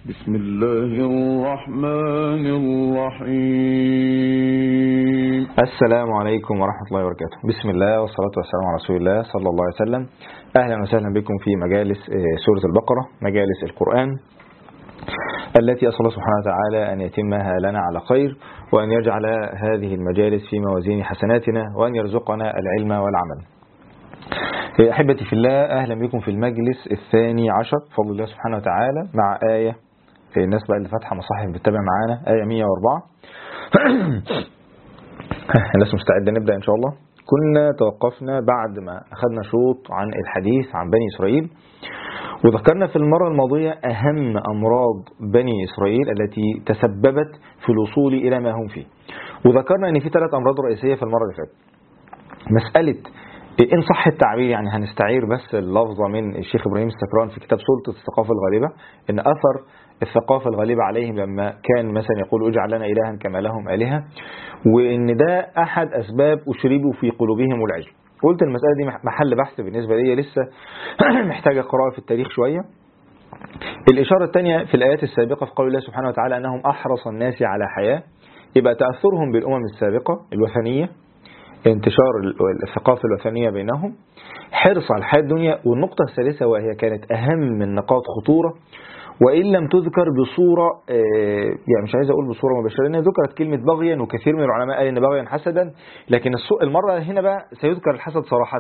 بسم الله الرحمن الرحيم. السلام عليكم ورحمة الله وبركاته. بسم الله والصلاة والسلام على رسول الله صلى الله عليه وسلم. أهلا وسهلا بكم في مجالس سورة البقرة، مجالس القرآن التي أسأل الله سبحانه وتعالى أن يتمها لنا على خير، وأن يجعل هذه المجالس في موازين حسناتنا، وأن يرزقنا العلم والعمل. أحبتي في الله، أهلا بكم في المجلس الثاني عشر بفضل الله سبحانه وتعالى، مع آية في الناس بقى اللي فاتحة مصاحف بتتابع معانا، آية 104. الناس مستعدة نبدأ إن شاء الله. كنا توقفنا بعد ما أخذنا شوط عن الحديث عن بني إسرائيل، وذكرنا في المرة الماضية أهم أمراض بني إسرائيل التي تسببت في الوصول إلى ما هم فيه، وذكرنا أن في 3 أمراض رئيسية في المرة اللي فاتت. مسألة إن صح التعبير، يعني هنستعير بس اللفظة من الشيخ إبراهيم السكران في كتاب سلطة الثقافة الغالبة، إن أثر الثقافة الغالبة عليهم لما كان مثلا يقول اجعل لنا إلها كما لهم آلهة، وإن ده أحد أسباب أشربوا في قلوبهم العجل. قلت المسألة دي محل بحث بالنسبة لي، لسه محتاجة قراءة في التاريخ شوية. الإشارة الثانية في الآيات السابقة في قول الله سبحانه وتعالى أنهم أحرص الناس على حياة، يبقى تأثرهم بالأمم السابقة الوثنية، انتشار الثقافة الوثنية بينهم، حرص على الحياة الدنيا. والنقطة الثالثة وهي كانت أهم من نقاط خطورة، وإن لم تذكر بصورة يعني مش عايز أقول بصورة مباشرة، لأن ذكرت كلمة بغيا، وكثير من العلماء قال إن بغيا حسدا، لكن المرة هنا بقى سيذكر الحسد صراحة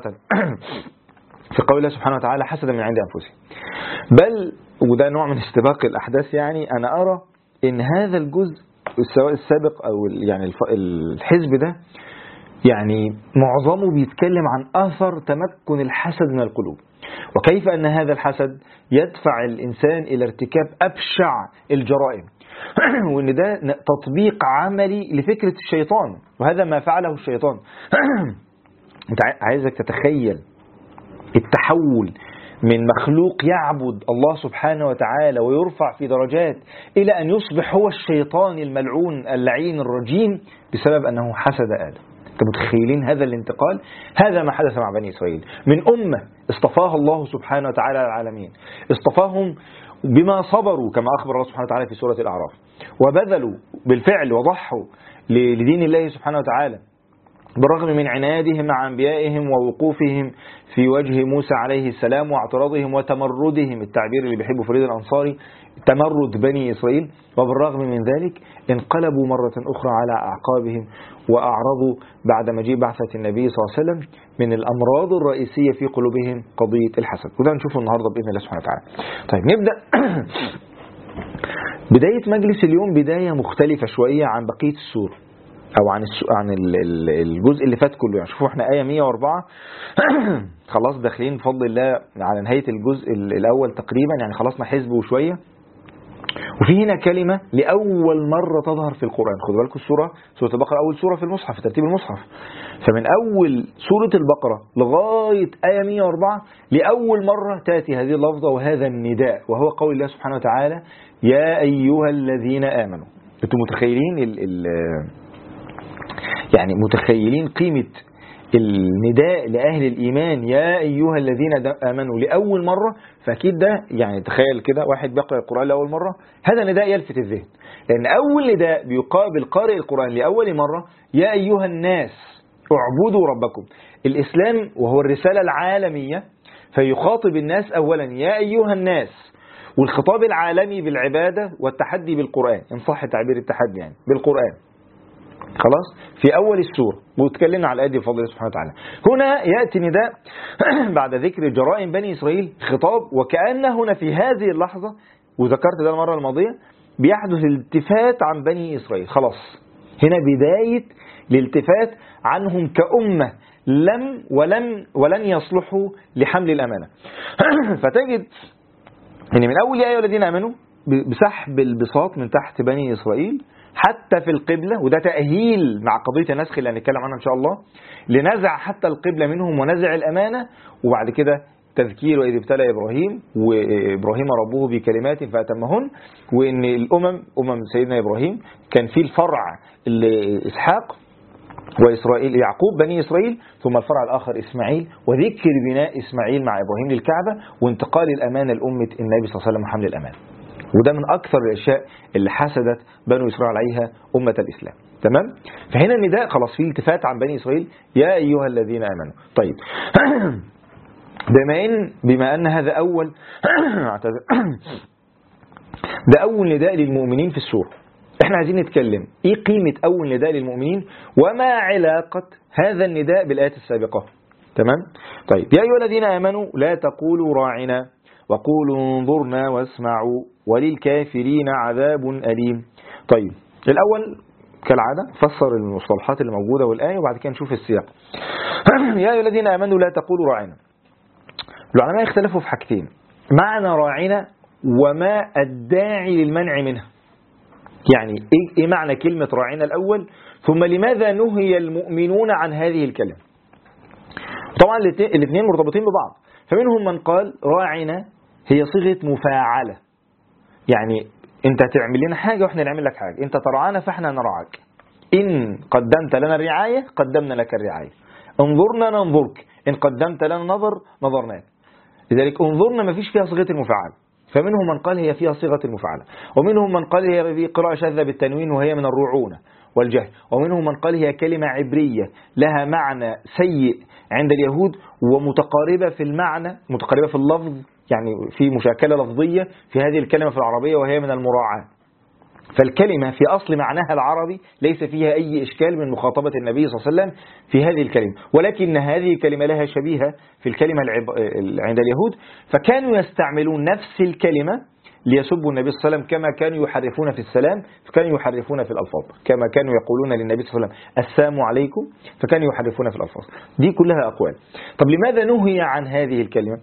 في قول الله سبحانه وتعالى حسدا من عند أنفسهم. بل وده نوع من استباق الأحداث، يعني أنا أرى إن هذا الجزء سواء السابق أو يعني الحزب ده، يعني معظمه بيتكلم عن أثر تمكن الحسد من القلوب، وكيف أن هذا الحسد يدفع الإنسان إلى ارتكاب أبشع الجرائم، وأن ده تطبيق عملي لفكرة الشيطان، وهذا ما فعله الشيطان. أنت عايزك تتخيل التحول من مخلوق يعبد الله سبحانه وتعالى ويرفع في درجات إلى أن يصبح هو الشيطان الملعون اللعين الرجيم بسبب أنه حسد آدم. متخيلين هذا الانتقال؟ هذا ما حدث مع بني إسرائيل، من أمة اصطفاها الله سبحانه وتعالى العالمين، اصطفاهم بما صبروا كما أخبر الله سبحانه وتعالى في سورة الأعراف، وبذلوا بالفعل وضحوا لدين الله سبحانه وتعالى بالرغم من عنادهم مع أنبيائهم ووقوفهم في وجه موسى عليه السلام واعتراضهم وتمردهم، التعبير اللي بيحبه فريد الأنصاري، تمرد بني إسرائيل. وبالرغم من ذلك انقلبوا مرة أخرى على أعقابهم وأعرضوا بعد مجيء بعثة النبي صلى الله عليه وسلم. من الأمراض الرئيسية في قلوبهم قضية الحسد، وده نشوفه النهاردة بإذن الله سبحانه وتعالى. طيب نبدأ. بداية مجلس اليوم بداية مختلفة شوية عن بقية السورة، أو عن الجزء اللي فات كله. يعني شوفوا احنا آية 104 خلاص داخلين بفضل الله على نهاية الجزء الأول تقريبا، يعني خلصنا حزب وشوية. وفي هنا كلمة لأول مرة تظهر في القرآن. خدوا بالكم سورة البقرة أول سورة في المصحف في ترتيب المصحف، فمن أول سورة البقرة لغاية آية 104 لأول مرة تأتي هذه اللفظة وهذا النداء، وهو قول الله سبحانه وتعالى يا أيها الذين آمنوا. أنتم متخيلين يعني متخيلين قيمة النداء لأهل الإيمان يا أيها الذين آمنوا لأول مرة؟ فأكيد ده يعني تخيل كده واحد بيقرأ القرآن لأول مرة، هذا نداء يلفت الذهن، لأن أول نداء بيقابل قارئ القرآن لأول مرة يا أيها الناس اعبدوا ربكم. الإسلام وهو الرسالة العالمية، فيخاطب الناس أولا يا أيها الناس، والخطاب العالمي بالعبادة والتحدي بالقرآن، إن صح تعبير التحدي يعني بالقرآن، خلاص في أول السورة. واتكلمنا على الآية بفضل الله سبحانه وتعالى. هنا يأتي نداء بعد ذكر جرائم بني إسرائيل، خطاب وكأن هنا في هذه اللحظة، وذكرت ده المرة الماضية، بيحدث الالتفات عن بني إسرائيل. خلاص هنا بداية الالتفات عنهم كأمة ولن يصلحوا لحمل الأمانة. فتجد أن من أول آية الذين آمنوا بسحب البساط من تحت بني إسرائيل حتى في القبلة، وده تأهيل مع قضية النسخ اللي هنتكلم عنها إن شاء الله، لنزع حتى القبلة منهم ونزع الأمانة. وبعد كده تذكير وإذ ابتلى إبراهيم وإبراهيم ربه بكلمات فأتمهن، وإن أمم سيدنا إبراهيم كان فيه الفرع إسحاق وإسرائيل يعقوب بني إسرائيل، ثم الفرع الآخر إسماعيل، وذكر بناء إسماعيل مع إبراهيم للكعبة، وانتقال الأمانة لأمة النبي صلى الله عليه وسلم وحمل الأمانة. وده من أكثر الأشياء اللي حسدت بنو إسرائيل عليها أمة الإسلام. تمام؟ فهنا النداء خلاص فيه التفات عن بني إسرائيل يا أيها الذين آمنوا. طيب بما أن هذا ده أول نداء للمؤمنين في السورة، احنا عايزين نتكلم ايه قيمة أول نداء للمؤمنين وما علاقة هذا النداء بالآيات السابقة. تمام؟ طيب يا أيها الذين آمنوا لا تقولوا راعنا وقولوا انظرنا واسمعوا وللكافرين عذاب أليم. طيب الأول كالعادة فسر المصطلحات اللي موجودة والآية وبعد كده نشوف السياق. يا أيها الذين آمنوا لا تقولوا راعنا. العلماء اختلفوا في حاجتين: معنى راعنا وما الداعي للمنع منها. يعني ايه معنى كلمة راعنا الأول، ثم لماذا نهي المؤمنون عن هذه الكلمة. طبعا الاثنين مرتبطين ببعض. فمنهم من قال راعنا هي صيغة مفاعلة، يعني انت تعمل لنا حاجة واحنا نعمل لك حاجة، انت ترعانا فاحنا نرعاك، ان قدمت لنا الرعاية قدمنا لك الرعاية، انظرنا ننظرك، ان قدمت لنا نظر نظرناك. لذلك انظرنا ما فيش فيها صيغة المفاعلة، فمنهم من قال هي فيها صيغة المفاعلة، ومنهم من قال هي في قراءة شاذة بالتنوين وهي من الرعونة والجهل، ومنهم من قال هي كلمة عبرية لها معنى سيء عند اليهود ومتقاربة في المعنى، متقاربة في اللفظ، يعني في مشاكلة لفظية في هذه الكلمة في العربية وهي من المراعاة. فالكلمة في أصل معناها العربي ليس فيها أي إشكال من مخاطبة النبي صلى الله عليه وسلم في هذه الكلمة، ولكن هذه الكلمة لها شبيهة في الكلمة عند اليهود، فكانوا يستعملون نفس الكلمة ليسبوا النبي صلى الله عليه وسلم كما كانوا يحرفون في السلام، فكانوا يحرفون في الألفاظ، كما كانوا يقولون للنبي صلى الله عليه وسلم السلام عليكم فكانوا يحرفون في الألفاظ. دي كلها أقوال. طب لماذا نهي عن هذه الكلمة؟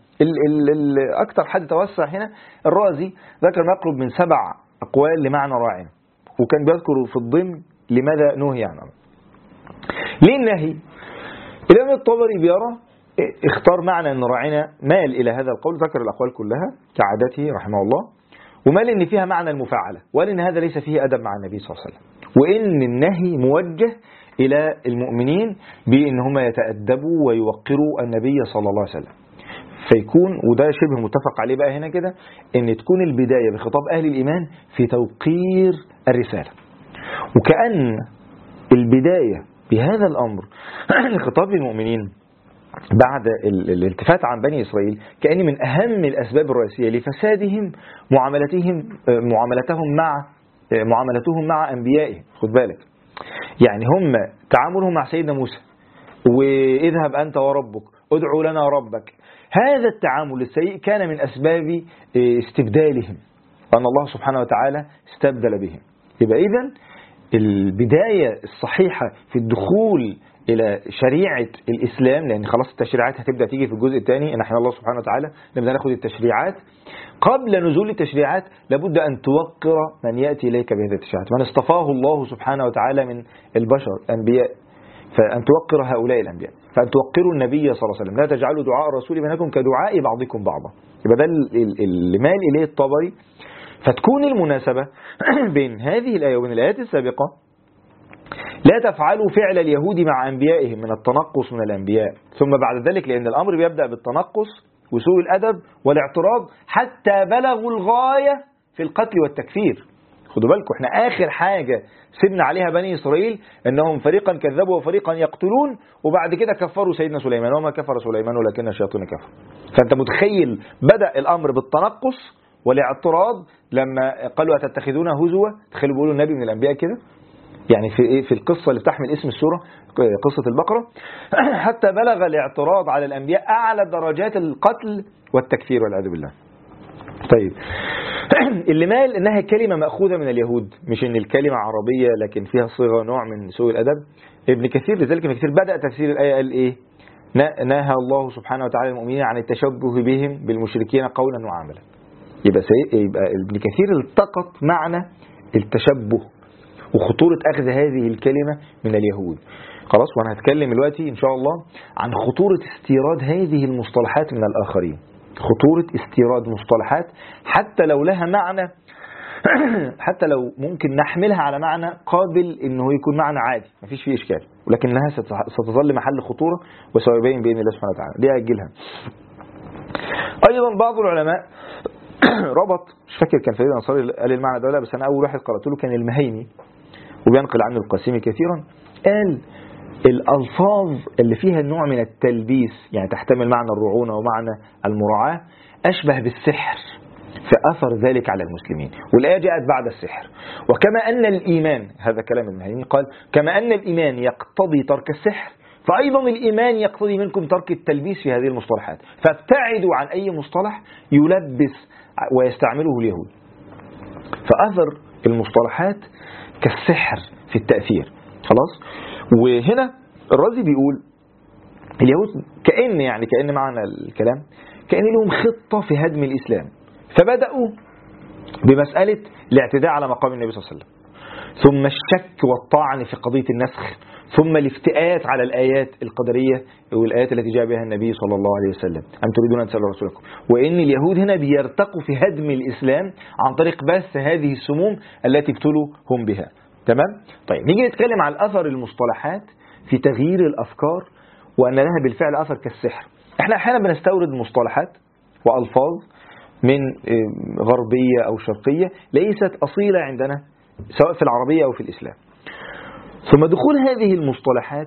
أكثر حد توسع هنا الرازي ذكر ما يقرب من 7 أقوال لمعنى راعنا، وكان بيذكر في الضمن لماذا نهي عنه. ليه النهي؟ الإمام الطبري بيرى اختار معنى أن راعنا مال إلى هذا القول، ذكر الأقوال كلها كعادته رحمه الله، ومال إن فيها معنى المفاعلة، وقال إن هذا ليس فيه أدب مع النبي صلى الله عليه وسلم، وإن النهي موجه إلى المؤمنين بأن هم يتأدبوا ويوقروا النبي صلى الله عليه وسلم. فيكون وده شبه متفق عليه بقى هنا كده، ان تكون البداية بخطاب اهل الايمان في توقير الرسالة، وكأن البداية بهذا الامر لخطاب المؤمنين بعد الالتفات عن بني اسرائيل كأن من اهم الاسباب الرئيسية لفسادهم معاملتهم مع انبيائهم. خد بالك، يعني هم تعاملهم مع سيدنا موسى واذهب انت وربك ادعو لنا ربك، هذا التعامل السيء كان من أسباب استبدالهم، وأن الله سبحانه وتعالى استبدل بهم. يبقى إذن البداية الصحيحة في الدخول إلى شريعة الإسلام، لأن خلاص التشريعات هتبدأ تيجي في الجزء الثاني، إن احنا الله سبحانه وتعالى نبدأ ناخد التشريعات. قبل نزول التشريعات لابد أن توقر من يأتي إليك بهذه التشريعات، من اصطفاه الله سبحانه وتعالى من البشر أنبياء، فأن توقر هؤلاء الأنبياء، فأن توقروا النبي صلى الله عليه وسلم، لا تجعلوا دعاء الرسول بينكم كدعاء بعضكم بعضا. يبقى ده اللي مال إليه الطبري. فتكون المناسبة بين هذه الآية وبين الآيات السابقة لا تفعلوا فعل اليهود مع أنبيائهم من التنقص من الأنبياء، ثم بعد ذلك لأن الأمر بيبدأ بالتنقص وسوء الأدب والاعتراض حتى بلغوا الغاية في القتل والتكفير. خدوا بالكم، احنا آخر حاجة سبنا عليها بني إسرائيل أنهم فريقا كذبوا وفريقا يقتلون، وبعد كده كفروا سيدنا سليمان، وما كفر سليمان ولكن الشياطين كفروا. فأنت متخيل بدأ الأمر بالتنقص والاعتراض لما قالوا أتتخذون هزوا، تخيلوا بيقولوا النبي من الأنبياء كده، يعني في القصة اللي بتحمل اسم السورة قصة البقرة، حتى بلغ الاعتراض على الأنبياء أعلى درجات القتل والتكفير والعياذ بالله. طيب اللي مال انها كلمة مأخوذة من اليهود، مش ان الكلمة عربية لكن فيها صيغة نوع من سوء الأدب. ابن كثير لذلك ابن كثير بدأ تفسير الآية قال ايه؟ نهى الله سبحانه وتعالى المؤمنين عن التشبه بهم بالمشركين قولا وعملا. يبقى ابن كثير التقط معنى التشبه وخطورة أخذ هذه الكلمة من اليهود. خلاص، وانا هتكلم دلوقتي ان شاء الله عن خطورة استيراد هذه المصطلحات من الآخرين، خطورة استيراد مصطلحات حتى لو لها معنى، حتى لو ممكن نحملها على معنى قابل انه يكون معنى عادي مفيش فيه اشكال، ولكنها ستظل محل خطورة وسيبين بإذن الله سبحانه وتعالى. دي أجلها. ايضا بعض العلماء ربط، مش فاكر كان فريد الأنصاري قال المعنى ده ولا، بس أنا أول واحد قرأت له كان المهيمي وبينقل عنه القاسمي كثيرا. قال الألفاظ اللي فيها نوع من التلبيس، يعني تحتمل معنى الرعونة ومعنى المراعاة، أشبه بالسحر فأثر ذلك على المسلمين، والآية جاءت بعد السحر. وكما أن الإيمان، هذا كلام المهيمي، قال كما أن الإيمان يقتضي ترك السحر، فأيضا الإيمان يقتضي منكم ترك التلبيس في هذه المصطلحات، فابتعدوا عن أي مصطلح يلبس ويستعمله اليهود. فأثر المصطلحات كالسحر في التأثير. خلاص. وهنا الرازي بيقول اليهود كأن معنى الكلام كأن لهم خطة في هدم الإسلام، فبدأوا بمسألة الاعتداء على مقام النبي صلى الله عليه وسلم، ثم الشك والطعن في قضية النسخ، ثم الافتئات على الآيات القدرية والآيات التي جاء بها النبي صلى الله عليه وسلم، أم تريدون أن تسألوا رسولكم. وإن اليهود هنا بيرتقوا في هدم الإسلام عن طريق بث هذه السموم التي ابتلوا هم بها. تمام؟ طيب نيجي نتكلم عن أثر المصطلحات في تغيير الأفكار، وأن لها بالفعل أثر كالسحر. احنا أحيانا بنستورد مصطلحات وألفاظ من غربية أو شرقية ليست أصيلة عندنا سواء في العربية أو في الإسلام، ثم دخول هذه المصطلحات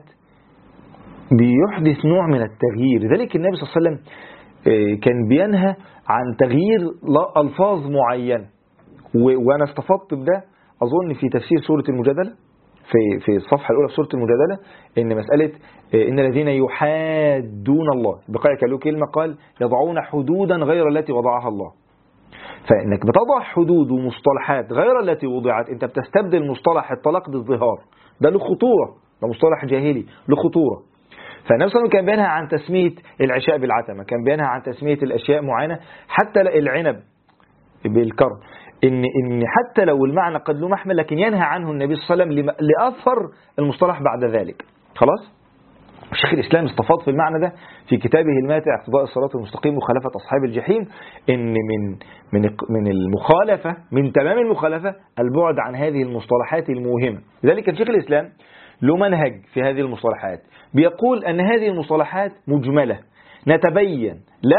بيحدث نوع من التغيير. لذلك النبي صلى الله عليه وسلم كان بينهى عن تغيير ألفاظ معينة، وأنا استفدت بده أظن في تفسير سورة المجادلة في الصفحة الأولى في سورة المجادلة، إن مسألة إن الذين يحادون الله، بقايا كان له كلمة قال يضعون حدودا غير التي وضعها الله. فإنك بتضع حدود ومصطلحات غير التي وضعت، أنت بتستبدل مصطلح الطلاق بالظهار، ده له خطورة، ده مصطلح جاهلي له خطورة. فالنبي صلى الله عليه وسلم كان بينهى عن تسمية العشاء بالعتمة، كان بينهى عن تسمية الأشياء معينة، حتى العنب بالكرم، إن حتى لو المعنى قد له محمل، لكن ينهى عنه النبي صلى الله عليه وسلم لأثر المصطلح بعد ذلك. خلاص. شيخ الإسلام استفاض في المعنى ده في كتابه الماتع اقتضاء الصراط المستقيم مخالفة أصحاب الجحيم، إن من المخالفة، من تمام المخالفة البعد عن هذه المصطلحات الموهمة. لذلك شيخ الإسلام له منهج في هذه المصطلحات، بيقول أن هذه المصطلحات مجملة نتبين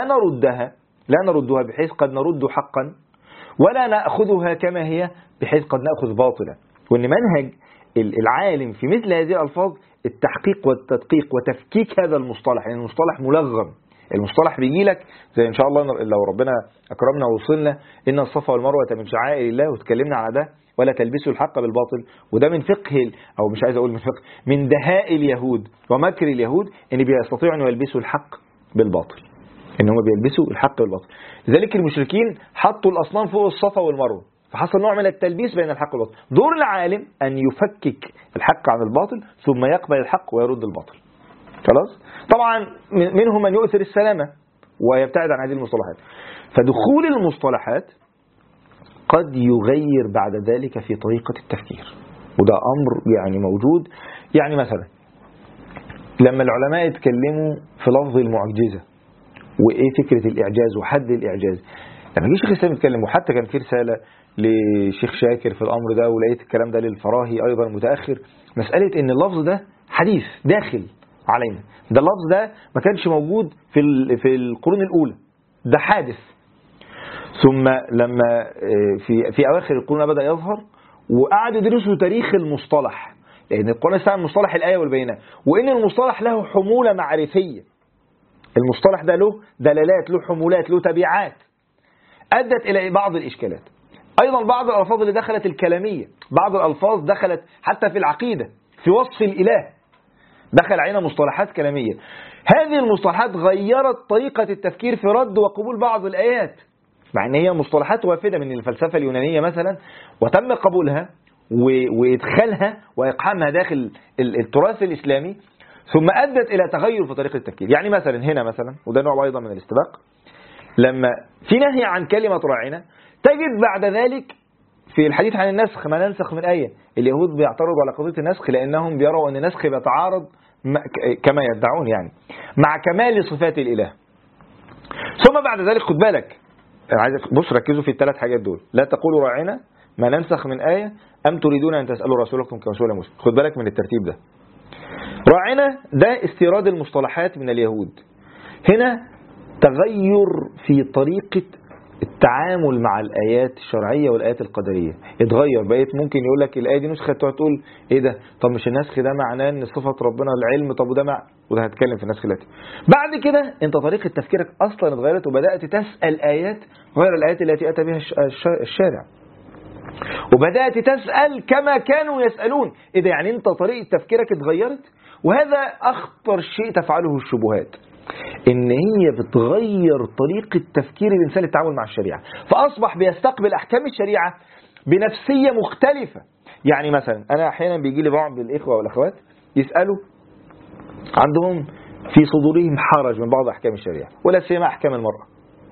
لا نردها بحيث قد نرد حقا، ولا نأخذها كما هي بحيث قد نأخذ باطلا. وأن منهج العالم في مثل هذه الألفاظ التحقيق والتدقيق وتفكيك هذا المصطلح، يعني المصطلح ملغم. المصطلح بيجي لك زي إن شاء الله لو ربنا أكرمنا ووصلنا إن الصفا والمروة من شعائر الله، وتكلمنا على ده، ولا تلبسوا الحق بالباطل. وده من فقه أو مش عايز أقول من فقه، من دهاء اليهود ومكر اليهود، إن بيستطيعوا أن يلبسوا الحق بالباطل، إن هم بيلبسوا الحق بالباطل. لذلك المشركين حطوا الأصنام فوق الصفا والمروة، فحصل نوع من التلبيس بين الحق والباطل. دور العالم أن يفكك الحق عن الباطل ثم يقبل الحق ويرد الباطل. خلاص. طبعا منهم من يؤثر السلامة ويبتعد عن هذه المصطلحات. فدخول المصطلحات قد يغير بعد ذلك في طريقة التفكير، وده أمر يعني موجود. يعني مثلا لما العلماء يتكلموا في لفظ المعجزة وإيه فكرة الإعجاز وحد الإعجاز، لما جه شيخ الإسلام يتكلم، وحتى كان في رسالة لشيخ شاكر في الأمر ده، ولقيت الكلام ده للفراهي أيضا متأخر، مسألة إن اللفظ ده حديث داخل علينا، ده اللفظ ده ما كانش موجود في القرون الأولى، ده حادث. ثم لما في أواخر القرون بدأ يظهر، وقعدوا يدرسوا تاريخ المصطلح، لأن القرآن استعمل مصطلح الآية والبينات، وإن المصطلح له حمولة معرفية، المصطلح ده له دلالات، له حمولات، له تبعات، أدت إلى بعض الإشكالات. أيضا بعض الألفاظ اللي دخلت الكلامية، بعض الألفاظ دخلت حتى في العقيدة، في وصف الإله دخل علينا مصطلحات كلامية. هذه المصطلحات غيرت طريقة التفكير في رد وقبول بعض الآيات، مع أن هي مصطلحات وافدة من الفلسفة اليونانية مثلا، وتم قبولها وإدخالها وإقحامها داخل التراث الإسلامي، ثم أدت إلى تغير في طريقة التفكير. يعني مثلا هنا مثلا، وده نوع أيضا من الاستباق، لما في نهي عن كلمة راعنا، تجد بعد ذلك في الحديث عن النسخ ما ننسخ من آية. اليهود بيعترضوا على قضية النسخ لأنهم بيروا أن النسخ بيتعارض كما يدعون يعني مع كمال صفات الإله. ثم بعد ذلك خد بالك، عايزك بص ركزوا في الثلاث حاجات دول، لا تقولوا راعنا، ما ننسخ من آية، أم تريدون أن تسألوا رسولكم كرسول مسلم. خد بالك من الترتيب ده. راعنا ده استيراد المصطلحات من اليهود، هنا تغير في طريقة التعامل مع الآيات الشرعية والآيات القدرية اتغير. بقيت ممكن يقول لك الآية دي نسخة، تقول ايه ده؟ طب مش النسخ ده معناه ان صفة ربنا العلم؟ طب وده هتكلم في النسخ دلوقتي. بعد كده انت طريقة تفكيرك اصلا اتغيرت، وبدأت تسأل آيات غير الآيات التي أتى بها الشارع، وبدأت تسأل كما كانوا يسألون. ايه ده؟ يعني انت طريقة تفكيرك اتغيرت. وهذا أخطر شيء تفعله الشبهات، ان هي بتغير طريقة تفكير الانسان للتعامل مع الشريعة، فاصبح بيستقبل احكام الشريعة بنفسية مختلفة. يعني مثلا انا احيانا بيجي لي بعض الاخوة والاخوات يسألوا، عندهم في صدورهم حرج من بعض احكام الشريعة، ولا سيما احكام المرأة.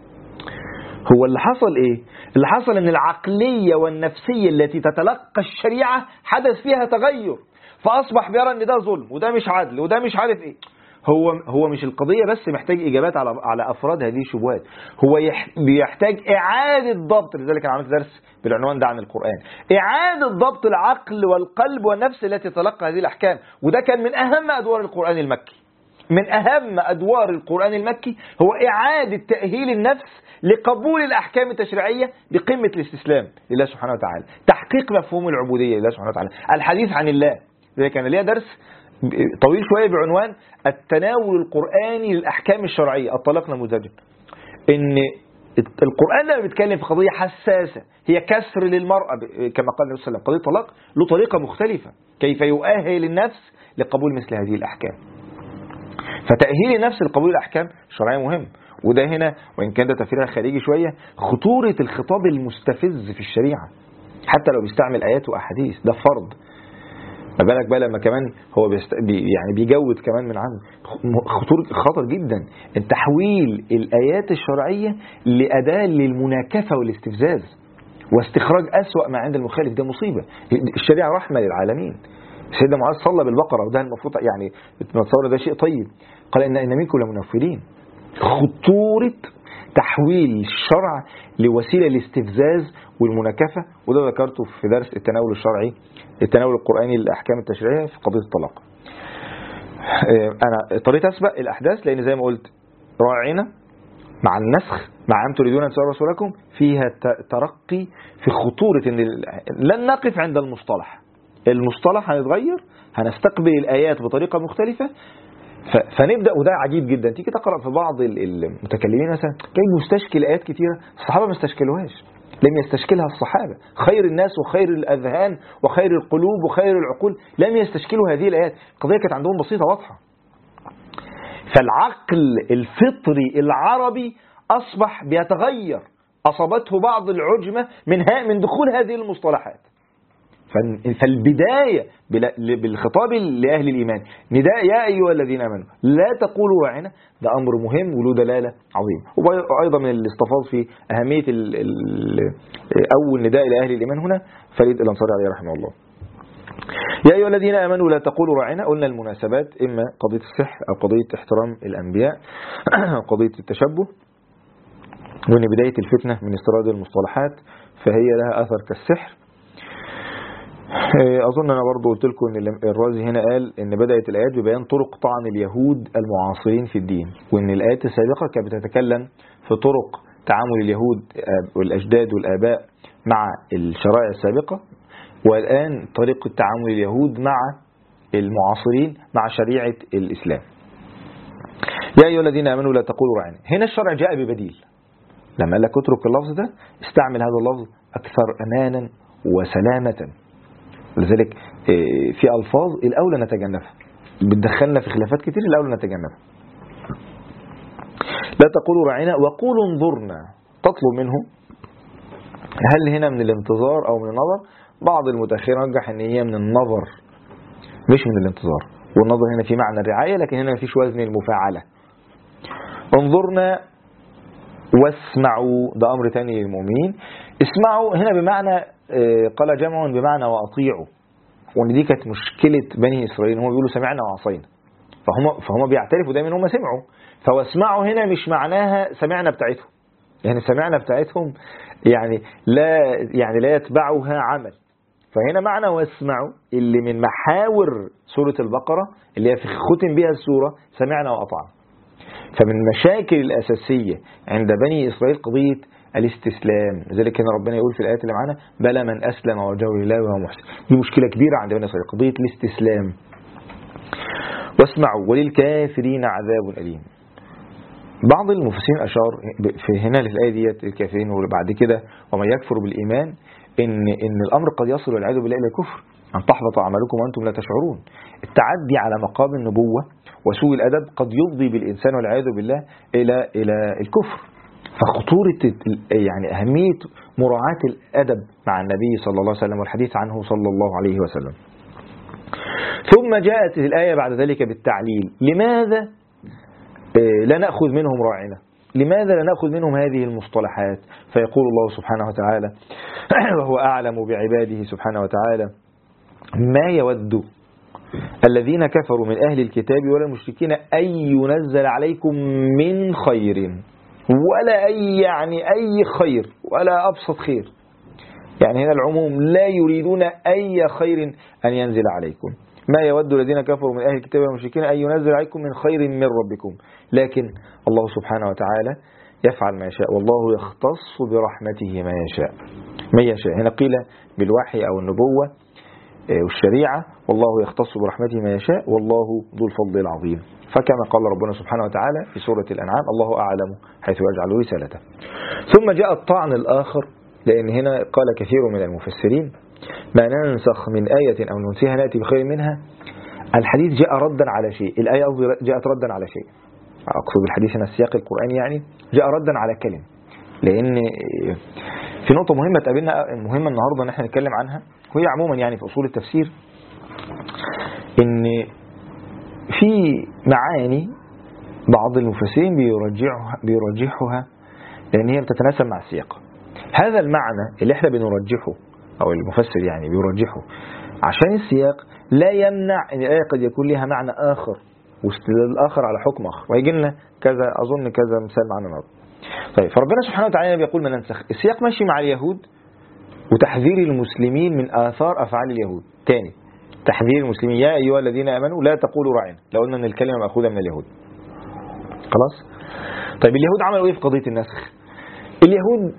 هو اللي حصل ايه؟ اللي حصل ان العقلية والنفسية التي تتلقى الشريعة حدث فيها تغير، فاصبح بيرى ان ده ظلم وده مش عدل وده مش عارف ايه. هو مش القضية بس محتاج إجابات على أفراد هذه الشبهات، هو بيحتاج إعادة ضبط. لذلك أنا عملت درس بالعنوان ده عن القرآن، إعادة ضبط العقل والقلب والنفس التي تلقى هذه الأحكام. وده كان من أهم أدوار القرآن المكي. من أهم أدوار القرآن المكي هو إعادة تأهيل النفس لقبول الأحكام التشريعية بقمة الاستسلام لله سبحانه وتعالى، تحقيق مفهوم العبودية لله سبحانه وتعالى، الحديث عن الله. لذلك كان ليا درس طويل شوية بعنوان التناول القرآني للأحكام الشرعية، الطلاق نموذجا. إن القرآن لما بيتكلم في قضية حساسة هي كسر للمرأة كما قال النبي صلى الله عليه وسلم، قضية الطلاق له طريقة مختلفة كيف يؤهل النفس لقبول مثل هذه الأحكام. فتأهيل النفس لقبول الأحكام الشرعية مهم. وده هنا وإن كان ده تفسيرها خارجي شوية، خطورة الخطاب المستفز في الشريعة حتى لو بيستعمل آيات وأحاديث، ده فرض. ما بالك بقى لما كمان هو يعني بيجود كمان من عنده. خطر جدا ان تحويل الآيات الشرعية لأداة للمناكفة والاستفزاز واستخراج أسوأ ما عند المخالف. ده مصيبة. الشريعة رحمة للعالمين. سيدنا معاذ صلى بالبقرة، وده المفروض يعني نتصور ده شيء طيب. قال إن منكم لمنفرين. خطورة تحويل الشرع لوسيلة الاستفزاز والمناكفة، وده ذكرته في درس التناول الشرعي، التناول القرآني للأحكام التشريعية في قضية الطلاق. أنا اضطريت أسبق الأحداث لأن زي ما قلت راعينا مع النسخ مع أن تريدون أن تسألوا رسولكم فيها ترقي في خطورة أن لن نقف عند المصطلح هنتغير، هنستقبل الآيات بطريقة مختلفة. فنبدأ. وده عجيب جدا، تيجي تقرأ في بعض المتكلمين مثلا كيف مستشكل آيات كتيرة الصحابة ما استشكلوهاش، لم يستشكلها الصحابة خير الناس وخير الأذهان وخير القلوب وخير العقول، لم يستشكلوا هذه الآيات. القضية كانت عندهم بسيطة واضحة. فالعقل الفطري العربي أصبح بيتغير، أصابته بعض العجمة من دخول هذه المصطلحات. فالبداية بالخطاب لأهل الإيمان نداء يا أيها الذين آمنوا لا تقولوا راعنا، ده أمر مهم وله دلالة عظيمة. وأيضا من الاستفاض في أهمية أول نداء لأهل الإيمان هنا فريد الأنصاري عليه رحمه الله. يا أيها الذين آمنوا لا تقولوا راعنا. قلنا المناسبات إما قضية السحر أو قضية احترام الأنبياء أو قضية التشبه، وإن بداية الفتنة من استيراد المصطلحات فهي لها أثر كالسحر. أظن أنا برضو قلت لكم أن الرازي هنا قال أن بدأت الآيات ببيان طرق طعن اليهود المعاصرين في الدين، وأن الآيات السابقة كانت بتتكلم في طرق تعامل اليهود والأجداد والآباء مع الشرائع السابقة، والآن طريقة تعامل اليهود مع المعاصرين مع شريعة الإسلام. يا أيها الذين آمنوا لا تقولوا راعنا. هنا الشرع جاء ببديل، لما قال لك اترك اللفظ ده استعمل هذا اللفظ أكثر أمانا وسلامة. لذلك في ألفاظ الأولى نتجنبها، بتدخلنا في خلافات كتير، الأولى نتجنبها. لا تقولوا راعنا وقولوا انظرنا، تطلب منه. هل هنا من الانتظار أو من النظر؟ بعض المتأخرين رجح أن هي من النظر مش من الانتظار، والنظر هنا في معنى الرعاية، لكن هنا مفيش وزن المفاعلة. انظرنا واسمعوا، ده أمر تاني للمؤمنين. اسمعوا هنا بمعنى قال جمع بمعنى وأطيعوا، وان دي كانت مشكلة بني إسرائيل، هم بيقولوا سمعنا وعصينا، فهم بيعترفوا دايما هم سمعوا. فواسمعوا هنا مش معناها سمعنا بتاعتهم، يعني سمعنا بتاعتهم يعني لا يتبعها عمل. فهنا معنى واسمعوا اللي من محاور سورة البقرة اللي هي في ختم بها السورة سمعنا وأطعنا. فمن المشاكل الأساسية عند بني إسرائيل قضية الاستسلام. لذلك هنا ربنا يقول في الآيات اللي معانا بلى من أسلم وجهه لله وهو محسن. دي مشكلة كبيرة عند بني إسرائيل، قضية الاستسلام. واسمعوا وللكافرين عذاب أليم. بعض المفسرين أشار في هنا للآية ديت الكافرين، وبعد كده ومن يكفر بالإيمان إن الأمر قد يصل والعياذ بالله إلى الكفر، أن تحبط أعمالكم وأنتم لا تشعرون. التعدي على مقام النبوة وسوء الأدب قد يفضي بالإنسان والعياذ بالله إلى الكفر. فخطورة يعني أهمية مراعاة الأدب مع النبي صلى الله عليه وسلم والحديث عنه صلى الله عليه وسلم. ثم جاءت الآية بعد ذلك بالتعليل. لماذا لا نأخذ منهم راعنا؟ لماذا لا نأخذ منهم هذه المصطلحات؟ فيقول الله سبحانه وتعالى وهو أعلم بعباده سبحانه وتعالى ما يود الذين كفروا من أهل الكتاب ولا المشركين أن ينزل عليكم من خير ولا أي خير ولا أبسط خير. يعني هنا العموم لا يريدون أي خير أن ينزل عليكم. ما يود الذين كفروا من أهل الكتاب والمشركين أن ينزل عليكم من خير من ربكم، لكن الله سبحانه وتعالى يفعل ما يشاء والله يختص برحمته ما يشاء. هنا قيل بالوحي أو النبوة والشريعة، والله يختص برحمته ما يشاء والله ذو الفضل العظيم. فكما قال ربنا سبحانه وتعالى في سورة الأنعام الله أعلم حيث يجعل رسالته. ثم جاء الطعن الآخر، لأن هنا قال كثير من المفسرين ما ننسخ من آية أو ننسيها نأتي بخير منها. الحديث جاء ردا على شيء، الآية جاءت ردا على شيء، أقصد الحديث هنا السياق القرآني، يعني جاء ردا على كلمة. لأن في نقطة مهمة تقابلنا مهمة النهاردة نحن نتكلم عنها، وهي عموما يعني في أصول التفسير، إن في معاني بعض المفسرين بيرجحها لأن هي بتتناسب مع السياق. هذا المعنى اللي احنا بنرجحه أو المفسر يعني بيرجحه عشان السياق لا يمنع أن الآية قد يكون لها معنى آخر واستدلال آخر على حكم آخر، ويجي لنا كذا أظن كذا مثال معنا النهارده. طيب فربنا سبحانه وتعالى بيقول ما ننسخ. السياق ماشي مع اليهود وتحذير المسلمين من آثار أفعال اليهود. تاني تحذير المسلمين يا أيها الذين آمنوا لا تقولوا راعنا، لو قلنا أن الكلمة مأخوذة من اليهود. خلاص. طيب اليهود عملوا إيه في قضية النسخ؟ اليهود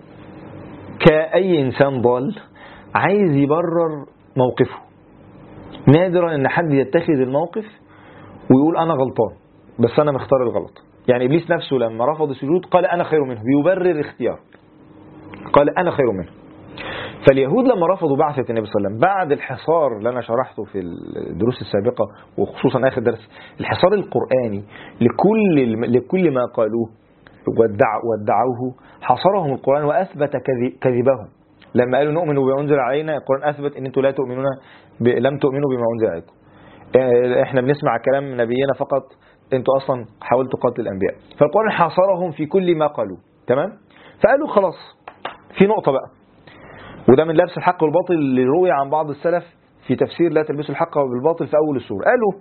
كأي إنسان ضال عايز يبرر موقفه. نادرا أن حد يتخذ الموقف ويقول أنا غلطان بس أنا مختار الغلط. يعني إبليس نفسه لما رفض السجود قال أنا خير منه، بيبرر اختيار، قال أنا خير منه. فاليهود لما رفضوا بعثة النبي صلى الله عليه وسلم بعد الحصار اللي أنا شرحته في الدروس السابقة وخصوصا آخر درس، الحصار القرآني لكل ما قالوه وادعوه، حصرهم القرآن وأثبت كذبهم. لما قالوا نؤمن بما أنزل علينا، القرآن أثبت أن أنتم لم تؤمنوا بما أنزل عليكم، احنا بنسمع كلام نبينا فقط، أنتم أصلا حاولتوا قتل الأنبياء. فالقرآن حاصرهم في كل ما قالوا. تمام. فقالوا خلاص في نقطة بقى، وده من لبس الحق والباطل اللي روي عن بعض السلف في تفسير لا تلبسوا الحق بالباطل في أول السورة. قالوا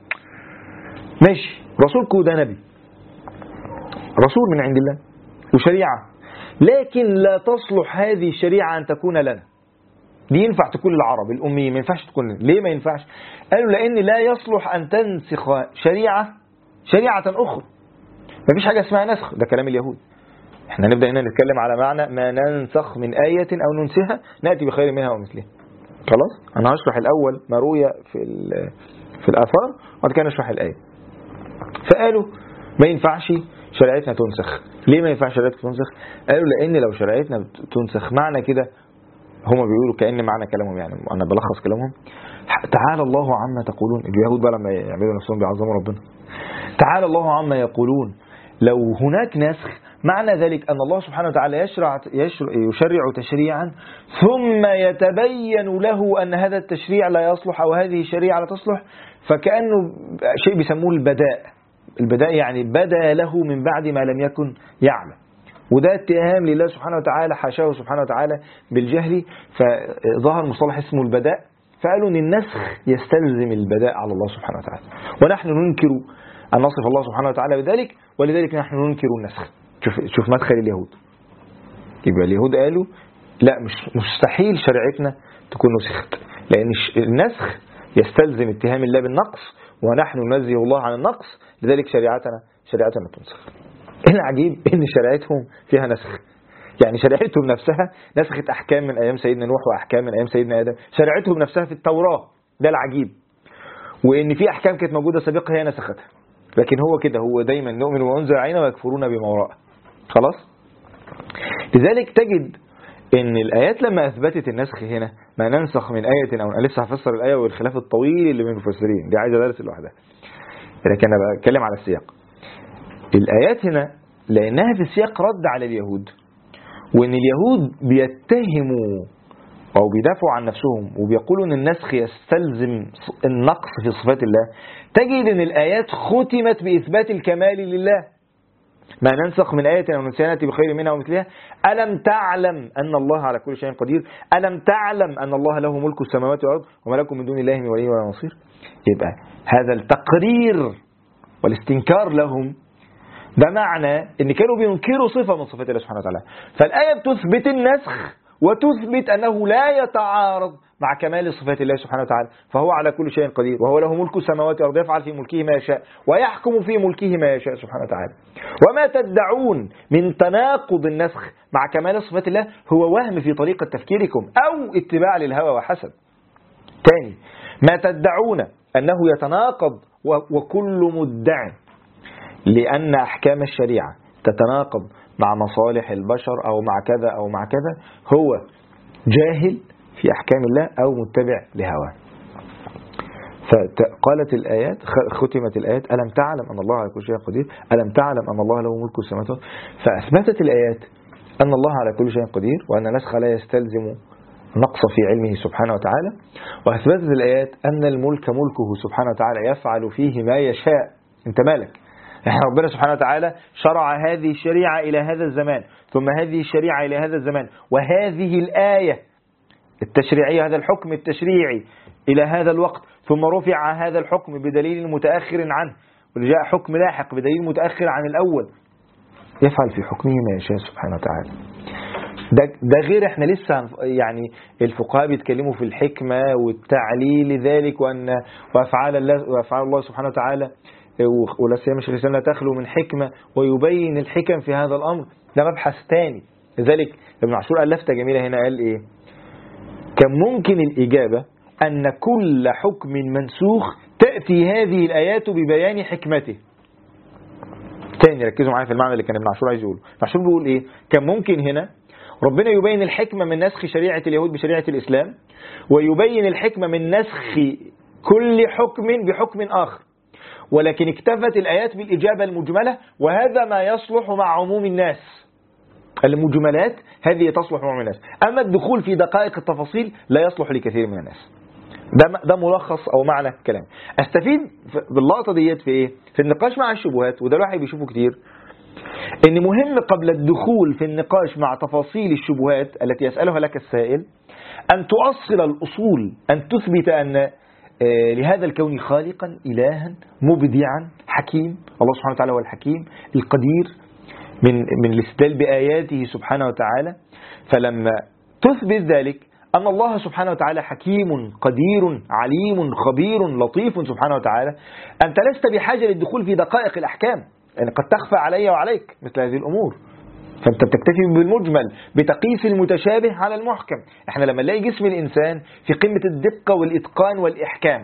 ماشي رسولكم ده نبي، رسول من عند الله وشريعة، لكن لا تصلح هذه الشريعة أن تكون لنا. دي ينفع تكون للعرب الأميين، ما ينفعش تكون لنا. ليه ما ينفعش؟ قالوا لأن لا يصلح أن تنسخ شريعة أخرى. ما فيش حاجة اسمها نسخ، ده كلام اليهود. احنا نبدأ هنا نتكلم على معنى ما ننسخ من آية أو ننسها نأتي بخير منها ومثلها. خلاص. أنا هشرح الأول ما روي في الآثار وبعد كده نشرح الآية. فقالوا ما ينفعش شريعتنا تنسخ. ليه ما ينفعش شريعتنا تنسخ؟ قالوا لأن لو شريعتنا تنسخ معنى كده، هما بيقولوا كأن معنى كلامهم، يعني أنا بلخص كلامهم، تعالى الله عما تقولون. اليهود بقى لما يعملوا نفسهم بيعظموا ربنا، تعالى الله عما يقولون. لو هناك نسخ معنى ذلك أن الله سبحانه وتعالى يشرع تشريعا ثم يتبين له أن هذا التشريع لا يصلح أو هذه الشريعة لا تصلح، فكأنه شيء بيسموه البداء يعني بدا له من بعد ما لم يكن يعلم. وده اتهام لله سبحانه وتعالى، حاشاه سبحانه وتعالى بالجهل، فظهر مصطلح اسمه البداء. فقالوا ان النسخ يستلزم البداء على الله سبحانه وتعالى، ونحن ننكر أن نصف الله سبحانه وتعالى بذلك، ولذلك نحن ننكر النسخ. شوف مدخل اليهود. يبقى اليهود قالوا لا، مش مستحيل شريعتنا تكون نسخت، لأن النسخ يستلزم اتهام الله بالنقص، ونحن ننزه الله عن النقص، لذلك شريعتنا تنسخ. العجيب ان شريعتهم فيها نسخ. يعني شريعتهم نفسها نسخت أحكام من أيام سيدنا نوح وأحكام من أيام سيدنا آدم، شريعتهم نفسها في التوراة، ده العجيب. وإن في أحكام كانت موجودة سابقة هي نسختها، لكن هو كده، هو دايما نؤمن وأنزل علينا ويكفرون بما وراءه. خلاص. لذلك تجد إن الآيات لما أثبتت النسخ هنا، ما ننسخ من آية أو لسه هفسر الآية والخلاف الطويل اللي بين المفسرين دي عايزة درس لوحدها، لكن أنا بتكلم على السياق. الآيات هنا لأنها في السياق رد على اليهود، وإن اليهود بيتهموا أو بيدافعوا عن نفسهم وبيقولوا إن النسخ يستلزم النقص في صفات الله، تجد إن الآيات ختمت بإثبات الكمال لله. ما ننسخ من آية أو ننسها نأتي بخير منها ومثلها، ألم تعلم أن الله على كل شيء قدير، ألم تعلم أن الله له ملك السماوات والأرض وما لكم من دون الله من ولي ولا نصير. يبقى هذا التقرير والاستنكار لهم ده معنى ان كانوا بينكروا صفة من صفات الله سبحانه وتعالى. فالآية بتثبت النسخ وتثبت أنه لا يتعارض مع كمال صفات الله سبحانه وتعالى، فهو على كل شيء قدير وهو له ملك السماوات والأرض يفعل في ملكه ما يشاء ويحكم في ملكه ما يشاء سبحانه وتعالى. وما تدعون من تناقض النسخ مع كمال صفات الله هو وهم في طريقة تفكيركم أو اتباع للهوى وحسب. تاني، ما تدعون أنه يتناقض وكل مدعي لأن أحكام الشريعة تتناقض مع مصالح البشر أو مع كذا أو مع كذا هو جاهل في أحكام الله أو متبع لهواه. فقالت الآيات، ختمت الآيات ألم تعلم أن الله على كل شيء قدير، ألم تعلم أن الله له ملك السماوات والأرض. فأثبتت الآيات أن الله على كل شيء قدير وأن نسخ لا يستلزم نقص في علمه سبحانه وتعالى، وأثبتت الآيات أن الملك ملكه سبحانه وتعالى يفعل فيه ما يشاء. أنت مالك؟ احنا ربنا سبحانه وتعالى شرع هذه الشريعة إلى هذا الزمان، ثم هذه الشريعة إلى هذا الزمان، وهذه الآية التشريعية، هذا الحكم التشريعي إلى هذا الوقت، ثم رفع هذا الحكم بدليل متأخر عنه وجاء حكم لاحق بدليل متأخر عن الأول، يفعل في حكمه ما يشاء سبحانه وتعالى. ده غير احنا لسه يعني الفقهاء بيتكلموا في الحكمة والتعليل لذلك، وأفعال الله سبحانه وتعالى ولا سيما شيخ الإسلام لا تخلو من حكمة ويبين الحكم في هذا الأمر، ده مبحث تاني. لذلك ابن عاشور قال لفتة جميلة هنا، قال إيه؟ كان ممكن الإجابة أن كل حكم منسوخ تأتي هذه الآيات ببيان حكمته. تاني ركزوا معايا في المعنى اللي كان ابن عاشور عايز يقوله. ابن عاشور بيقول إيه؟ كان ممكن هنا ربنا يبين الحكمة من نسخ شريعة اليهود بشريعة الإسلام، ويبين الحكمة من نسخ كل حكم بحكم آخر، ولكن اكتفت الآيات بالإجابة المجملة، وهذا ما يصلح مع عموم الناس. المجملات هذه تصلح مع عموم الناس، أما الدخول في دقائق التفاصيل لا يصلح لكثير من الناس. ده ملخص أو معنى الكلام. أستفيد باللقطة ديت في إيه؟ في النقاش مع الشبهات، وده الواحد بيشوفه كتير، إن مهم قبل الدخول في النقاش مع تفاصيل الشبهات التي يسألها لك السائل أن تؤصل الأصول، أن تثبت أن لهذا الكون خالقا إلها مبدعا حكيم. الله سبحانه وتعالى هو الحكيم القدير من الاستدلال بآياته سبحانه وتعالى. فلما تثبت ذلك أن الله سبحانه وتعالى حكيم قدير عليم خبير لطيف سبحانه وتعالى، أنت لست بحاجة للدخول في دقائق الأحكام، يعني قد تخفى علي وعليك مثل هذه الأمور، فأنت بتكتفي بالمجمل بتقيس المتشابه على المحكم. احنا لما نلاقي جسم الإنسان في قمة الدقة والإتقان والإحكام،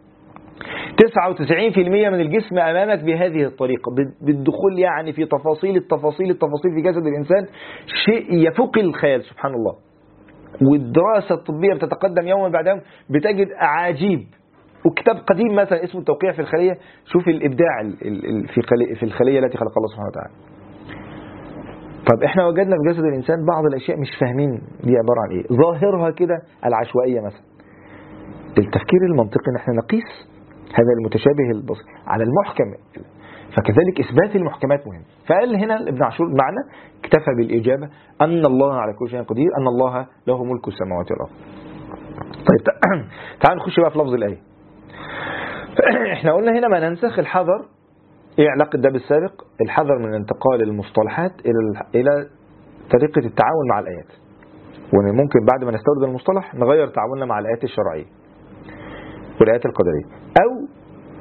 99% من الجسم أمامك بهذه الطريقة، بالدخول يعني في تفاصيل التفاصيل في جسد الإنسان، شيء يفوق الخيال سبحان الله. والدراسة الطبية بتتقدم يوما بعد يوم، بتجد أعاجيب. وكتاب قديم مثلا اسمه التوقيع في الخلية، شوف الإبداع في الخلية التي خلق الله سبحانه وتعالى. طب احنا وجدنا في جسد الإنسان بعض الأشياء مش فاهمين دي عبارة عن إيه، ظاهرها كده العشوائية مثلا. التفكير المنطقي ان احنا نقيس هذا المتشابه البسيط على المحكم، فكذلك إثبات المحكمات مهم. فقال هنا ابن عاشور معنى اكتفى بالإجابة أن الله على كل شيء قدير، أن الله له ملك السماوات والأرض. طيب تعال نخش بقى في لفظ الآية. احنا قلنا هنا ما ننسخ الحذر. ايه علاقة ده بالسابق؟ الحذر من انتقال المصطلحات إلى طريقة التعامل مع الآيات، وان ممكن بعد ما نستورد المصطلح نغير تعاملنا مع الآيات الشرعية والآيات القدرية، أو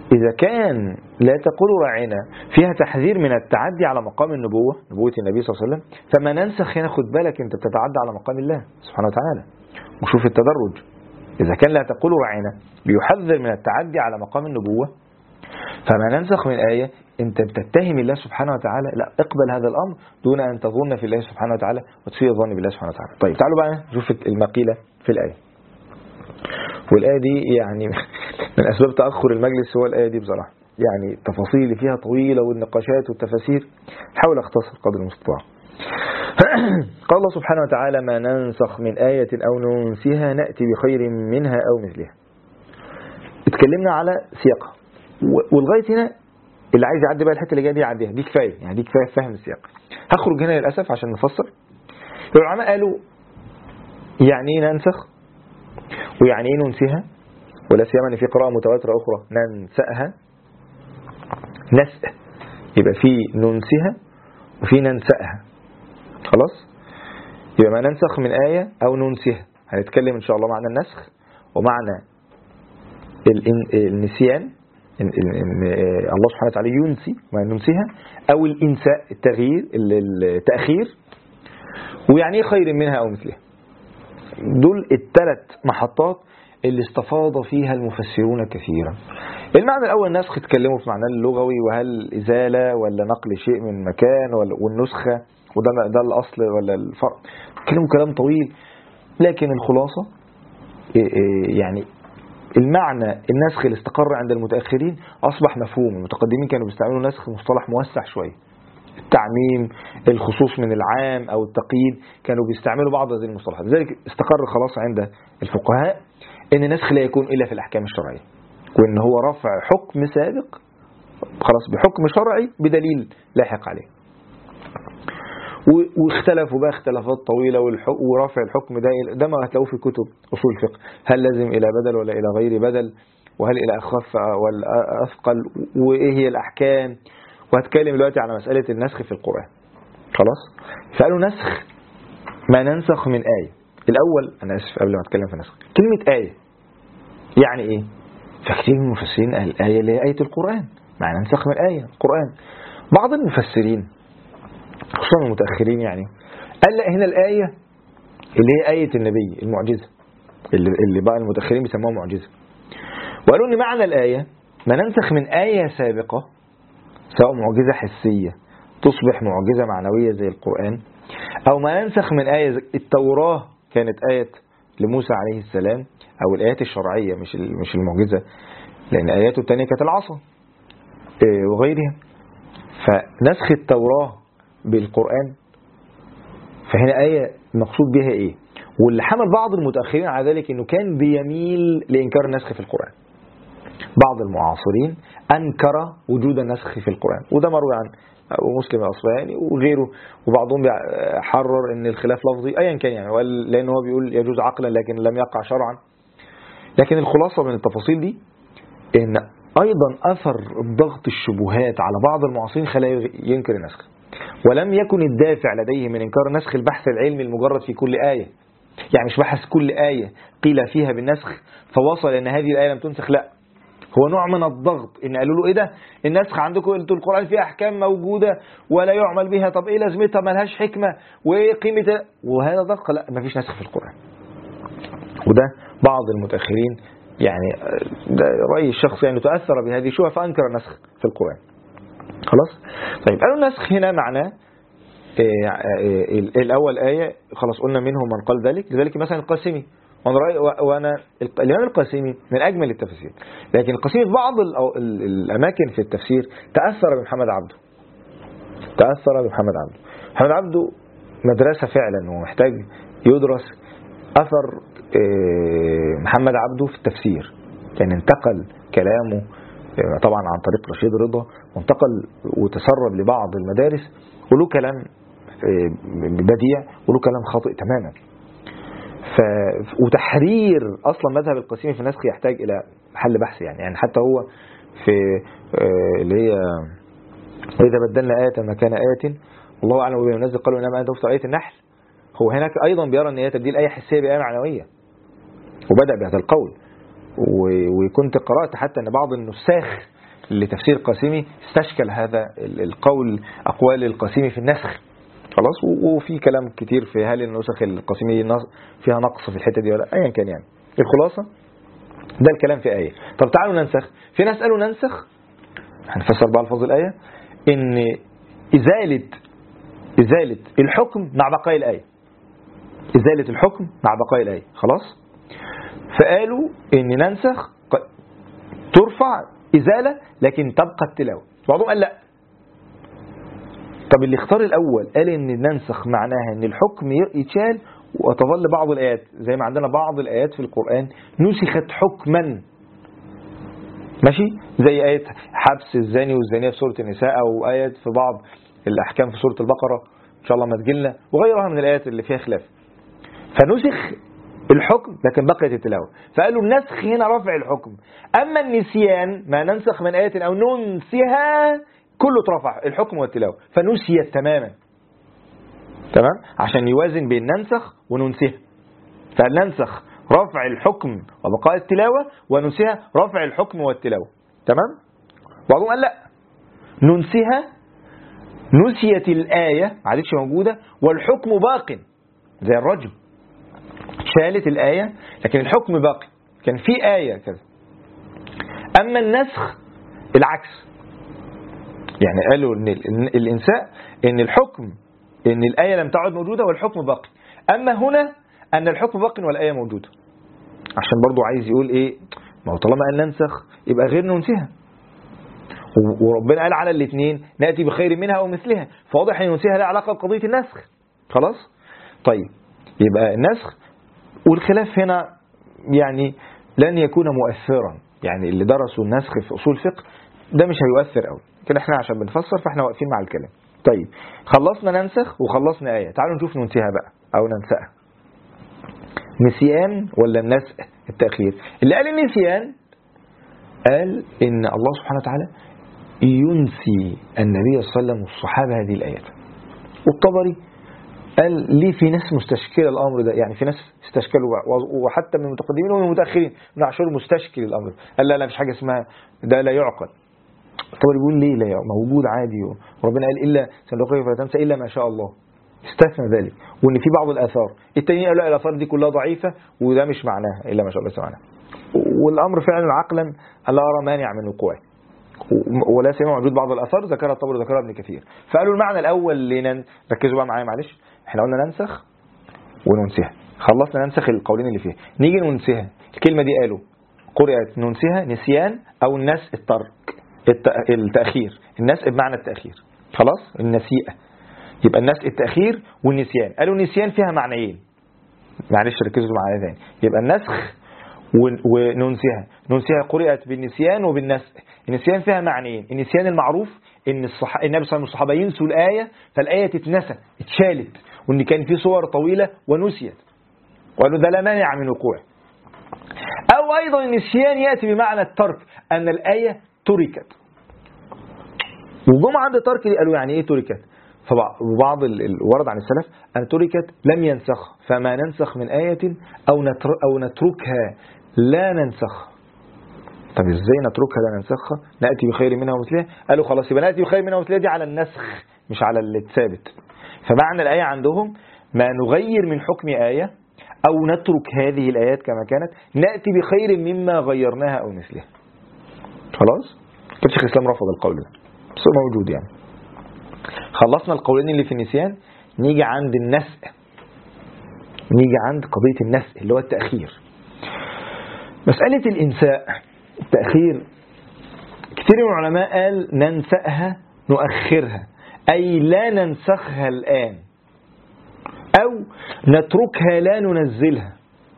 إذا كان لا تقول راعنا فيها تحذير من التعدي على مقام النبوة، نبوة النبي صلى الله عليه وسلم، فما ننسخ هنا خد بالك أنت بتتعدى على مقام الله سبحانه وتعالى. وشوف التدرج، إذا كان لا تقول راعنا بيحذر من التعدي على مقام النبوة، فما ننسخ من آية أنت بتتهم الله سبحانه وتعالى، لا اقبل هذا الأمر دون أن تظن في الله سبحانه وتعالى وتسيء الظن بالله سبحانه وتعالى. طيب تعالوا بقى نشوف المقيلة في الآية. والآية دي يعني من أسباب تأخر المجلس هو الآية دي بصراحة، يعني التفاصيل اللي فيها طويلة والنقاشات والتفاسير، حاول أختصر قدر المستطاع. قال الله سبحانه وتعالى ما ننسخ من آية أو ننسها نأتي بخير منها أو مثلها. اتكلمنا على سياقها والغاية هنا اللي عايز يعدي بقى الحتة اللي جايه دي يعديها، دي كفاية، يعني دي كفاية فهم السياق. هخرج هنا للأسف عشان نفسر. العلماء قالوا يعني ايه ننسخ ويعني ايه ننسها، ولا سيما ان في قراءة متواترة أخرى ننسأها. نسأ يبقى في ننسها وفي ننسأها، خلاص. يبقى ما ننسخ من آية أو ننسها، هنتكلم إن شاء الله معنى النسخ ومعنى النسيان، الله سبحانه وتعالى ينسي ما ننسيها، أو الإنساء التغيير التأخير، ويعني ايه خير منها أو مثلها. دول الثلاث محطات اللي استفاض فيها المفسرون كثيرا. المعنى الأول النسخ اتكلموا في معناه اللغوي، وهل إزالة ولا نقل شيء من مكان والنسخة وده الأصل ولا الفرق، اتكلموا كلام طويل. لكن الخلاصة يعني المعنى النسخ اللي استقر عند المتأخرين أصبح مفهوم. المتقدمين كانوا بيستعملوا نسخ مصطلح موسع شوية، التعميم، الخصوص من العام أو التقييد، كانوا بيستعملوا بعض هذه المصطلحات. لذلك استقر خلاص عند الفقهاء ان النسخ لا يكون إلا في الأحكام الشرعية، وان هو رفع حكم سابق خلاص بحكم شرعي بدليل لاحق عليه. واختلفوا بقى اختلافات طويلة، ورفع الحكم ده ما هتلاقوه في كتب أصول الفقه، هل لازم إلى بدل ولا إلى غير بدل، وهل إلى أخف ولا أثقل، وإيه هي الأحكام. وهتكلم دلوقتي على مسألة النسخ في القرآن. خلاص، فقالوا نسخ ما ننسخ من آية. الأول أنا أسف قبل ما أتكلم في النسخ، كلمة آية يعني إيه؟ فكتير من المفسرين قال الآية اللي هي آية القرآن، ما ننسخ من آية القرآن. بعض المفسرين خصوصا المتأخرين يعني قال لا، هنا الآية اللي هي آية النبي المعجزة، اللي بقى المتأخرين بيسموها معجزة. وقالوا إن معنى الآية ما ننسخ من آية سابقة، سواء معجزة حسية تصبح معجزة معنوية زي القرآن، أو ما ننسخ من آية التوراة كانت آية لموسى عليه السلام، أو الآيات الشرعية مش المعجزة، لأن آياته التانية كانت العصا وغيرها. فنسخ التوراة بالقرآن، فهنا آية مقصود بها إيه؟ واللي حمل بعض المتأخرين على ذلك إنه كان بيميل لإنكار النسخ في القرآن. بعض المعاصرين أنكر وجود النسخ في القرآن، وده مروي عن ومسلم الأصفهاني وغيره، وبعضهم حرر إن الخلاف لفظي أيا كان يعني، لأنه هو بيقول يجوز عقلا لكن لم يقع شرعا. لكن الخلاصة من التفاصيل دي إن أيضا أثر ضغط الشبهات على بعض المعاصرين خلاه ينكر النسخ، ولم يكن الدافع لديه من إنكار النسخ البحث العلمي المجرد في كل آية، يعني مش بحث كل آية قيل فيها بالنسخ فوصل إن هذه الآية لم تنسخ، لا، هو نوع من الضغط إن قالوا له إيه ده النسخ عندكم انتوا القرآن فيه أحكام موجودة ولا يعمل بها، طب إيه لازمتها، ملهاش حكمة وإيه قيمتها، وهذا ضغط، لا مفيش نسخ في القرآن. وده بعض المتأخرين يعني ده رأي الشخص يعني تأثر بهذه الشبهة فأنكر النسخ في القرآن. خلاص، طيب قالوا النسخ هنا معناه الأول آية خلاص قلنا منهم من قال ذلك، لذلك مثلا القاسمي وأنا الإمام القاسمي من أجمل التفسير، لكن القاسمي في بعض الأماكن في التفسير تأثر بمحمد عبده. محمد عبده مدرسة فعلا ومحتاج يدرس أثر محمد عبده في التفسير، كان انتقل كلامه طبعا عن طريق رشيد رضا، وانتقل وتسرب لبعض المدارس، وله كلام بديع وله كلام خاطئ تماما. وتحرير أصلا مذهب القاسمي في النسخ يحتاج إلى حل بحث يعني حتى هو في اللي هي وإذا بدلنا آية مكان آية والله أعلم بما ينزل قالوا إنما أنت وفق آية النحل، هو هناك أيضا بيرى أن هي تبديل آية حسية بآية معنوية، وبدأ بهذا القول. وكنت قرأت حتى أن بعض النساخ لتفسير القاسمي استشكل هذا القول، أقوال القاسمي في النسخ. خلاص، وفي كلام كتير في هل النسخ القاسمي فيها نقص في الحتة دي ولا أيا كان. يعني الخلاصة ده الكلام في آية. طب تعالوا ننسخ. في ناس قالوا ننسخ، هنفسر بقى الفاظ الآية، إن إزالة الحكم مع بقاء الآية، إزالة الحكم مع بقاء الآية. خلاص، فقالوا إن ننسخ ترفع إزالة لكن تبقى التلاوة. بعضهم قال لا. طب اللي اختار الأول قال إن ننسخ معناها إن الحكم يتشال وتظل بعض الآيات، زي ما عندنا بعض الآيات في القرآن نسخت حكما، ماشي، زي آية حبس الزاني والزانية في سورة النساء، أو آيات في بعض الأحكام في سورة البقرة إن شاء الله ما تجيلنا، وغيرها من الآيات اللي فيها خلاف. فنسخ الحكم لكن بقيت التلاوة. فقالوا النسخ هنا رفع الحكم، أما النسيان ما ننسخ من آية أو ننسها كله ترفع الحكم والتلاوة، فنسيت تماما. تمام، عشان يوازن بين ننسخ وننسها. فننسخ رفع الحكم وبقاء التلاوة، وننسها رفع الحكم والتلاوة. تمام. بعضهم قال لا، ننسها نسيت الآية ما عادتش موجودة والحكم باق، زي الرجم شالت الآية لكن الحكم باقي، كان في آية كذا. أما النسخ العكس، يعني قالوا إن الإنساء إن الحكم إن الآية لم تعد موجودة والحكم باقي، أما هنا أن الحكم باقي والآية موجودة. عشان برضو عايز يقول إيه، ما هو طالما قال ننسخ يبقى غير ننسيها، وربنا قال على الاثنين نأتي بخير منها أو مثلها، فواضح أن ننسيها لا علاقة بقضية النسخ. خلاص، طيب يبقى النسخ والخلاف هنا يعني لن يكون مؤثرا. يعني اللي درسوا النسخ في أصول فقه ده مش هيؤثر قوي كده، احنا عشان بنفسر فاحنا واقفين مع الكلام. طيب خلصنا ننسخ وخلصنا آية، تعالوا نشوف ننسيها بقى أو ننسأها. نسيان ولا النسخ التأخير؟ اللي قال النسيان قال إن الله سبحانه وتعالى ينسي النبي صلى الله عليه وسلم والصحابة هذه الآيات. والطبري قال ليه في ناس مستشكل الأمر ده، يعني في ناس استشكلوا وحتى من المتقدمين ومن المتأخرين، من عاشور مستشكل الأمر ده، قال لا مفيش حاجة اسمها ده، لا يعقل. الطبري بيقول ليه لا يعقل، موجود عادي، وربنا قال إلا سنلقيه فلا تنسى إلا ما شاء الله، استثنى ذلك، وإن في بعض الآثار. التانيين قالوا لا الآثار دي كلها ضعيفة وده مش معناها إلا ما شاء الله سبحانه. والأمر فعلا عقلا لا أرى مانع من وقوعه، ولا سيما وجود بعض الآثار ذكرها الطبري ذكرها ابن كثير. فقالوا المعنى الأول ركزوا بقى معايا معلش، احنا قلنا ننسخ وننسيها، خلصنا ننسخ القولين اللي فيها، نيجي ننسيها. الكلمة دي قالوا قرأت ننسيها نسيان أو النس التأخير، النس بمعنى التأخير. خلاص، النسيئة يبقى النس التأخير والنسيان. قالوا النسيان فيها معنيين، معلش ركزوا معايا ثاني. يبقى النسخ وننسيها، ننسيها قرأت بالنسيان وبالنسخ. النسيان فيها معنيين، النسيان المعروف ان النبي صلى الله عليه وسلم والصحابه ينسوا الآية فالآية تتنسى اتشالت، وان كان في صور طويلة ونسيت، وقالوا ده لا مانع من وقوعه. او ايضا النسيان يأتي بمعنى الترك، ان الآية تركت. وجم عند ترك دي قالوا يعني ايه تركت؟ فبعض الورد عن السلف ان تركت لم ينسخ، فما ننسخ من آية او نتركها لا ننسخ. طب ازاي نتركها لا ننسخها؟ نأتي بخير منها ومثلها. قالوا خلاص يبقى نأتي بخير منها ومثلها دي على النسخ مش على الثابت. فمعنى الآية عندهم ما نغير من حكم آية أو نترك هذه الآيات كما كانت، نأتي بخير مما غيرناها أو مثلها. خلاص، كيف شيخ الإسلام رفض القول ده بس هو موجود. يعني خلصنا القولين اللي في النسيان، نيجي عند النسخ، نيجي عند قضية النسخ اللي هو التأخير. مسألة الإنساء التأخير كثير من العلماء قال ننسأها نؤخرها، أي لا ننسخها الآن، أو نتركها لا ننزلها.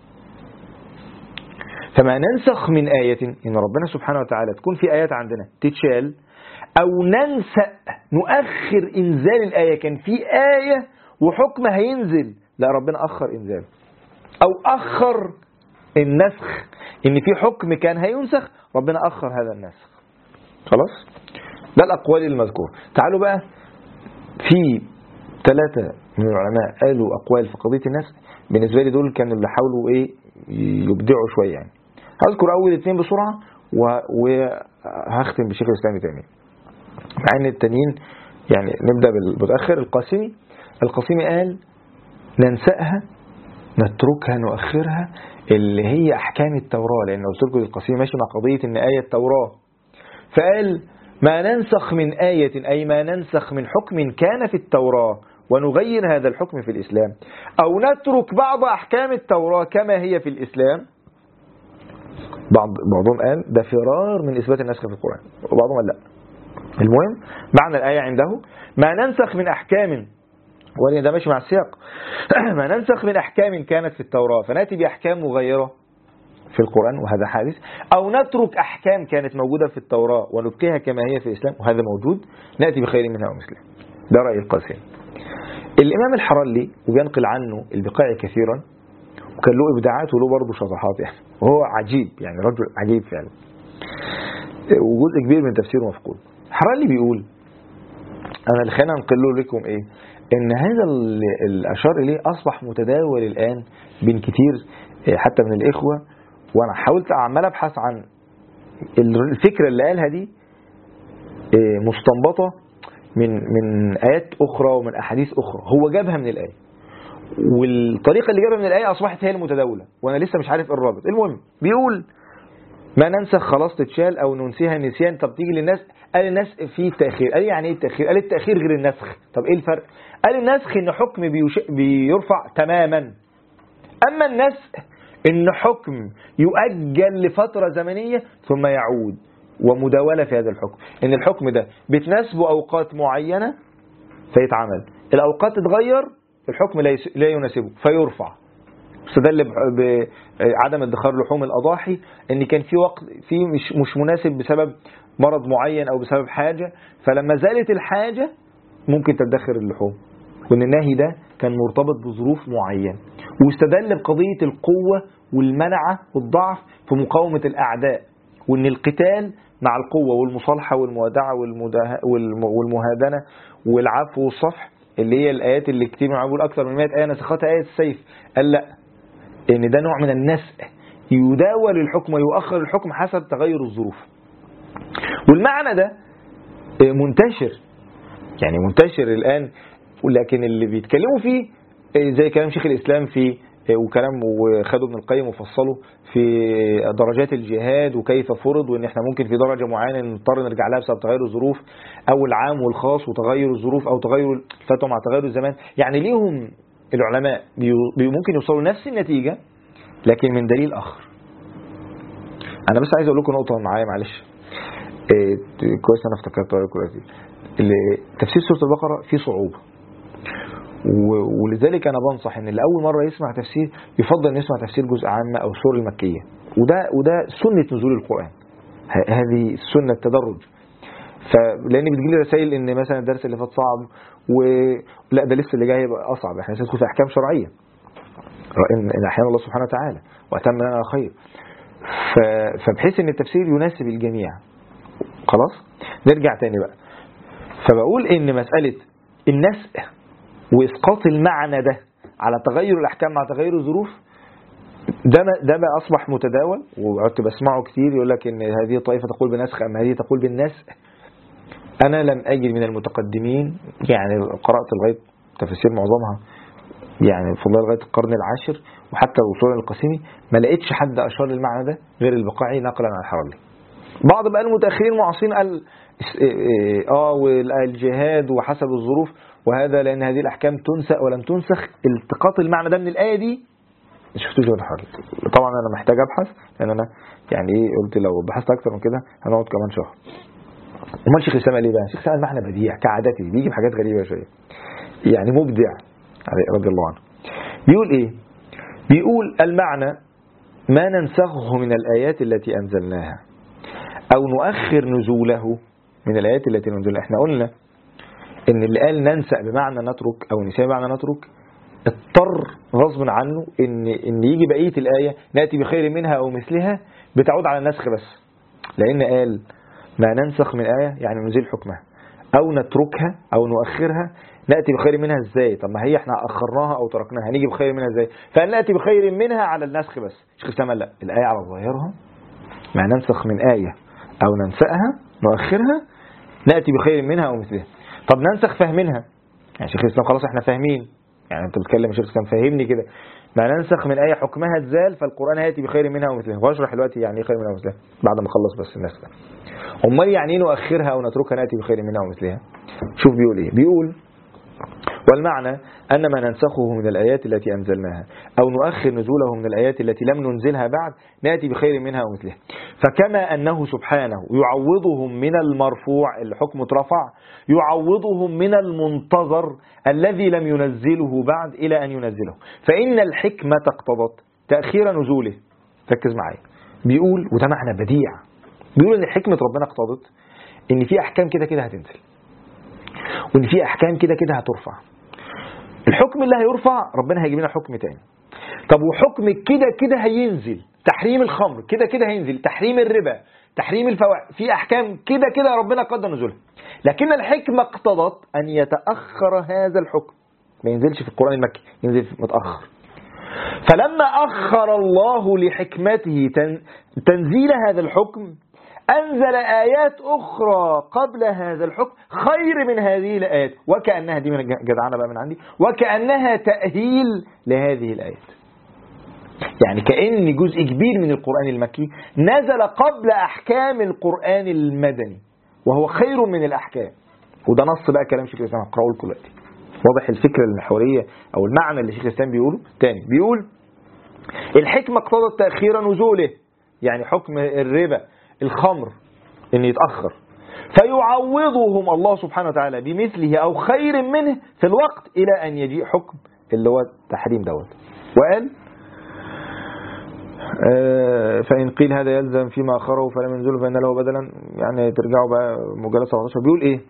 فما ننسخ من آية إن ربنا سبحانه وتعالى تكون في آيات عندنا تتشال، أو ننسأ نؤخر إنزال الآية، كان في آية وحكم هينزل لا ربنا أخر إنزاله، أو أخر النسخ، إن في حكم كان هينسخ ربنا أخر هذا النسخ. خلاص، ده الأقوال المذكورة. تعالوا بقى في 3 من العلماء قالوا أقوال في قضية النسخ، بالنسبة لي دول كانوا اللي حاولوا إيه يبدعوا شوية. يعني هذكر أول 2 بسرعة هختم بشيخ الإسلام ابن تيمية، مع ان التانيين يعني نبدأ بالمتأخر. القاسمي قال ننسأها نتركها نؤخرها، اللي هي أحكام التوراة، لأن قلت لكم القاسمي ماشي مع قضية إن آية التوراة، فقال ما ننسخ من آية أي ما ننسخ من حكم كان في التوراة ونغير هذا الحكم في الإسلام، أو نترك بعض أحكام التوراة كما هي في الإسلام. بعضهم قال ده فرار من إثبات النسخ في القرآن، وبعضهم قال لا. المهم معنى الآية عنده ما ننسخ من أحكام، وده ده ماشي مع السياق ما ننسخ من أحكام كانت في التوراة فنأتي بأحكام مغيرة في القرآن، وهذا حادث، أو نترك أحكام كانت موجودة في التوراة ونبقيها كما هي في الإسلام، وهذا موجود، نأتي بخير منها ومثلها. ده رأي القاسم. الإمام الحرلي وبينقل عنه البقاعي كثيرا، وكان له إبداعات وله برضه شطحات يعني، وهو عجيب يعني، رجل عجيب فعلا، وجزء كبير من تفسيره مفقود. الحرلي بيقول أنا اللي خلينا ننقل لكم إيه، إن هذا الأشار إليه أصبح متداول الآن بين كتير حتى من الإخوة، وأنا حاولت أعمل أبحث عن الفكرة اللي قالها دي مستنبطة من آيات أخرى ومن أحاديث أخرى، هو جابها من الآية، والطريقة اللي جابها من الآية أصبحت هي المتداولة، وأنا لسه مش عارف الرابط. المهم بيقول ما ننسخ خلاص تتشال أو ننسيها نسيان. طب تيجي للناس، قال الناس في تأخير، قال يعني إيه التأخير؟ قال التأخير غير النسخ. طب إيه الفرق؟ قال النسخ إن حكم بيرفع تماما، أما النسخ إن حكم يؤجل لفترة زمنية ثم يعود، ومداولة في هذا الحكم، إن الحكم ده بتناسبه أوقات معينة فيتعمل، الأوقات تتغير الحكم لا يناسبه فيرفع. استدل بعدم ادخار لحوم الأضاحي إن كان في وقت فيه مش مناسب بسبب مرض معين أو بسبب حاجة، فلما زالت الحاجة ممكن تدخر اللحوم، وإن النهي ده كان مرتبط بظروف معينة. واستدل بقضية القوة والمنعة والضعف في مقاومة الأعداء، وإن القتال مع القوة والمصالحة والموادعة والمهادنة والعفو والصفح، اللي هي الآيات اللي كتير من بيقول أكثر من 100 آية نسختها آية السيف، قال لا، إن ده نوع من النسخ، يداول الحكم ويؤخر الحكم حسب تغير الظروف. والمعنى ده منتشر يعني، منتشر الآن، ولكن اللي بيتكلموا فيه زي كلام شيخ الإسلام فيه، وكلام وخدوا ابن القيم وفصلوا في درجات الجهاد وكيف فرض، وإن احنا ممكن في درجة معينة نضطر نرجع لها بسبب تغير الظروف، أو العام والخاص وتغير الظروف، أو تغير الفتوى مع تغير الزمان. يعني ليهم العلماء ممكن يوصلوا نفس النتيجة لكن من دليل آخر. أنا بس عايز أقول لكم نقطة معايا معلش، كويس أنا افتكرتها دلوقتي. تفسير سورة البقرة فيه صعوبة، ولذلك أنا بنصح إن اللي أول مرة يسمع تفسير يفضل أن يسمع تفسير جزء عامة أو السور المكية، وده سنة نزول القرآن، هذه سنة التدرج. لأن بتجيلي رسائل إن مثلا الدرس اللي فات صعب، ولا ده لسه اللي جاي يبقى أصعب، احنا ندخل في أحكام شرعية إن أحيانا الله سبحانه وتعالى وأتم لنا خير، فبحيث إن التفسير يناسب الجميع. خلاص نرجع تاني بقى، فبقول إن مسألة النسخ وإسقاط المعنى ده على تغير الأحكام مع تغير الظروف، ده بقى أصبح متداول، وقعدت بسمعه كتير يقول لك إن هذه طائفة تقول بنسخ أما هذه تقول بالنسخ. أنا لم أجد من المتقدمين، يعني قرأت لغاية تفسير معظمها يعني في الله لغاية القرن العاشر، وحتى الوصول للقاسمي ما لقيتش حد أشار للمعنى ده غير البقاعي نقلا عن الحرلي. بعض بقى المتأخرين المعاصرين قال والجهاد وحسب الظروف وهذا، لأن هذه الأحكام تنسخ ولم تنسخ. التقاط المعنى ده من الآية دي ما شفتوش ولا حاجة. طبعا أنا محتاج أبحث، لأن أنا يعني قلت لو بحثت أكتر من كده هنقعد كمان شهر. امال شيخ الإسلام ليه بقى؟ شيخ الإسلام المعنى بديع كعادته، بيجي بحاجات غريبة شوية، يعني مبدع رضي الله عنه. بيقول إيه؟ بيقول المعنى ما ننسخه من الآيات التي أنزلناها أو نؤخر نزوله من الآيات التي ننزلها. احنا قلنا إن اللي قال ننسى بمعنى نترك أو نسيء بمعنى نترك اضطر غصب عنه إن يجي بقية الآية نأتي بخير منها أو مثلها بتعود على النسخ بس، لأن قال ما ننسخ من آية يعني نزيل حكمها، أو نتركها أو نؤخرها نأتي بخير منها ازاي؟ طب ما هي احنا أخرناها أو تركناها، هنيجي بخير منها ازاي؟ فقال نأتي بخير منها على النسخ بس. شيخ الإسلام لا، الآية على ظاهرها ما ننسخ من آية أو ننسأها نؤخرها نأتي بخير منها أو مثلها. طب ننسخ فهمنها، يعني شيخ الإسلام خلاص احنا فاهمين، يعني انت بتكلم شيخ الإسلام فهمني كده، ما ننسخ من آية حكمها تزال فالقرآن هيأتي بخير منها ومثلها. واشرح دلوقتي يعني ايه خير منها ومثلها بعد ما اخلص بس الناس ده. امال يعني ايه نؤخرها او نتركها نأتي بخير منها ومثلها؟ شوف بيقول ايه، بيقول والمعنى أن ما ننسخه من الآيات التي أنزلناها أو نؤخر نزوله من الآيات التي لم ننزلها بعد نأتي بخير منها ومثلها. فكما أنه سبحانه يعوضهم من المرفوع الحكم اترفع، يعوضهم من المنتظر الذي لم ينزله بعد إلى أن ينزله. فإن الحكمة اقتضت تأخير نزوله. ركز معايا، بيقول وده معنى بديع، بيقول إن حكمة ربنا اقتضت إن في أحكام كده كده هتنزل، وإن في أحكام كده كده هترفع. الحكم اللي هيرفع ربنا هيجيب لنا حكم تاني. طب وحكم كده كده هينزل، تحريم الخمر كده كده هينزل، تحريم الربا، تحريم الفواحش، في أحكام كده كده ربنا قدر نزولها. لكن الحكمة اقتضت أن يتأخر هذا الحكم، ما ينزلش في القرآن المكي، ينزل متأخر. فلما أخر الله لحكمته تنزيل هذا الحكم أنزل آيات أخرى قبل هذا الحكم خير من هذه الآيات، وكأنها دي من جدعانة بقى من عندي، وكأنها تأهيل لهذه الآيات. يعني كأن جزء كبير من القرآن المكي نزل قبل أحكام القرآن المدني وهو خير من الأحكام. وده نص بقى كلام شيخ الإسلام، هقرأه لكم دلوقتي. واضح الفكرة المحورية أو المعنى اللي شيخ الإسلام بيقوله تاني. بيقول الحكمة اقتضت تأخير نزوله، يعني حكم الربا الخمر ان يتأخر، فيعوضهم الله سبحانه وتعالى بمثله او خير منه في الوقت الى ان يجيء حكم اللي هو التحريم دوت. وقال فإن قيل هذا يلزم فيما أخره فلم ينزله فإن له بدلا، يعني ترجعوا بقى مجلد 17. بيقول ايه؟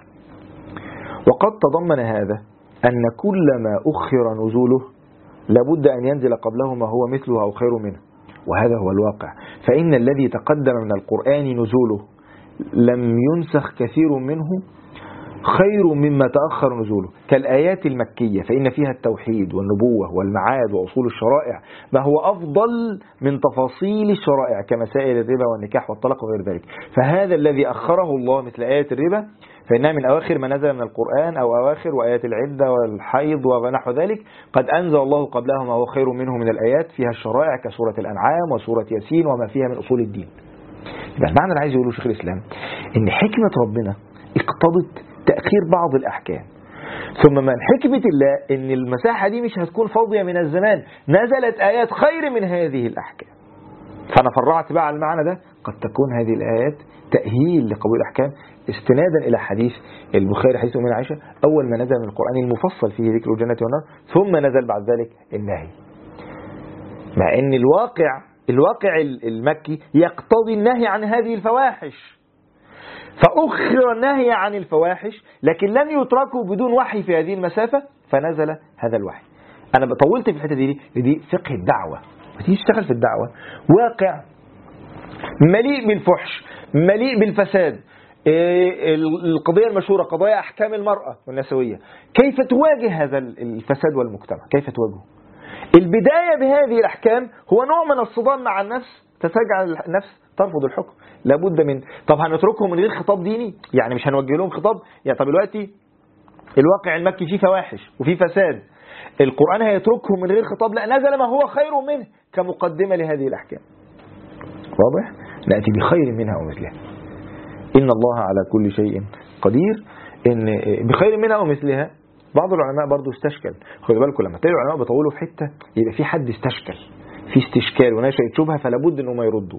وقد تضمن هذا أن كل ما أخر نزوله لابد أن ينزل قبله ما هو مثله أو خير منه، وهذا هو الواقع. فإن الذي تقدم من القرآن نزوله لم ينسخ كثير منه خير مما تأخر نزوله، كالآيات المكية فإن فيها التوحيد والنبوة والمعاد وأصول الشرائع ما هو أفضل من تفاصيل الشرائع كمسائل الربا والنكاح والطلاق وغير ذلك. فهذا الذي أخره الله مثل آيات الربا فإنها من أواخر ما نزل من القرآن أو أواخر، وآيات العدة والحيض ونحو ذلك قد أنزل الله قبلها ما هو خير منه من الآيات فيها الشرائع كسورة الأنعام وسورة ياسين وما فيها من أصول الدين. يبقى المعنى اللي عايز يقوله شيخ الإسلام إن حكمة ربنا اقتضت تأخير بعض الأحكام، ثم من حكمة الله إن المساحة دي مش هتكون فاضية من الزمان، نزلت آيات خير من هذه الأحكام. فأنا فرعت بقى على المعنى ده، قد تكون هذه الآيات تأهيل لقبول الأحكام استنادا إلى حديث البخاري حديث أمنا عائشة أول ما نزل من القرآن المفصل فيه ذكر الجنة والنار، ثم نزل بعد ذلك النهي. مع أن الواقع المكي يقتضي النهي عن هذه الفواحش، فأخر النهي عن الفواحش لكن لم يتركوا بدون وحي في هذه المسافة فنزل هذا الوحي. أنا طولت في الحتة دي فقه الدعوة. بتيجي تشتغل في الدعوة واقع مليء بالفحش مليء بالفساد، القضية المشهورة قضايا أحكام المرأة والنسوية، كيف تواجه هذا الفساد والمجتمع؟ كيف تواجهه؟ البداية بهذه الأحكام هو نوع من الصدام مع النفس، تجعل النفس ترفض الحكم. لابد من طب هنتركهم من غير خطاب ديني، يعني مش هنوجه لهم خطاب. يعني طب دلوقتي الواقع المكي فيه فواحش وفيه فساد، القرآن هيتركهم من غير خطاب؟ لا، نزل ما هو خير منه كمقدمة لهذه الأحكام. واضح؟ نأتي بخير منها ومثلها. إن الله على كل شيء قدير. إن بخير منها ومثلها بعض العلماء برضو استشكل. خدوا بالكم لما تلاقوا العلماء بيطولوا في حتة يبقى في حد استشكل، في استشكال ونشأت شبهة، فلا بد انهم يردوا.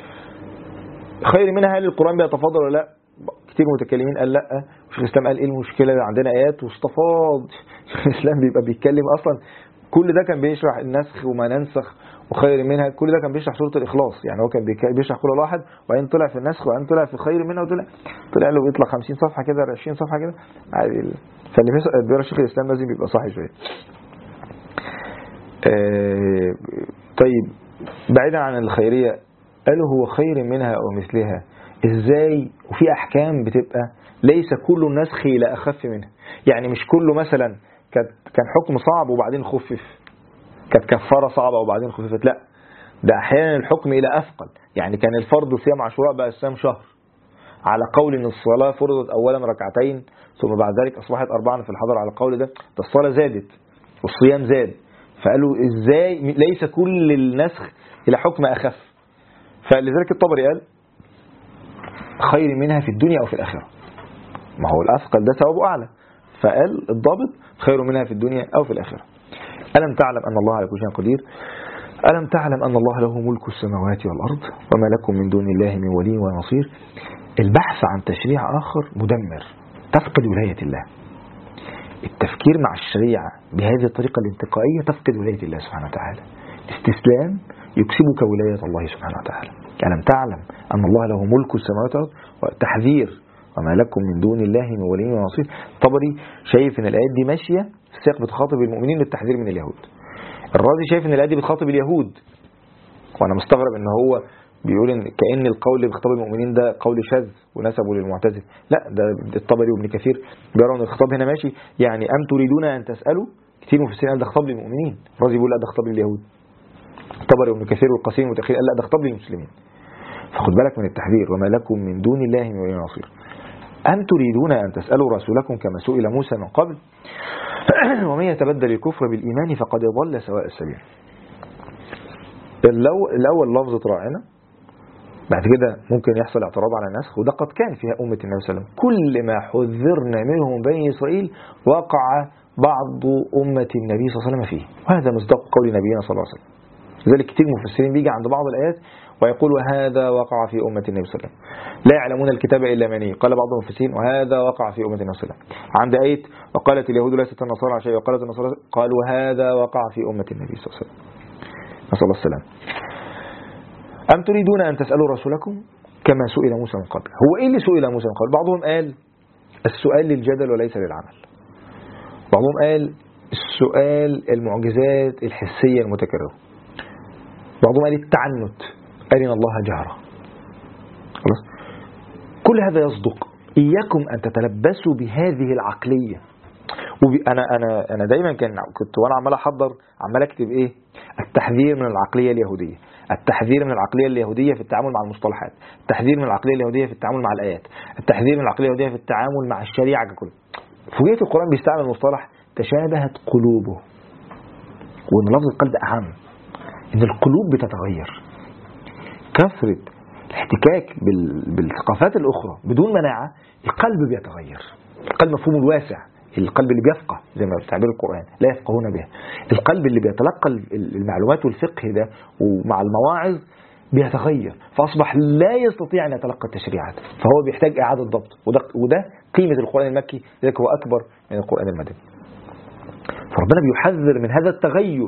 خير منها هل القرآن بيتفاضل ولا لا؟ كتير متكلمين قال لا، شيخ الإسلام قال ايه المشكلة، عندنا آيات واستفاض. شيخ الإسلام بيبقى بيتكلم أصلا كل ده كان بيشرح النسخ وما ننسخ وخير منها، كل ده كان بيشرح سورة الإخلاص. يعني هو كان بيشرح كل واحد، وبعدين طلع في النسخ، وبعدين طلع في خير منها، طلع له بيطلع 50 صفحة كده 20 صفحة كده عادي. فاللي بيقرا شيخ الإسلام لازم يبقى صاحي شوية. طيب بعيدا عن الخيرية، قالوا هو خير منها أو مثلها إزاي؟ وفي أحكام بتبقى ليس كل النسخ إلى أخف منها. يعني مش كله مثلا كان حكم صعب وبعدين خفف، كانت كفارة صعبة وبعدين خففت، لا، ده أحيانا الحكم إلى أثقل، يعني كان الفرض صيام عاشوراء بقى صيام شهر، على قول ان الصلاة فرضت اولا ركعتين ثم بعد ذلك اصبحت 4 في الحضر، على قول ده الصلاة زادت والصيام زاد. فقالوا ازاي ليس كل النسخ الى حكم اخف، فلذلك الطبري قال خير منها في الدنيا او في الاخرة، ما هو الاثقل ده ثوابه اعلى، فقال الضابط خير منها في الدنيا او في الاخرة. ألم تعلم أن الله على كل شيء قدير، ألم تعلم أن الله له ملك السماوات والأرض وما لكم من دون الله من ولي ونصير. البحث عن تشريع آخر مدمر، تفقد ولاية الله. التفكير مع الشريعة بهذه الطريقة الانتقائية تفقد ولاية الله سبحانه وتعالى. الاستسلام يكسبك ولاية الله سبحانه وتعالى. ألم تعلم أن الله له ملك السماوات والأرض، والتحذير وما لكم من دون الله من ولي ونصير. طبري شايف ان الآيات دي ماشية في سياق بتخاطب المؤمنين للتحذير من اليهود. الرازي شايف ان الآيات دي بتخاطب اليهود، وانا مستغرب ان هو بيقول ان كأن القول اللي بخطاب المؤمنين ده قول شاذ ونسبه للمعتزلة. لا، ده الطبري وابن كثير بيرون الخطاب هنا ماشي، يعني أم تريدون أن تسألوا، كتير مفسرين قال ده خطاب للمؤمنين، الرازي بيقول لا ده خطاب لليهود. الطبري وابن كثير والقاسمي والمتأخرين قال لا ده خطاب للمسلمين. فخد بالك من التحذير، وما لكم من دون الله من ولي ونصير. أم تريدون أن تسألوا رسولكم كما سئل موسى من قبل ومن يتبدل الكفر بالإيمان فقد ضل سواء السبيل. الأول لفظة راعنا، بعد كده ممكن يحصل اعتراض على النسخ، وده قد كان فيها أمة النبي صلى الله عليه وسلم. كل ما حذرنا منه بني إسرائيل وقع بعض أمة النبي صلى الله عليه وسلم فيه، وهذا مصداق قول نبينا صلى الله عليه وسلم. لذلك كتير مفسرين بيجي عند بعض الآيات ويقول وهذا وقع في أمة النبي صلى الله عليه وسلم، لا يعلمون الكتاب إلا مني، قال بعض المفسرين وهذا وقع في أمة النبي صلى الله عليه وسلم. عند آية وقالت اليهود ليست النصارى على شيء وقالت النصارى، قالوا هذا وقع في أمة النبي صلى الله عليه وسلم، نسأل الله السلام. أم تريدون أن تسألوا رسولكم كما سئل موسى من قبل. هو إيه اللي سئل موسى من قبل؟ بعضهم قال السؤال للجدل وليس للعمل، بعضهم قال السؤال المعجزات الحسية المتكررة، بعضهم قال التعنت أرنا الله جهرة. خلاص، كل هذا يصدق. إياكم أن تتلبسوا بهذه العقلية. أنا دايما كنت وأنا عمال أحضر عمال أكتب إيه؟ التحذير من العقلية اليهودية، التحذير من العقلية اليهودية في التعامل مع المصطلحات، التحذير من العقلية اليهودية في التعامل مع الآيات، التحذير من العقلية اليهودية في التعامل مع الشريعة ككل. فوجئت القرآن بيستعمل مصطلح تشابهت قلوبه، وإن لفظ القلب أهم، إن القلوب بتتغير. كثرة الاحتكاك بالثقافات الأخرى بدون مناعة القلب بيتغير. القلب مفهوم الواسع، القلب اللي بيفقه زي ما بتعبير القرآن لا يفقهون به، القلب اللي بيتلقى المعلومات والفقه ده ومع المواعظ بيتغير، فأصبح لا يستطيع أن يتلقى التشريعات، فهو بيحتاج إعادة ضبط. وده قيمة القرآن المكي، لذلك هو أكبر من القرآن المدني. فربنا بيحذر من هذا التغير.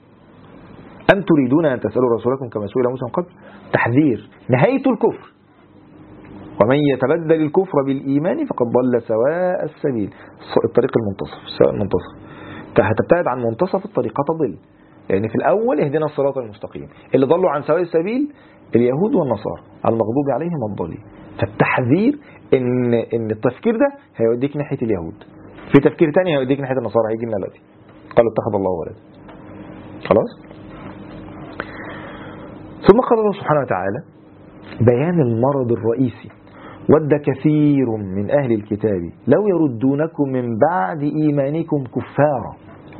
أم تريدون أن تسألوا رسولكم كما سئل موسى من قبل، تحذير نهاية الكفر، ومن يتبدل الكفر بالإيمان فقد ضل سواء السبيل، الطريق المنتصف، سواء المنتصف. هتبتعد عن منتصف الطريق تضل، يعني في الأول اهدنا الصراط المستقيم، اللي ضلوا عن سواء السبيل اليهود والنصارى المغضوب عليهم الضالين. فالتحذير إن التفكير ده هيوديك ناحية اليهود، في تفكير تاني هيوديك ناحية النصارى، هيجي لنا دلوقتي قالوا اتخذ الله ولد. خلاص. ثم قال الله سبحانه وتعالى بيان المرض الرئيسي، ود كثير من أهل الكتاب لو يردونكم من بعد إيمانكم كفارا.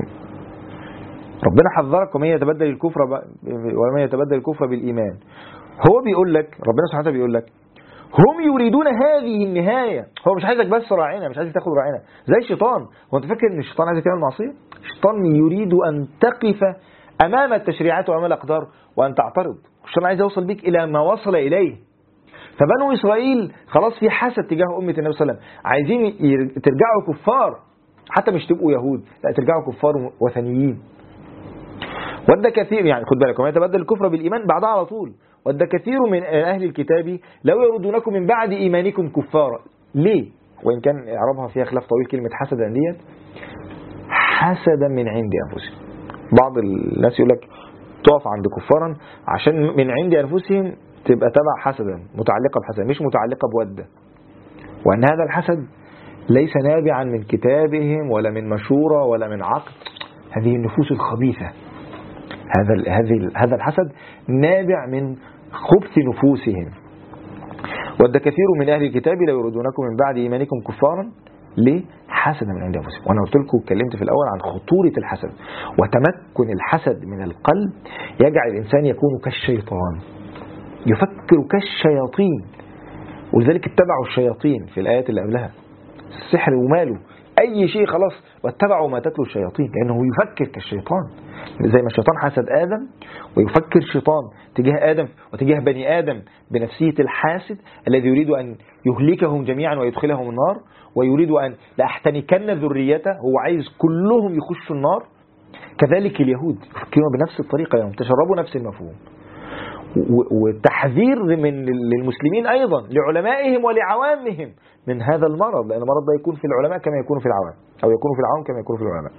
ربنا حذرك ومن يتبدل الكفر بالإيمان. هو بيقول لك، ربنا سبحانه وتعالى بيقول لك هم يريدون هذه النهاية. هو مش عايزك بس راعينا، مش عايزك تاخد راعينا زي الشيطان. هو انت فاكر ان الشيطان عايز يعمل معصية؟ الشيطان يريد أن تقف أمام التشريعات وأمام الأقدار وأن تعترض. الشيطان عايز يوصل بيك إلى ما وصل إليه. فبنو إسرائيل خلاص في حسد تجاه أمة النبي صلى الله عليه وسلم، عايزين ترجعوا كفار، حتى مش تبقوا يهود، لا ترجعوا كفار وثنيين. ود كثير، يعني خد بالك، وما يتبدل الكفر بالإيمان بعدها على طول ود كثير من أهل الكتاب لو يردونكم من بعد إيمانكم كفارا. ليه؟ وإن كان إعرابها فيها خلاف طويل كلمة حسدا ديت، حسدا من عند أنفسهم. بعض الناس يقول لك تقف عند كفارا عشان من عند أنفسهم تبقى تبع حسدا، متعلقة بحسد مش متعلقة بودة، وأن هذا الحسد ليس نابعا من كتابهم ولا من مشورة ولا من عقد. هذه النفوس الخبيثة هذا الحسد نابع من خبث نفوسهم. ود كثير من أهل الكتاب لا يريدونكم من بعد إيمانكم كفارا ليه؟ حسدا من عند أنفسهم. وأنا قلت لكم اتكلمت في الأول عن خطورة الحسد، وتمكن الحسد من القلب يجعل الإنسان يكون كالشيطان، يفكر كالشياطين، ولذلك اتبعوا الشياطين في الآيات اللي قبلها. السحر وماله، أي شيء خلاص، واتبعوا ما تتلو الشياطين، لأنه يفكر كالشيطان. زي ما الشيطان حسد آدم، ويفكر الشيطان تجاه آدم وتجاه بني آدم بنفسية الحاسد الذي يريد أن يهلكهم جميعا ويدخلهم النار، ويريد أن لأحتنكن ذريته، هو عايز كلهم يخشوا النار. كذلك اليهود يفكرون بنفس الطريقة، يوم تشربوا نفس المفهوم. والتحذير للمسلمين أيضا، لعلمائهم ولعوامهم من هذا المرض، لأن المرض ده يكون في العلماء كما يكون في العوام، أو يكون في العوام كما يكون في العلماء.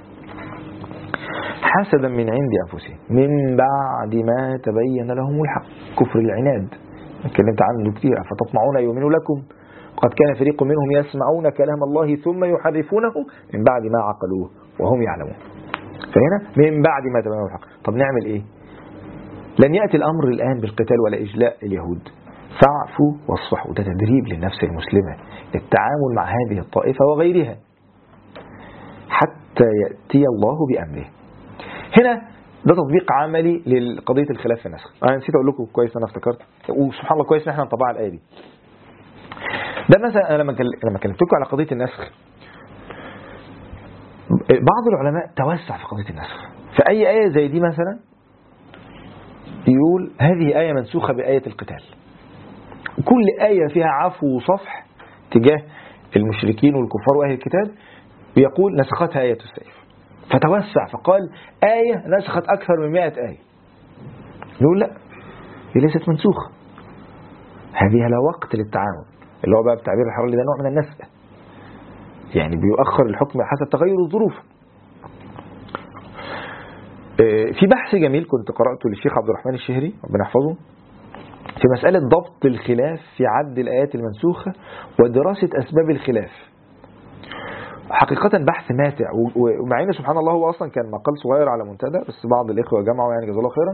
حسدا من عند أنفسهم من بعد ما تبين لهم الحق، كفر العناد اتكلمت عنه كتير. فتطمعون يؤمنوا لكم قد كان فريق منهم يسمعون كلام الله ثم يحرفونه من بعد ما عقلوه وهم يعلمون. فهنا من بعد ما تبين لهم الحق. طب نعمل ايه؟ لن يأتي الأمر الآن بالقتال ولا إجلاء اليهود، فاعفوا واصفحوا. ده تدريب للنفس المسلمة للتعامل مع هذه الطائفة وغيرها حتى يأتي الله بأمره. هنا ده تطبيق عملي لقضية الخلاف في النسخ. أنا نسيت أقول لكم كويس، أنا افتكرت، وسبحان الله كويس إن احنا نطبع الآية دي. ده مثلا أنا لما كلمتكم على قضية النسخ، بعض العلماء توسع في قضية النسخ. في أي آية زي دي مثلا يقول هذه آية منسوخة بآية القتال. كل آية فيها عفو وصفح تجاه المشركين والكفار وأهل الكتاب يقول نسختها آية السيف. فتوسع فقال آية نسخت أكثر من 100 آية. نقول لا، هي ليست منسوخة، هذه لا وقت للتعامل، اللي هو بقى بتعبير الحراري ده نوع من النسخ، يعني بيؤخر الحكم حسب تغير الظروف. في بحث جميل كنت قرأته للشيخ عبد الرحمن الشهري ربنا يحفظه في مسألة ضبط الخلاف في عد الآيات المنسوخة ودراسة أسباب الخلاف. حقيقة بحث ماتع، ومع ان سبحان الله هو اصلا كان مقال صغير على منتدى، بس بعض الاخوه جمعوا يعني جزاه الله خيرا.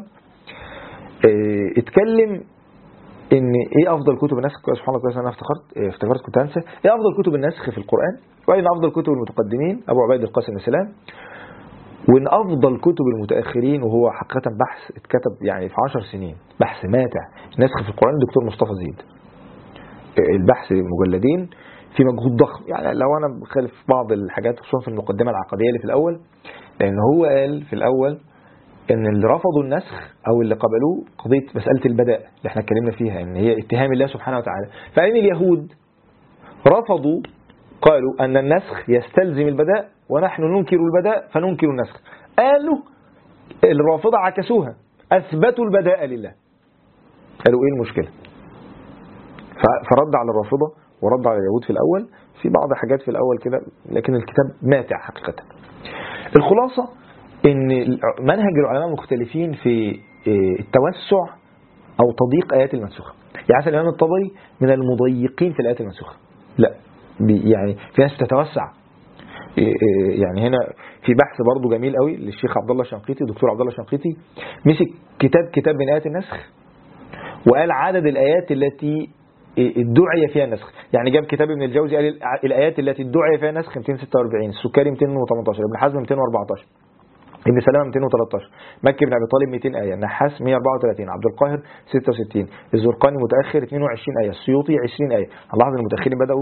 اتكلم ان ايه افضل كتب النسخ. سبحان الله كويس انا افتكرت كنت انسى ايه افضل كتب النسخ في القران، وان افضل كتب المتقدمين ابو عبيد القاسم بن سلام، وان افضل كتب المتاخرين. وهو حقيقه بحث اتكتب يعني في 10 سنين، بحث ماتع نسخ في القران الدكتور مصطفى زيد. البحث مجلدين في مجهود ضخم، يعني لو انا بخالف بعض الحاجات خصوصا في المقدمه العقديه اللي في الاول، لان هو قال في الاول ان اللي رفضوا النسخ او اللي قبلوه قضيه مساله البداء اللي احنا اتكلمنا فيها، ان هي اتهام الله سبحانه وتعالى. فان اليهود رفضوا، قالوا ان النسخ يستلزم البداء ونحن ننكر البداء فننكر النسخ. قالوا الرافضه عكسوها، اثبتوا البداء لله. قالوا ايه المشكله؟ فرد على الرافضه ورد على اليهود في الأول في بعض حاجات في الأول كده، لكن الكتاب ماتع حقيقة. الخلاصة إن منهج العلماء مختلفين في التوسع أو تضييق آيات المنسوخة. يعني مثلا الإمام الطبري من المضيقين في الآيات المنسوخة، لا يعني في ناس تتوسع. يعني هنا في بحث برضو جميل قوي للشيخ عبد الله الشنقيطي، دكتور عبد الله الشنقيطي، مسك كتاب من آيات النسخ وقال عدد الآيات التي الدعية فيها النسخ. يعني جاب كتاب ابن الجوزي قال الآيات التي الدعية فيها النسخ 246، السكري 218، ابن حزم 214، ابن سلامة 213، مكي بن أبي طالب 200 آية، النحاس 134، عبد القاهر 66، الزرقاني متأخر 22 آية، السيوطي 20 آية. هنلاحظ ان المتأخرين بدأوا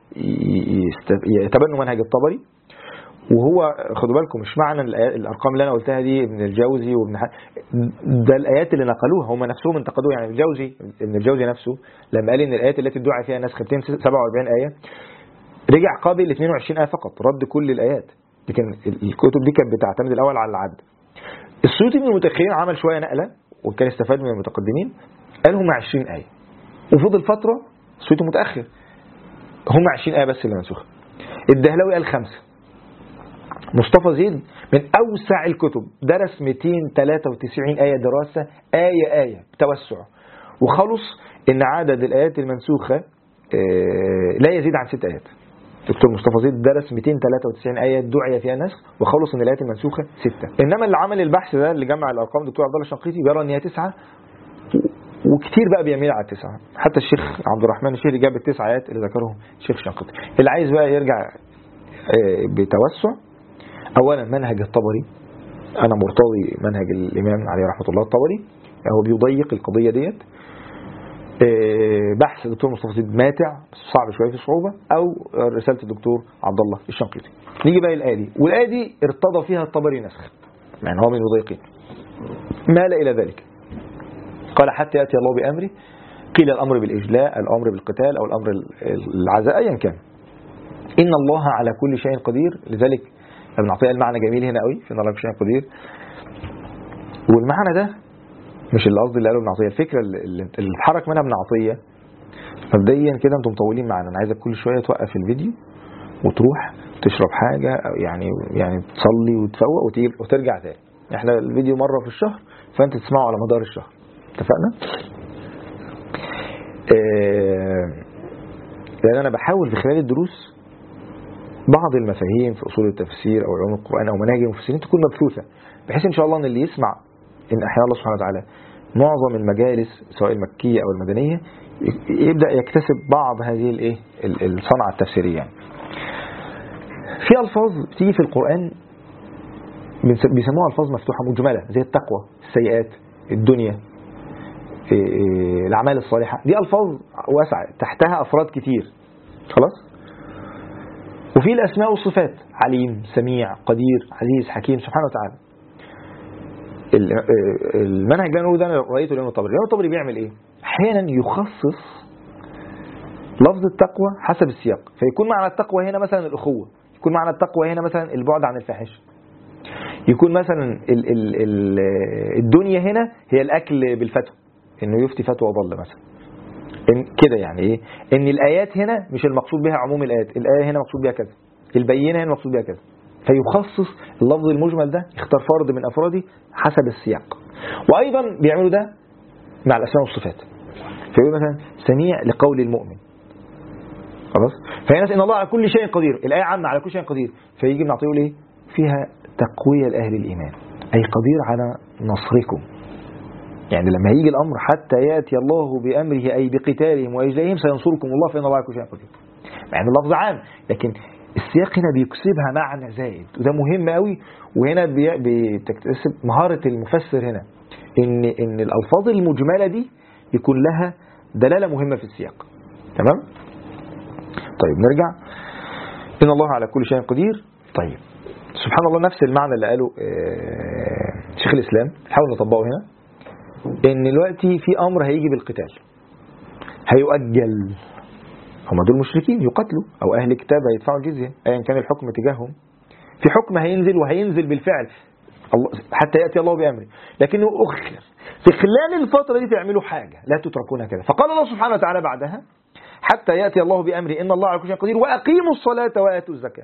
يتبنوا منهج الطبري. وهو خدوا بالكم مش معنى الأرقام اللي أنا قلتها دي ابن الجوزي وابن ده الآيات اللي نقلوها هم نفسهم انتقدوها. يعني ابن الجوزي نفسه لما قال إن الآيات التي ادعى فيها نسخ 247 آية رجع قابل 22 آية فقط، رد كل الآيات. لكن الكتب دي كانت بتعتمد الأول على العد. السيوطي من المتأخرين عمل شوية نقلة وكان استفاد من المتقدمين، قال هم 20 آية، وفضل فترة السيوطي متأخر هم 20 آية بس اللي منسوخة. الدهلوي قال 5. مصطفى زيد من أوسع الكتب درس 293 آية دراسة آية بتوسع، وخلص إن عدد الآيات المنسوخة لا يزيد عن 6 آيات. دكتور مصطفى زيد درس 293 آية دعي فيها نسخ وخلص ان الآيات المنسوخة 6. انما اللي عمل البحث ده اللي جمع الارقام دكتور عبد الله الشنقيطي بيرى ان هي 9 وكتير بقى بيميل على 9. حتى الشيخ عبد الرحمن الشيري جاب ال9 آيات اللي ذكرهم الشيخ الشنقيطي. اللي عايز بقى يرجع بتوسع، اولا منهج الطبري، انا مرتضي منهج الامام عليه رحمة الله الطبري، هو بيضيق القضية ديت. بحث الدكتور مصطفى زيد ماتع صعب شويه في صعوبه، او رساله الدكتور عبد الله الشنقيطي. نيجي بقى الآية دي، والآية دي ارتضى فيها الطبري نسخ، يعني هو من المضيقين مال الى ذلك. قال حتى ياتي الله بامره، قيل الامر بالاجلاء، الامر بالقتال، او الامر العزاء، ايا كان. ان الله على كل شيء قدير. لذلك ابن عطيه المعنى جميل هنا قوي في ان الله على كل شيء قدير. والمعنى ده مش اللي قصدي اللي قاله ابن عطيه، الفكره اللي اتحرك منها ابن عطيه مبدئيا كده. انتم مطولين معانا، انا عايزك كل شويه توقف الفيديو وتروح تشرب حاجه، أو يعني تصلي وتفوق وترجع تاني. احنا الفيديو مره في الشهر، فانت تسمعه على مدار الشهر، اتفقنا؟ لان انا بحاول في خلال الدروس بعض المفاهيم في اصول التفسير او علوم القران او مناهج المفسرين تكون مبثوثه، بحيث ان شاء الله ان اللي يسمع إن أحيانا الله سبحانه وتعالى معظم المجالس سواء المكية أو المدنية يبدأ يكتسب بعض هذه الصنعة التفسيرية. يعني في ألفاظ بتيجي في القرآن بيسموها ألفاظ مفتوحة مجملة، زي التقوى، السيئات، الدنيا، الأعمال الصالحة. دي ألفاظ واسعة تحتها أفراد كتير، خلاص. وفي الأسماء والصفات، عليم، سميع، قدير، عزيز، حكيم، سبحانه وتعالى. المنهج اللي انا ده انا رايته الامام الطبري. الامام الطبري بيعمل ايه؟ احيانا يخصص لفظ التقوى حسب السياق، فيكون معنى التقوى هنا مثلا الاخوه، يكون معنى التقوى هنا مثلا البعد عن الفاحشه، يكون مثلا الدنيا هنا هي الاكل بالفتوى، انه يفتي فتوى ضل مثلا كده. يعني ايه؟ ان الايات هنا مش المقصود بها عموم الايات، الايه هنا مقصود بها كذا، البينه هنا مقصود بها كذا. فيخصص اللفظ المجمل ده، يختار فرد من أفراده حسب السياق. وأيضا بيعملوا ده مع الأسماء والصفات، فيقول مثلا سميع لقول المؤمن، خلاص. فهنا إن الله على كل شيء قدير، الآية عامة على كل شيء قدير، فيجي ابن عطيه يقول إيه؟ فيها تقوية لأهل الإيمان، أي قدير على نصركم. يعني لما يجي الأمر حتى يأتي الله بأمره أي بقتالهم وإجلائهم سينصركم الله فإن الله على كل شيء قدير. مع أن اللفظ عام، لكن السياق هنا بيكسبها معنى زائد، وده مهم قوي. وهنا بتكتسب مهارة المفسر هنا، ان الألفاظ المجملة دي يكون لها دلالة مهمة في السياق. تمام؟ طيب نرجع. إن الله على كل شيء قدير. طيب سبحان الله، نفس المعنى اللي قاله شيخ الإسلام حاول نطبقه هنا، ان دلوقتي في أمر هيجي بالقتال، هيؤجل، هم دول مشركين يقتلوا، او اهل كتاب هيدفعوا الجزيه، ايا كان الحكم تجاههم. في حكم هينزل، وهينزل بالفعل حتى ياتي الله بامره، لكنه اخر. في خلال الفتره دي تعملوا حاجه لا تتركونها كده. فقال الله سبحانه وتعالى بعدها حتى ياتي الله بامره ان الله على كل شيء قدير واقيموا الصلاه واتوا الزكاه.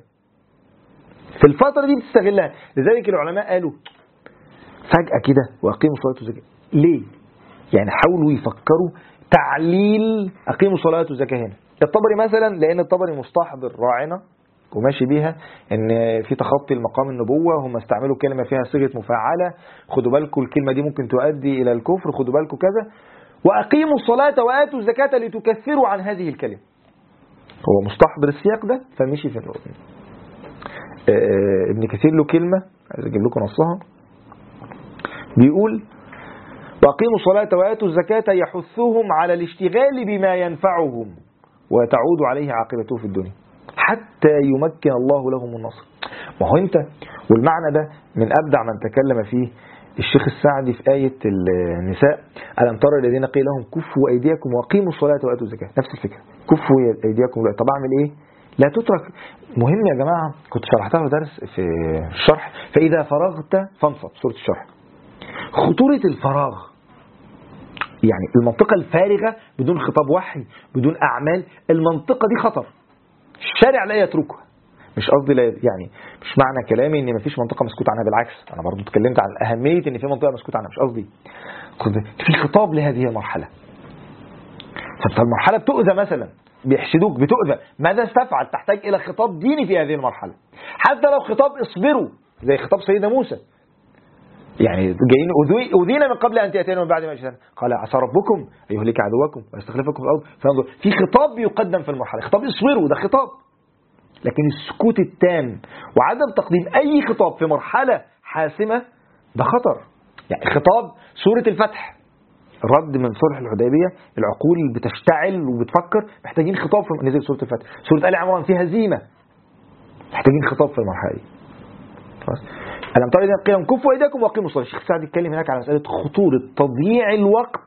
في الفتره دي بتستغلها. لذلك العلماء قالوا فجاه كده واقيموا الصلاه والزكاه ليه؟ يعني حاولوا يفكروا تعليل اقيموا الصلاه واتوا الزكاه هنا. الطبري مثلا، لان الطبري مستحضر راعنا وماشي بيها ان في تخطي المقام النبوة، هم استعملوا كلمة فيها صيغة مفاعلة، خدوا بالكم الكلمة دي ممكن تؤدي الى الكفر، خدوا بالكم كذا، واقيموا الصلاة واتوا الزكاة لتكفروا عن هذه الكلمة. هو مستحضر السياق ده فمشي في الرؤية. ابن كثير له كلمة عايز اجيب لكم نصها، بيقول واقيموا الصلاة واتوا الزكاة يحثهم على الاشتغال بما ينفعهم وتعود عليه عاقبته في الدنيا حتى يمكن الله لهم النصر. ما هو انت، والمعنى ده من أبدع من تكلم فيه الشيخ السعدي في آية النساء، ألم ترى الذين قيل لهم كفوا أيديكم وأقيموا الصلاة وآتوا الزكاة. نفس الفكرة، كفوا أيديكم. طب أعمل إيه؟ لا تترك. مهم يا جماعة، كنت شرحتها في درس في الشرح، فإذا فرغت فانصت، سورة الشرح. خطورة الفراغ، يعني المنطقة الفارغة بدون خطاب وحي، بدون أعمال، المنطقة دي خطر، الشارع لا يتركها. مش قصدي يعني مش معنى كلامي ان مفيش منطقة مسكوت عنها، بالعكس انا برضو اتكلمت عن أهمية ان في منطقة مسكوت عنها، مش قصدي في خطاب لهذه المرحلة. فالمرحلة بتؤذى مثلا بيحشدوك، بتؤذى، ماذا ستفعل؟ تحتاج إلى خطاب ديني في هذه المرحلة. حتى لو خطاب اصبروا زي خطاب سيدنا موسى، يعني جايين أذينا من قبل أن تأتينا من بعد ما جئتنا، قال عسى ربكم أن يهلك عدوكم ويستخلفكم في الأرض فانظر. في خطاب بيقدم في المرحلة، خطاب اصبروا ده خطاب. لكن السكوت التام وعدم تقديم أي خطاب في مرحلة حاسمة ده خطر. يعني خطاب سورة الفتح، الرد من صلح الحديبية، العقول بتشتعل وبتفكر، محتاجين خطاب في نزل سورة الفتح. سورة آل عمران فيها هزيمة، محتاجين خطاب في المرحلة دي. خلاص. ألم ترى إذا قيل كفوا أيديكم وأقيموا الصلاة. الشيخ سعد يتكلم هناك على مسألة خطورة تضييع الوقت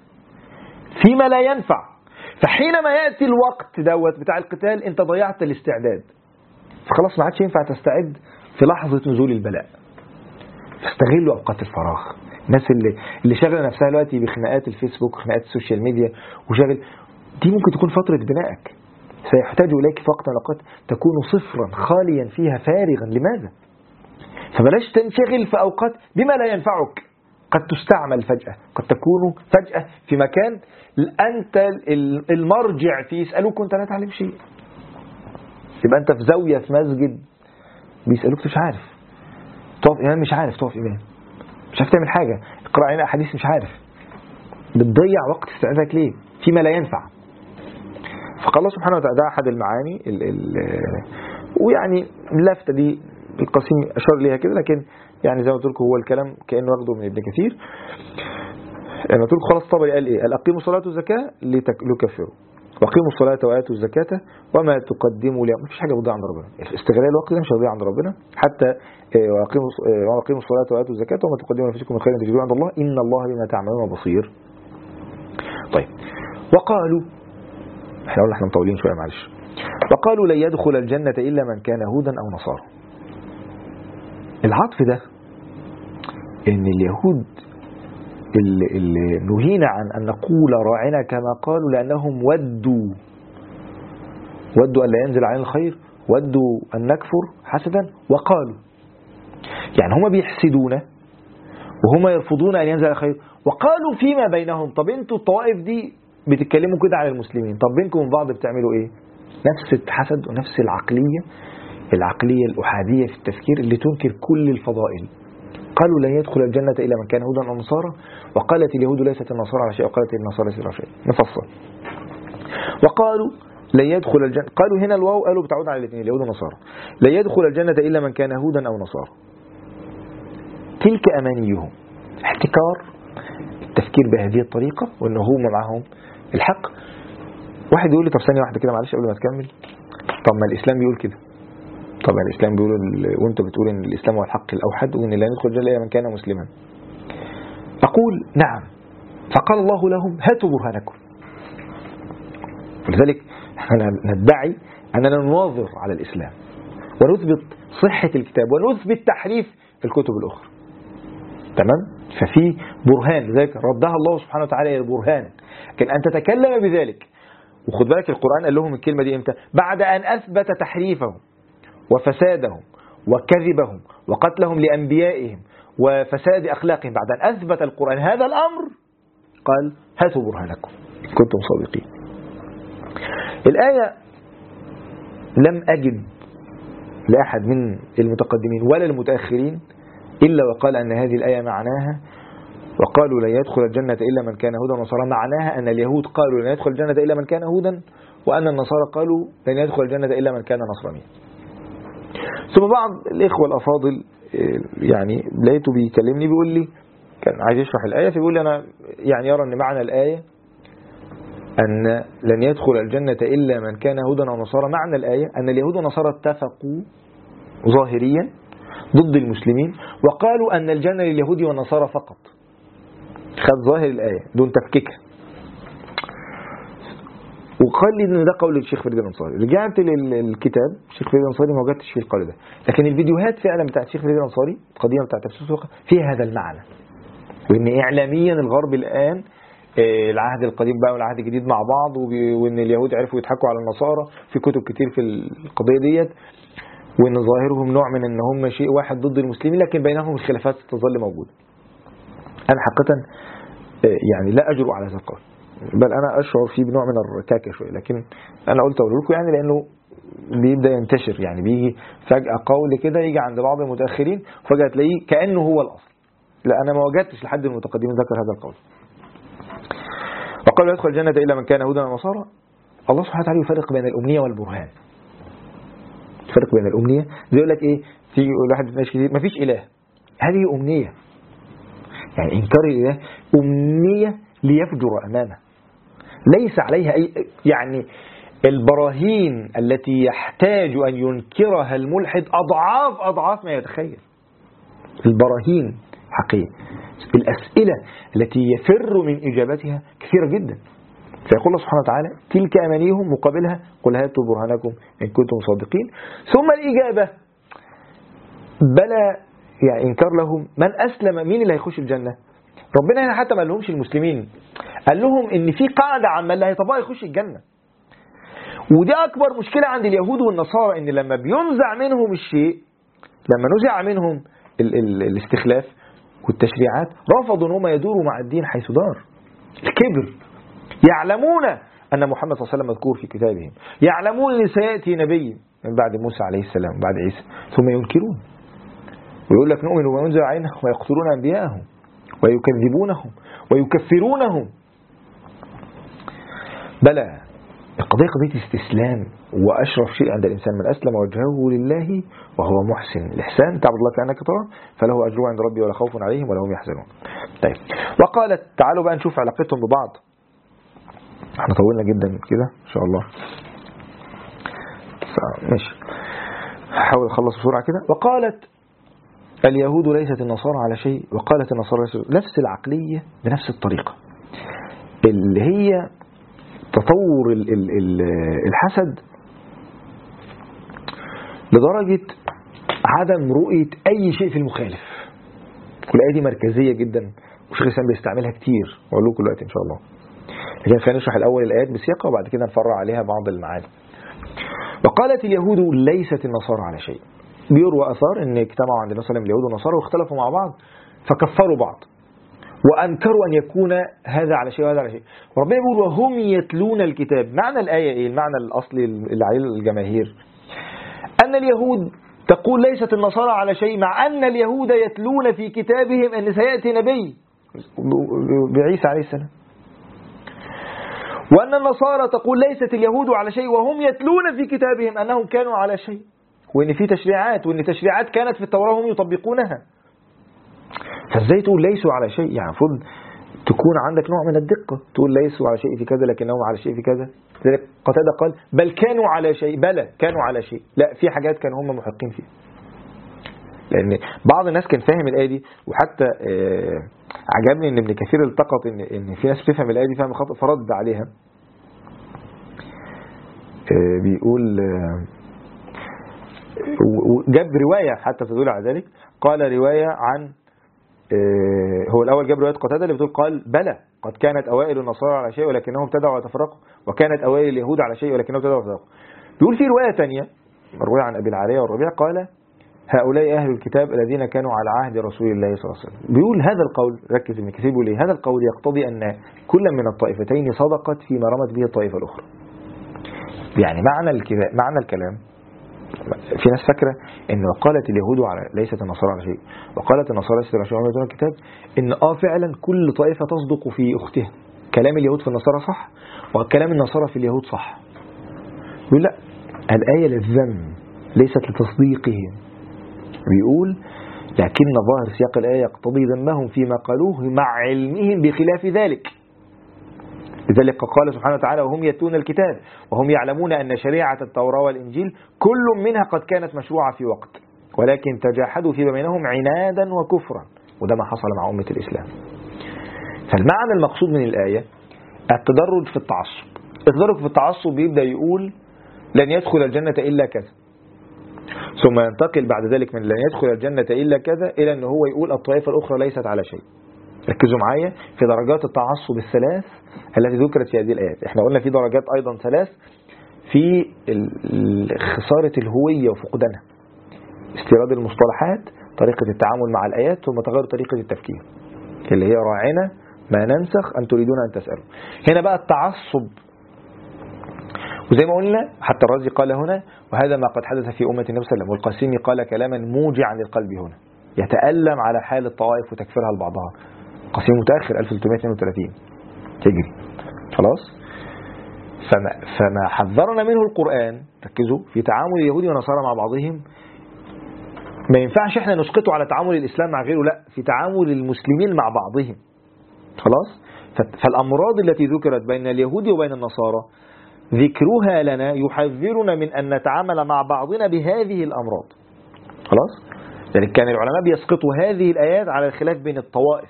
فيما لا ينفع. فحينما يأتي الوقت دوت بتاع القتال أنت ضيعت الاستعداد، فخلاص ما عادش ينفع تستعد في لحظة نزول البلاء. فاستغلوا أوقات الفراغ. الناس اللي شغله نفسها دلوقتي بخناقات الفيسبوك وخناقات السوشيال ميديا وشغل، دي ممكن تكون فترة بنائك. سيحتاج إليك في وقت من الأوقات تكون صفرا خاليا فيها فارغا. لماذا؟ فبلاش تنشغل في أوقات بما لا ينفعك. قد تستعمل فجأة، قد تكون فجأة في مكان أنت المرجع فيه يسألوك وأنت لا تعلم شيء. يبقى أنت في زاوية في مسجد بيسألوك مش عارف تقف إمام، مش عارف تقف إمام، مش عارف تعمل حاجة، اقرأ علينا أحاديث مش عارف. بتضيع وقت استعدادك ليه؟ فيما لا ينفع. فقال الله سبحانه وتعالى ده أحد المعاني ويعني اللفتة دي القاسم أشار ليها كده، لكن يعني زي ما قلت لكم هو الكلام كأنه واخده من ابن كثير. أنا قلت لكم خلاص طبعا قال إيه؟ قال أقيموا الصلاة والزكاة لتكفروا، وأقيموا الصلاة وآتوا الزكاة وما تقدموا لهم. مفيش حاجة بتضيع عند ربنا، استغلال الوقت ده مش هيضيع عند ربنا. حتى وأقيموا الصلاة وآتوا الزكاة وما تقدموا لأنفسكم من خير تجدوه عند الله إن الله بما تعملون بصير. طيب وقالوا، احنا قلنا احنا مطولين شوية معلش. وقالوا لن يدخل الجنة إلا من كان هودا أو نصارى. العطف ده إن اليهود اللي نهينا عن أن نقول راعنا كما قالوا لأنهم ودوا أن لا ينزل علينا الخير، ودوا أن نكفر حسدا، وقالوا يعني هم بيحسدون وهم يرفضون أن ينزل الخير، وقالوا فيما بينهم. طب انتوا الطوائف دي بتتكلموا كده على المسلمين، طب بينكم من بعض بتعملوا ايه؟ نفس الحسد ونفس العقلية الأحادية في التفكير اللي تنكر كل الفضائل. قالوا لن يدخل الجنة إلا من كان هودا أو نصارى، وقالت اليهود ليست النصارى على شيء، وقالت النصارى ليست على شيء. نفصل. وقالوا لن يدخل الجنة، قالوا هنا الواو قالوا بتعود على الاثنين اليهود والنصارى. لن يدخل الجنة إلا من كان هودا أو نصارى. تلك أمانيهم، احتكار التفكير بهذه الطريقة وإن هم معهم الحق. واحد يقول لي طب ثانية واحدة كده معلش قبل ما تكمل، طب ما الإسلام بيقول كده، طب الإسلام بيقول وانت بتقول ان الإسلام هو الحق الأوحد وان لا يدخل الجنة إلا من كان مسلما. أقول نعم، فقال الله لهم هاتوا برهانكم. ولذلك احنا ندعي أننا نناظر على الإسلام ونثبت صحة الكتاب ونثبت تحريف الكتب الأخرى. تمام؟ ففي برهان، لذلك ردها الله سبحانه وتعالى إلى البرهان. لكن أن تتكلم بذلك، وخد بالك القرآن قال لهم الكلمة دي امتى؟ بعد أن أثبت تحريفهم وفسادهم وكذبهم وقتلهم لأنبيائهم وفساد أخلاقهم. بعد أن أثبت القرآن هذا الأمر قال هاتوا برهانكم إن كنتم صادقين. الآية لم أجد لأحد من المتقدمين ولا المتأخرين إلا وقال أن هذه الآية معناها وقالوا لن يدخل الجنة إلا من كان هودا ونصارى، معناها أن اليهود قالوا لن يدخل الجنة إلا من كان هودا، وأن النصارى قالوا لن يدخل الجنة إلا من كان نصرانيا. ثم بعض الإخوة الأفاضل يعني لقيته بيكلمني بيقول لي كان عايز يشرح الآية، فبيقول لي أنا يعني يرى أن معنى الآية أن لن يدخل الجنة إلا من كان هودا أو نصارى، معنى الآية أن اليهود والنصارى اتفقوا ظاهريا ضد المسلمين وقالوا أن الجنة لليهود والنصارى فقط. خد ظاهر الآية دون تفكيكها، وقال لي ان ده قول الشيخ فريد الأنصاري. رجعت للكتاب الشيخ فريد الأنصاري ما وجدتش فيه القول ده، لكن الفيديوهات فعلا بتاعت الشيخ فريد الأنصاري القديمه بتاعت تفسير السوق فيها هذا المعنى، وان اعلاميا الغرب الان العهد القديم بقى والعهد الجديد مع بعض، وان اليهود عرفوا يضحكوا على النصارى في كتب كتير في القضيه ديت، وان ظاهرهم نوع من ان هم شيء واحد ضد المسلمين لكن بينهم الخلافات تظل موجوده. انا حقيقه يعني لا اجرؤ على هذا القول، بل أنا أشعر فيه بنوع من الركاكة شوية، لكن أنا قلت أقول لكم يعني لأنه بيبدأ ينتشر، يعني بيجي فجأة قول كده يجي عند بعض المتأخرين وفجأة تلاقيه كأنه هو الأصل. لا، أنا ما وجدتش لحد المتقدمين ذكر هذا القول. وقال لا يدخل الجنة إلا من كان يهودا أو نصارى. الله سبحانه وتعالى يفرق بين الأمنية والبرهان. يفرق بين الأمنية، زي يقول لك إيه، تيجي يقول واحد في ناس كتير ما فيش إله، هذه أمنية، يعني إنكار الإله أمنية ليفجر أمامه ليس عليها أي، يعني البراهين التي يحتاج أن ينكرها الملحد أضعاف ما يتخيل. البراهين حقيقة، الأسئلة التي يفر من إجابتها كثيرة جدا. فيقول الله سبحانه وتعالى تلك أمانيهم، مقابلها قل هاتوا برهانكم إن كنتم صادقين. ثم الإجابة بلى، يعني إنكار لهم من أسلم، مين اللي هيخش الجنة؟ ربنا هنا حتى ما قالهمش المسلمين، قال لهم إن في قاعدة عامة اللي هيطبقها يخش الجنة. ودي أكبر مشكلة عند اليهود والنصارى، إن لما بينزع منهم الشيء، لما نزع منهم الاستخلاف والتشريعات، رفضوا أن هم يدوروا مع الدين حيث دار. الكبر. يعلمون أن محمد صلى الله عليه وسلم مذكور في كتابهم، يعلمون أن سيأتي نبي من بعد موسى عليه السلام بعد عيسى، ثم ينكرون ويقول لك نؤمن بما أنزل علينا ويقتلون أنبياءهم ويكذبونهم ويكفرونهم. بلى، القضية قضية استسلام، وأشرف شيء عند الإنسان من أسلم وجهه لله وهو محسن. الإحسان تعبد الله كأنك تراه فله أجر عند ربي ولا خوف عليهم ولا هم يحزنون. طيب، وقالت تعالوا بقى نشوف علاقتهم ببعض. احنا طولنا جدا كده إن شاء الله، ماشي، حاول أخلص بسرعة كده. وقالت اليهود ليست النصارى على شيء، وقالت النصارى ليست، نفس العقلية بنفس الطريقة اللي هي تطور الحسد لدرجة عدم رؤية أي شيء في المخالف. والآية دي مركزية جدا وشيخ الإسلام بيستعملها كتير، وأقول لكم دلوقتي إن شاء الله. لكن خلينا نشرح الأول الآيات بسياقة وبعد كده نفرع عليها بعض المعاني. وقالت اليهود ليست النصارى على شيء. بيروى أثار إن اجتمعوا عند النبي صلى الله عليه وسلم اليهود والنصارى واختلفوا مع بعض فكفروا بعض وأنكروا أن يكون هذا على شيء وهذا على شيء. وربنا يقول وهم يتلون الكتاب. معنى الآية إيه؟ المعنى الأصلي اللي عليه الجماهير أن اليهود تقول ليست النصارى على شيء، مع أن اليهود يتلون في كتابهم أن سيأتي نبي بعيسى عليه السلام. وأن النصارى تقول ليست اليهود على شيء وهم يتلون في كتابهم أنهم كانوا على شيء، وإن في تشريعات، وإن تشريعات كانت في التوراة وهم يطبقونها. فازاي تقول ليسوا على شيء؟ يعني المفروض تكون عندك نوع من الدقة، تقول ليسوا على شيء في كذا لكنهم على شيء في كذا. لذلك قتادة قال بل كانوا على شيء، بلى كانوا على شيء، لا في حاجات كانوا هم محقين فيها. لأن بعض الناس كان فاهم الآية دي، وحتى عجبني إن ابن كثير التقط إن في ناس بتفهم الآية دي فهم خطأ فرد عليها. بيقول جاب رواية حتى تدل على ذلك. قال رواية عن هو الأول جاب رواية قتادة اللي بتقول قال بلى قد كانت أوائل النصارى على شيء ولكنهم ابتدعوا وتفرقوا، وكانت أوائل اليهود على شيء ولكنهم ابتدعوا وتفرقوا. بيقول في رواية تانية مروية عن أبي العالية والربيع قال هؤلاء أهل الكتاب الذين كانوا على عهد رسول الله صلى الله عليه وسلم. بيقول هذا القول، ركز ابن كثير بيقول هذا القول يقتضي أن كل من الطائفتين صدقت فيما رمت به الطائفة الأخرى. يعني معنى الكلام في ناس فاكرة ان وقالت اليهود على ليست النصارى على شيء وقالت النصارى ليست على شيء وهم يتلون الكتاب، ان فعلا كل طائفة تصدق في اختها. كلام اليهود في النصارى صح وكلام النصارى في اليهود صح. يقول لا، الآية للذم ليست لتصديقهم. بيقول لكن ظاهر سياق الآية يقتضي ذمهم فيما قالوه مع علمهم بخلاف ذلك. لذلك قال سبحانه وتعالى وهم يتلون الكتاب وهم يعلمون أن شريعة التوراة والإنجيل كل منها قد كانت مشروعة في وقت ولكن تجاحدوا فيما بينهم عنادا وكفرا. وده ما حصل مع أمة الإسلام. فالمعنى المقصود من الآية التدرج في التعصب. التدرج في التعصب بيبدأ يقول لن يدخل الجنة إلا كذا، ثم ينتقل بعد ذلك من لن يدخل الجنة إلا كذا إلى أنه هو يقول الطائفة الأخرى ليست على شيء. ركزوا معايا في درجات التعصب الثلاث التي ذكرت في هذه الآيات. احنا قلنا في درجات أيضا ثلاث في خسارة الهوية وفقدانها: استيراد المصطلحات، طريقة التعامل مع الآيات، ثم تغير طريقة التفكير اللي هي راعنا ما ننسخ أن تريدون أن تسألوا. هنا بقى التعصب، وزي ما قلنا حتى الرازي قال هنا وهذا ما قد حدث في أمة النبي صلى الله عليه وسلم. والقاسمي قال كلاما موجعا للقلب هنا، يتألم على حال الطوائف وتكفيرها لبعضها. القاسمي متأخر 1332 تجري خلاص. فما حذرنا منه القرآن، ركزوا، في تعامل اليهود والنصارى مع بعضهم ما ينفعش احنا نسقطه على تعامل الإسلام مع غيره، لا، في تعامل المسلمين مع بعضهم خلاص. فالأمراض التي ذكرت بين اليهود وبين النصارى ذكرها لنا يحذرنا من أن نتعامل مع بعضنا بهذه الأمراض خلاص. يعني كان العلماء بيسقطوا هذه الآيات على الخلاف بين الطوائف،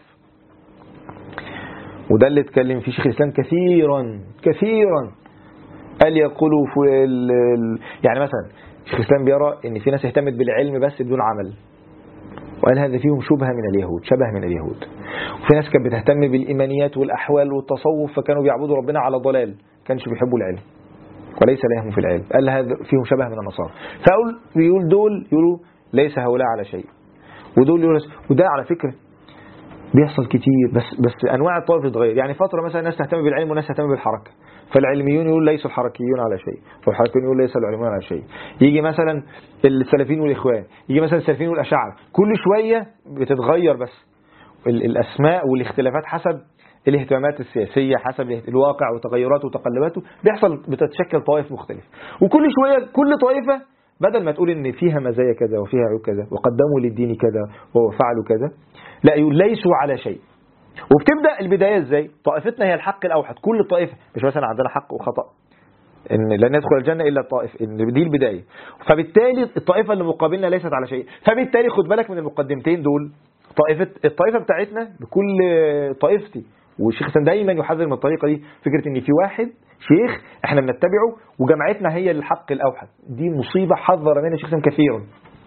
وده اللي اتكلم فيه شيخ الإسلام كثيرا. قال يقولوا في يعني مثلا شيخ الإسلام بيرى ان في ناس اهتمت بالعلم بس بدون عمل، وقال هذا فيهم شبه من اليهود. وفي ناس كانت بتهتم بالإيمانيات والأحوال والتصوف فكانوا بيعبدوا ربنا على ضلال، كانش بيحبوا العلم وليس لهم في العلم، قال هذا فيهم شبه من النصارى. فأقول بيقول دول يقولوا ليس هؤلاء على شيء، ودول يقولوا، وده على فكرة بيحصل كتير، بس أنواع الطوائف تتغير. يعني فترة مثلا ناس تهتم بالعلم وناس تهتم بالحركة، فالعلميون يقول ليسوا الحركيون على شيء، والحركيون يقول ليس العلميون على شيء. يجي مثلا السلفيين والإخوان، يجي مثلا السلفيين والأشاعرة، كل شوية بتتغير بس الأسماء والاختلافات حسب الاهتمامات السياسية، حسب الواقع وتغيراته وتقلباته، بتتشكل طوائف مختلفة. وكل شوية كل طائفة بدل ما تقول ان فيها مزايا كذا وفيها عيوب كذا وقدموا للدين كذا وفعلوا كذا، لا، يقول ليسوا على شيء. وبتبدأ البداية ازاي؟ طائفتنا هي الحق الأوحد، كل طائفة، مش مثلا عندنا حق وخطأ ان لن يدخل الجنة إلا الطائف، ان دي البداية. فبالتالي الطائفة اللي مقابلنا ليست على شيء. فبالتالي خد بالك من المقدمتين دول، الطائفة بتاعتنا بكل طائفتي. والشيخ حسن دايما يحذر من الطريقة دي، فكرة ان في واحد شيخ احنا بنتبعه وجماعتنا هي الحق الأوحد، دي مصيبة حذر منها الشيخ حسن كثيرا.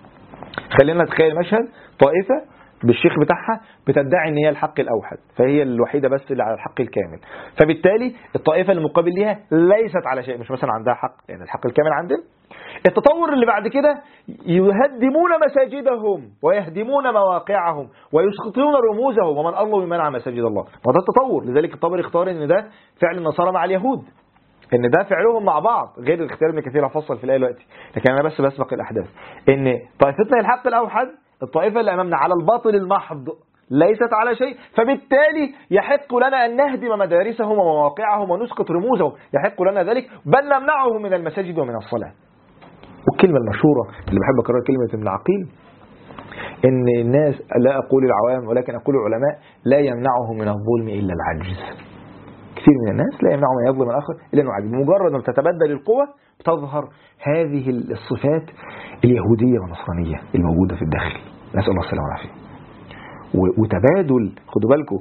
خلينا نتخيل مشهد طائفة بالشيخ بتاعها بتدعي ان هي الحق الأوحد، فهي الوحيدة بس اللي على الحق الكامل. فبالتالي الطائفة المقابل ليها ليست على شيء، مش مثلا عندها حق، يعني الحق الكامل عندنا. التطور اللي بعد كده يهدمون مساجدهم ويهدمون مواقعهم ويسقطون رموزهم ومن الله منع مساجد الله. وده التطور. لذلك الطبري اختار ان ده فعل النصارى مع اليهود، ان ده فعلهم مع بعض، غير الاختيار ابن كثير هفصل في الآية دلوقتي، لكن انا بس بسبق الاحداث. ان طائفتنا الحق الاوحد، الطائفة اللي امامنا على الباطل المحض ليست على شيء، فبالتالي يحق لنا أن نهدم مدارسهم ومواقعهم ونسقط رموزهم، يحق لنا ذلك، بل نمنعهم من المساجد ومن الصلاة. والكلمة المشهورة اللي بحب أكرر كلمة ابن عقيل، إن الناس، لا أقول العوام ولكن أقول العلماء، لا يمنعهم من الظلم إلا العجز. كثير من الناس لا يمنعهم من يظلم الآخر إلا أنه عجز. مجرد ما تتبدل القوة بتظهر هذه الصفات اليهودية والنصرانية الموجودة في الداخل، نسأل الله السلامة والعافية. وتبادل، خدوا بالكم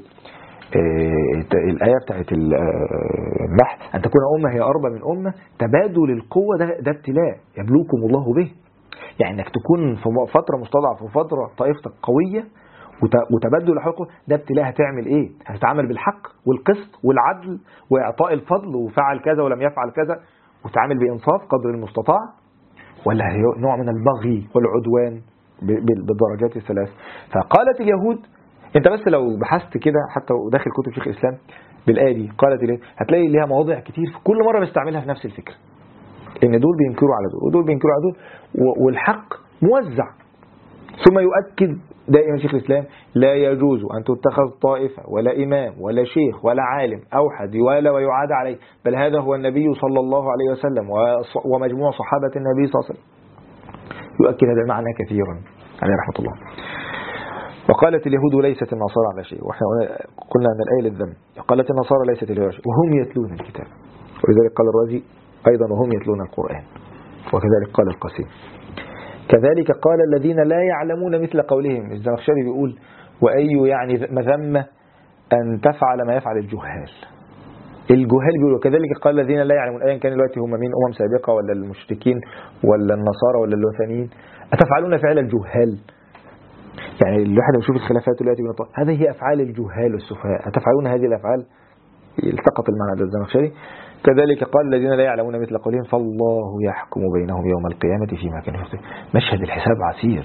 الآية بتاعت النحل، أن تكون أمة هي أربى من أمة، تبادل القوة ده ابتلاء يبلوكم الله به. يعني أنك تكون في فترة مستضعف وفترة طائفتك قوية وتبادل الحقوق، ده ابتلاء. هتعمل إيه؟ هتتعامل بالحق والقسط والعدل وإعطاء الفضل، وفعل كذا ولم يفعل كذا، وتعامل بإنصاف قدر المستطاع، ولا نوع من البغي والعدوان بالدرجات الثلاث. فقالت اليهود، انت بس لو بحثت كده حتى داخل كتب شيخ الإسلام بالآية دي، قالت اليهود، هتلاقي ليها مواضع كتير في كل مرة بيستعملها في نفس الفكرة، ان دول بينكروا على دول ودول بينكروا على دول، والحق موزع. ثم يؤكد دائما شيخ الإسلام، لا يجوز أن تتخذ طائفة ولا إمام ولا شيخ ولا عالم أوحد يوالى ويعاد عليه، بل هذا هو النبي صلى الله عليه وسلم ومجموع صحابة النبي صلى الله عليه وسلم. يؤكد هذا المعنى كثيرا عليه رحمة الله. وقالت اليهود ليست النصارى على شيء، وإحنا قلنا أن الآية للذم. قالت النصارى ليست اليهود على شيء وهم يتلون الكتاب، ولذلك قال الرازي أيضا وهم يتلون القرآن، وكذلك قال القاسمي. كذلك قال الذين لا يعلمون مثل قولهم. الزمخشري بيقول وأي يعني مذمة أن تفعل ما يفعل الجهال. الجهال بيقولوا كذلك قال الذين لا يعلمون، أيا كان دلوقتي هم مين، سابقة ولا المشركين ولا النصارى ولا الوثنيين، أتفعلون فعل الجهال؟ يعني الواحد بيشوف الخلافات دلوقتي بين هذه هي أفعال الجهال والسفهاء، أتفعلون هذه الأفعال؟ التقط المعنى ده الزمخشري. كذلك قال الذين لا يعلمون مثل قولهم فالله يحكم بينهم يوم القيامة فيما كانوا يختلفون. مشهد الحساب عسير،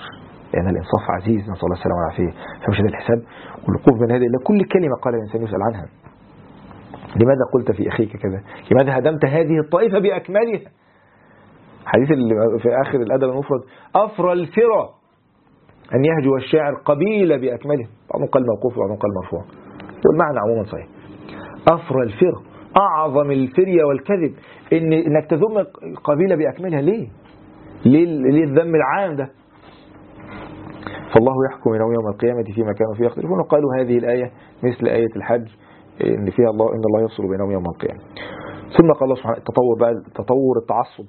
لأن الإنصاف عزيز، نسأل الله السلامة والعافية. فمش هذا الحساب والوقوف بين هذه الله، كل كلمة قال الإنسان يسأل عنها. لماذا قلت في أخيك كذا؟ لماذا هدمت هذه الطائفة بأكملها؟ حديث اللي في آخر الأدب المفرد: أفرى الفرى أن يهجو الشاعر قبيلة بأكمله. بعضهم قال موقوف وبعضهم قال مرفوع، والمعنى عموما صحيح. أفرى الفرى، أعظم الفرية والكذب إنك تذم قبيلة بأكملها. ليه الذم العام ده؟ فالله يحكم يوم القيامة فيما كانوا فيه يختلفون. وقالوا هذه الآية مثل آية الحج إن فيها الله إن الله يفصل بينهم يوم القيامة. ثم قال الله سبحانه تطور التعصب،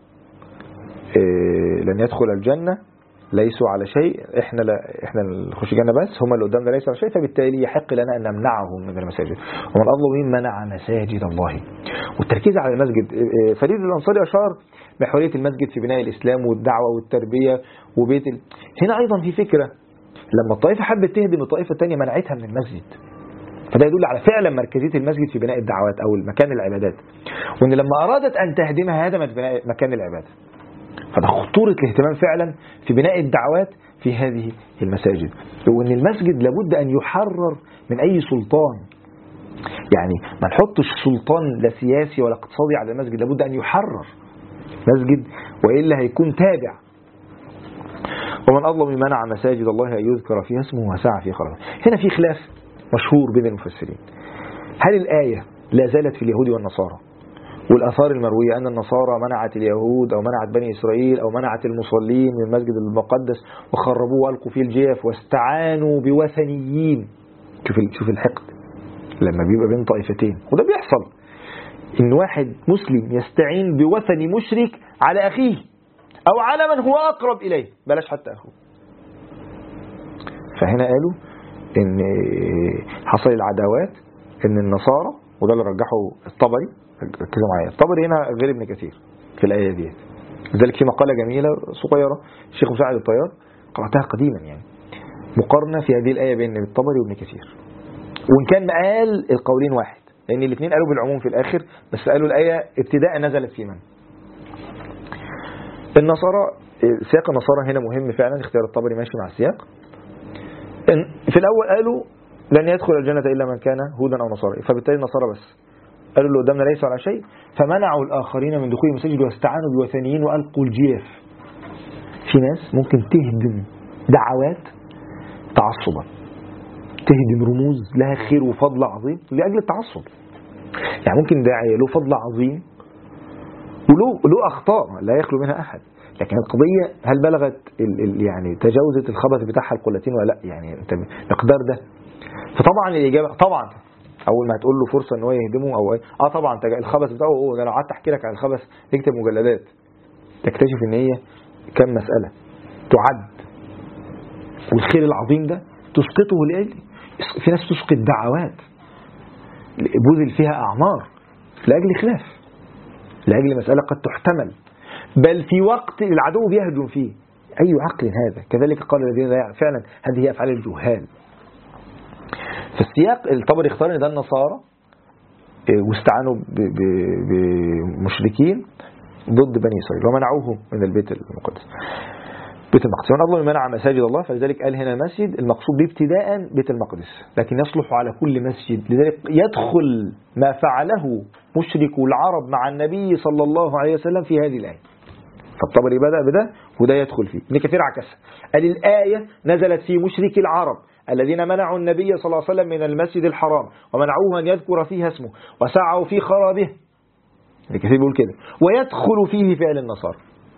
لن يدخل الجنة ليسوا على شيء، احنا نخش الجنة بس، هم اللي قدامنا ليسوا على شيء، فبالتالي يحق لنا أن نمنعهم من المساجد. ومن أظلم ممن منع مساجد الله. والتركيز على المسجد، فريد الأنصاري أشار بحرية المسجد في بناء الإسلام والدعوة والتربية وبيت هنا أيضا في فكرة، لما الطائفة حبت تهدم الطائفة الثانية منعتها من المسجد، فده يدل على فعلا مركزية المسجد في بناء الدعوات أو مكان العبادات، وأن لما أرادت أن تهدمها هدمت بناء مكان العبادة. فده خطورة الاهتمام فعلا في بناء الدعوات في هذه المساجد، وأن المسجد لابد أن يحرر من أي سلطان. يعني ما نحطش سلطان لا سياسي ولا اقتصادي على المسجد، لابد أن يحرر مسجد وإلا هيكون تابع. ومن أظلم من منع مساجد الله أن يذكر فيها اسمه وسعى في خرابها. هنا في خلاف مشهور بين المفسرين، هل الآية لا زالت في اليهود والنصارى، والآثار المروية أن النصارى منعت اليهود أو منعت بني إسرائيل أو منعت المصلين من المسجد المقدس وخربوه وألقوا فيه الجيف واستعانوا بوثنيين. شوف الحقد لما بيبقى بين طائفتين، وده بيحصل إن واحد مسلم يستعين بوثني مشرك على أخيه أو على من هو أقرب إليه، بلاش حتى أخوه. فهنا قالوا إن حصل العداوات، إن النصارى، وده اللي رجحه الطبري، ركزوا معايا، الطبري هنا غير ابن كثير في الآية دي. لذلك في مقالة جميلة صغيرة الشيخ مساعد الطيار قرأتها قديما، يعني مقارنة في هذه الآية بين الطبري وابن كثير، وإن كان قال القولين واحد، لأن الاثنين قالوا بالعموم في الآخر، بس قالوا الآية ابتداء نزلت في من النصارى. سياق النصارى هنا مهم فعلا، اختيار الطبري ماشي مع السياق. في الأول قالوا لن يدخل الجنة إلا من كان هودا أو نصارى، فبالتالي النصارى بس قالوا اللي قدامنا ليسوا على شيء، فمنعوا الآخرين من دخول المساجد واستعانوا بوثنيين وألقوا الجيف. في ناس ممكن تهدم دعوات تعصبا، تهدم رموز لها خير وفضل عظيم لأجل التعصب. يعني ممكن داعية له فضل عظيم وله أخطاء لا يخلو منها أحد، لكن القضية هل بلغت يعني تجاوزت الخبث بتاعها القلتين ولا لا؟ يعني انت مقدار ده. فطبعا الإجابة طبعا أول ما هتقول له فرصة ان هو يهدمه أو طبعا الخبث بتاعه، ده لو قعدت أحكي لك عن الخبث نكتب مجلدات، تكتشف ان هي كم مسألة تعد، والخير العظيم ده تسقطه لأجل في ناس تسقط دعوات بذل فيها أعمار لأجل خلاف، لأجل مسألة قد تحتمل، بل في وقت العدو بيهجم فيه. أي عقل هذا؟ كذلك قال الذين لا يعلمون، فعلا هذه هي أفعال الجهال. في السياق الطبري اختار ان ده النصارى واستعانوا بمشركين ضد بني إسرائيل ومنعوه من البيت المقدس، بيت المقدس. ومن أظلم من منع مساجد الله، فلذلك قال هنا المسجد المقصود به ابتداء بيت المقدس، لكن يصلح على كل مسجد. لذلك يدخل ما فعله مشركو العرب مع النبي صلى الله عليه وسلم في هذه الآية. فالطبري بدأ بده وده يدخل فيه. ابن كثير عكسها، قال الآية نزلت في مشرك العرب الذين منعوا النبي صلى الله عليه وسلم من المسجد الحرام ومنعوه أن يذكر فيها اسمه وسعوا في خرابه. ابن كثير بيقول كده، ويدخل فيه فعل النصارى.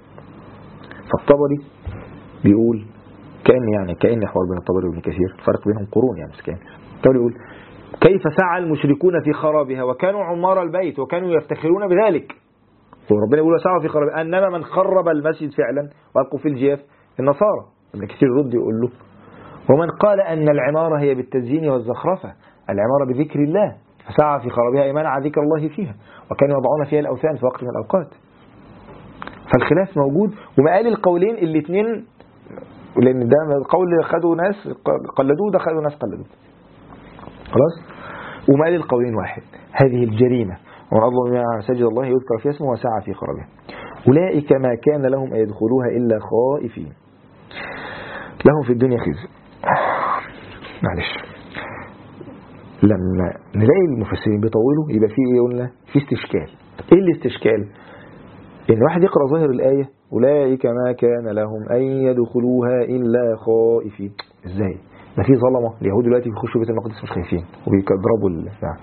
فالطبري بيقول كأن حوار بين الطبري وابن كثير، فرق بينهم قرون يعني مسكين. الطبري يقول كيف سعى المشركون في خرابها وكانوا عمار البيت وكانوا يفتخرون بذلك، وربنا يقول وسعوا في خرابها، أنما من خرب المسجد فعلا وألقوا في الجيف النصارى. ابن كثير يرد يقول له ومن قال أن العمارة هي بالتزيين والزخرفة، العمارة بذكر الله، فسعى في خرابها أي منع ذكر الله فيها، وكانوا يضعون فيها الأوثان في وقت من الأوقات. فالخلاف موجود، وما قال القولين الاثنين، لأن ده القول خدوا ناس قلدوه، ده خدوا ناس قلدوه، خلاص. وما قال القولين واحد، هذه الجريمة ومن أظلم من مساجد الله يذكر فيها اسمه وسعى في خرابها أولئك ما كان لهم أن يدخلوها إلا خائفين. لهم في الدنيا خزي. معلش، لما نلاقي المفسرين بيطولوا يبقى في ايه؟ قلنا في استشكال. ايه الاستشكال؟ ان واحد يقرأ ظاهر الآية أولئك ما كان لهم أن يدخلوها إلا خائفين. ازاي؟ ما في ظلمة اليهود دلوقتي بيخشوا بيت المقدس مش خايفين وبيضربوا يعني.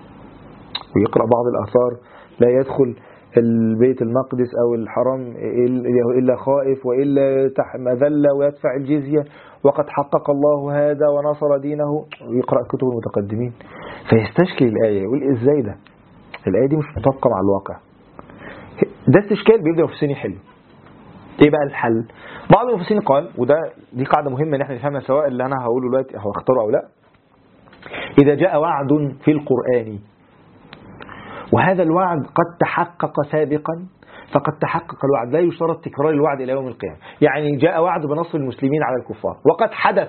ويقرأ بعض الآثار لا يدخل البيت المقدس أو الحرم إلا خائف وإلا مذلة ويدفع الجزية وقد حقق الله هذا ونصر دينه، ويقرأ كتب المتقدمين فيستشكل الآية يقول إزاي ده؟ الآية دي مش مطابقة مع الواقع. ده استشكال بيبدأ المفسرين يحلوا. ايه بقى الحل؟ بعض المفسرين قال، دي قاعدة مهمة ان احنا نفهمها سواء اللي انا هقوله دلوقتي هو اختاره او لا. اذا جاء وعد في القرآن وهذا الوعد قد تحقق سابقا فقد تحقق الوعد، لا يشترط تكرار الوعد الى يوم القيامة. يعني جاء وعد بنصر المسلمين على الكفار وقد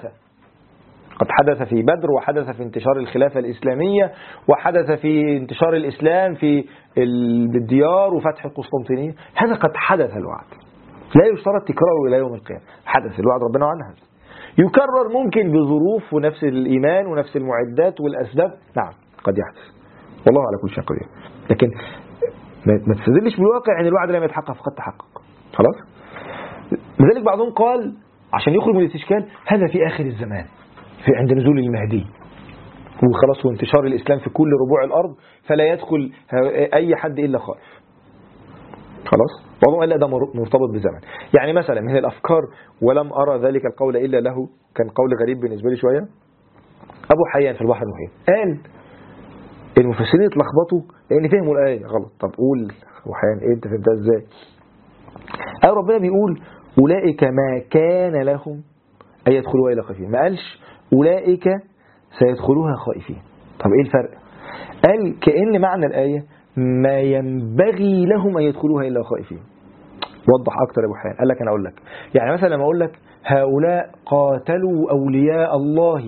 حدث في بدر، وحدث في انتشار الخلافة الإسلامية، وحدث في انتشار الإسلام في الديار وفتح القسطنطينية. هذا قد حدث الوعد، لا يشترط تكراره إلى يوم القيامة. حدث الوعد ربنا عنها، يكرر ممكن بظروف ونفس الإيمان ونفس المعدات والأسباب، نعم قد يحدث، والله على كل شيء قدير. لكن ما تستدلش بالواقع ان الوعد لم يتحقق فقد تحقق خلاص. لذلك بعضهم قال عشان يخرج من الاستشكال هذا في آخر الزمان، في عند نزول المهدي وخلاص وانتشار الإسلام في كل ربوع الأرض فلا يدخل أي حد إلا خائف خلاص. بعضهم قال لا ده مرتبط بزمن. يعني مثلا من الأفكار ولم أرى ذلك القول إلا له، كان قول غريب بالنسبة لي شوية، أبو حيان في البحر المحيط قال المفسرين اتلخبطوا لأن فهموا الآية غلط. طب قول أبو حيان إيه أنت فهمتها إزاي؟ قال ربنا بيقول أولئك ما كان لهم أن يدخلوها إلا خائفين، ما قالش أولئك سيدخلوها خائفين. طب إيه الفرق؟ قال كأن معنى الآية ما ينبغي لهم أن يدخلوها إلا خائفين. وضح أكتر يا أبو حيان. قال لك أنا أقول لك، يعني مثلا لما أقول لك هؤلاء قاتلوا أولياء الله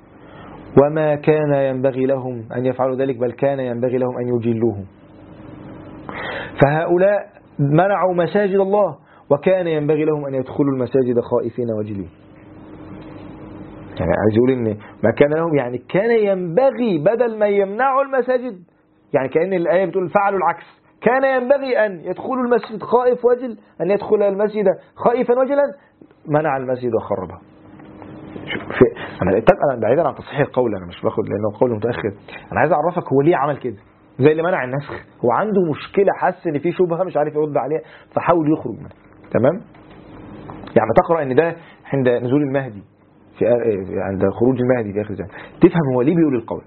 وما كان ينبغي لهم أن يفعلوا ذلك بل كان ينبغي لهم أن يجلوهم، فهؤلاء منعوا مساجد الله وكان ينبغي لهم أن يدخلوا المساجد خائفين وجلين. يعني عايز يقول إن ما كان لهم يعني كان ينبغي بدل ما يمنعوا المساجد، يعني كأن الآية بتقول فعلوا العكس، كان ينبغي أن يدخلوا المسجد خائف وجل، أن يدخل المسجد خائفا وجلا، منع المسجد وخربها. أنا بعيدا عن تصحيح القول، أنا مش باخد لأنه قول متأخر، أنا عايز أعرفك هو ليه عمل كده. زي اللي منع النسخ، هو عنده مشكلة، حس إن في شبهة مش عارف يرد عليها فحاول يخرج منها. تمام؟ يعني تقرأ إن ده عند نزول المهدي عند خروج المهدي في آخر الزمان، تفهم هو ليه بيقول القول.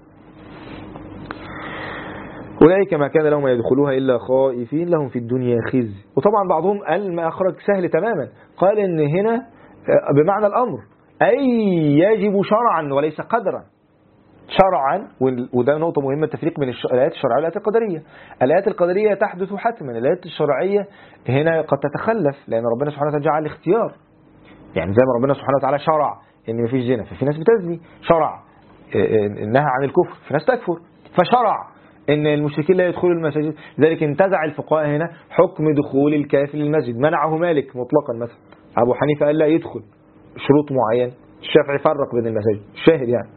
أولئك ما كان لهم يدخلوها إلا خائفين لهم في الدنيا خزي. وطبعا بعضهم قال ما أخرج سهل تماما، قال إن هنا بمعنى الأمر أي يجب شرعا وليس قدرا. شرعا، وده نقطة مهمة، التفريق بين الآيات الشرعية والآيات القدرية. الآيات القدرية تحدث حتما، الآيات الشرعية هنا قد تتخلف لأن ربنا سبحانه وتعالى جعل الاختيار. يعني زي ما ربنا سبحانه وتعالى شرع إن مفيش زنا ففي ناس بتزني، شرع نهى عن الكفر في ناس تكفر، فشرع إن المشركين لا يدخلوا المساجد. لذلك انتزع الفقهاء هنا حكم دخول الكافر للمسجد، منعه مالك مطلقا مثلا، أبو حنيفة قال لا يدخل شروط معينة، الشافعي فرق بين المساجد. الشاهد يعني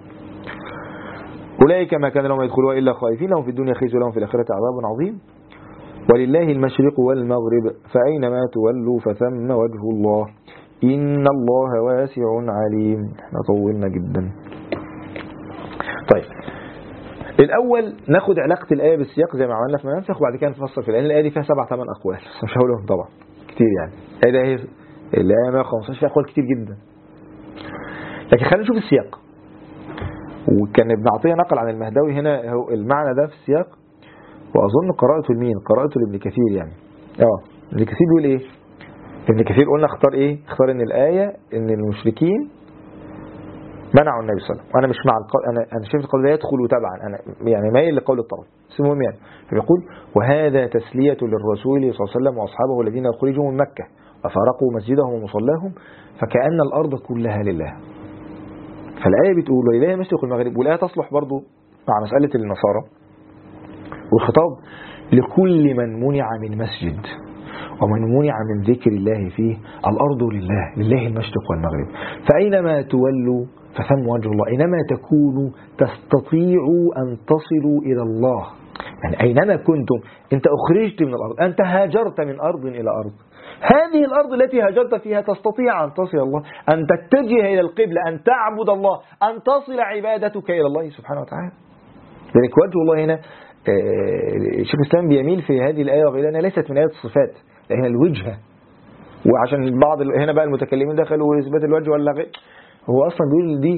أولئك ما كان لهم يدخلوها إلا خائفين لهم في الدنيا خزي ولهم في الآخرة عذاب عظيم ولله المشرق والمغرب فأينما تولوا فثم وجه الله إن الله واسع عليم. احنا طولنا جدا. طيب الأول ناخد علاقة الآية بالسياق زي ما عملنا في منسخ، وبعد كده نفسر في الآية دي فيها 7-8 أقوال مش هقولهم طبعا كتير، يعني الآية 115 فيها أقوال كتير جدا، لكن خلينا نشوف السياق. وكان ابن عطية نقل عن المهدوي هنا هو المعنى ده في السياق، وأظن قراءته لمين؟ قراءته لابن كثير يعني. ابن كثير بيقول إيه؟ ابن كثير قلنا اختار إيه؟ اختار إن الآية إن المشركين منعوا النبي صلى الله عليه وسلم، وأنا مش مع أنا شايف القول ده يدخل تبعا، أنا يعني مايل لقول الطرف بس المهم يعني. فبيقول وهذا تسلية للرسول صلى الله عليه وسلم وأصحابه الذين أخرجوا من مكة وفارقوا مسجدهم ومصلاهم فكأن الأرض كلها لله. فالآية بتقول ولله المشرق والمغرب، والآية تصلح برضو مع مسألة النصارى، والخطاب لكل من منع من مسجد ومن منع من ذكر الله فيه. الأرض لله المشرق والمغرب، فأينما تولوا فثم وجه الله. أينما تكونوا تستطيعوا أن تصلوا إلى الله. يعني أينما كنتم، أنت أخرجت من الأرض، أنت هاجرت من أرض إلى أرض، هذه الأرض التي هاجرت فيها تستطيع أن تصل الله، أن تتجه إلى القبلة، أن تعبد الله، أن تصل عبادتك إلى الله سبحانه وتعالى. لذلك وجه الله هنا شيخ الإسلام بيميل في هذه الآية وغيرها أنها ليست من آيات الصفات، لأن الوجهة، وعشان البعض هنا بقى المتكلمين دخلوا إثبات الوجه ولا غير، هو أصلا بيقول دي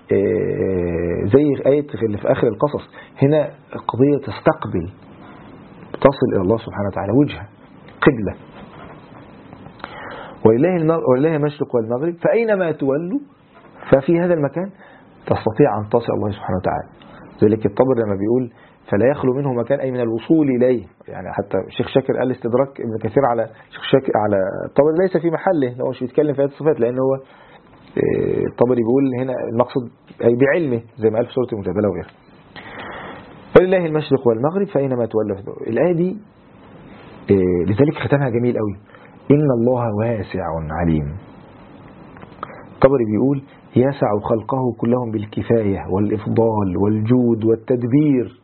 زي آية اللي في آخر القصص. هنا قضية تستقبل، تصل إلى الله سبحانه وتعالى، وجهة قبلة. ولله المشرق والمغرب، فأينما تولوا ففي هذا المكان تستطيع أن تصل الله سبحانه وتعالى. ذلك الطبر لما بيقول فلا يخلو منه مكان، أي من الوصول إليه. يعني حتى الشيخ شاكر قال استدراك ابن كثير على الشيخ شاكر على الطبر ليس في محله، لو مش بيتكلم في هذه الصفات، لأن هو الطبري بيقول هنا المقصد أي بعلمه زي ما قال في سورة المجادلة وغيرها. ولله المشرق والمغرب فأينما تولوا. الآية دي لذلك ختمها جميل قوي، إن الله واسع عليم. الطبري بيقول يسع خلقه كلهم بالكفاية والإفضال والجود والتدبير.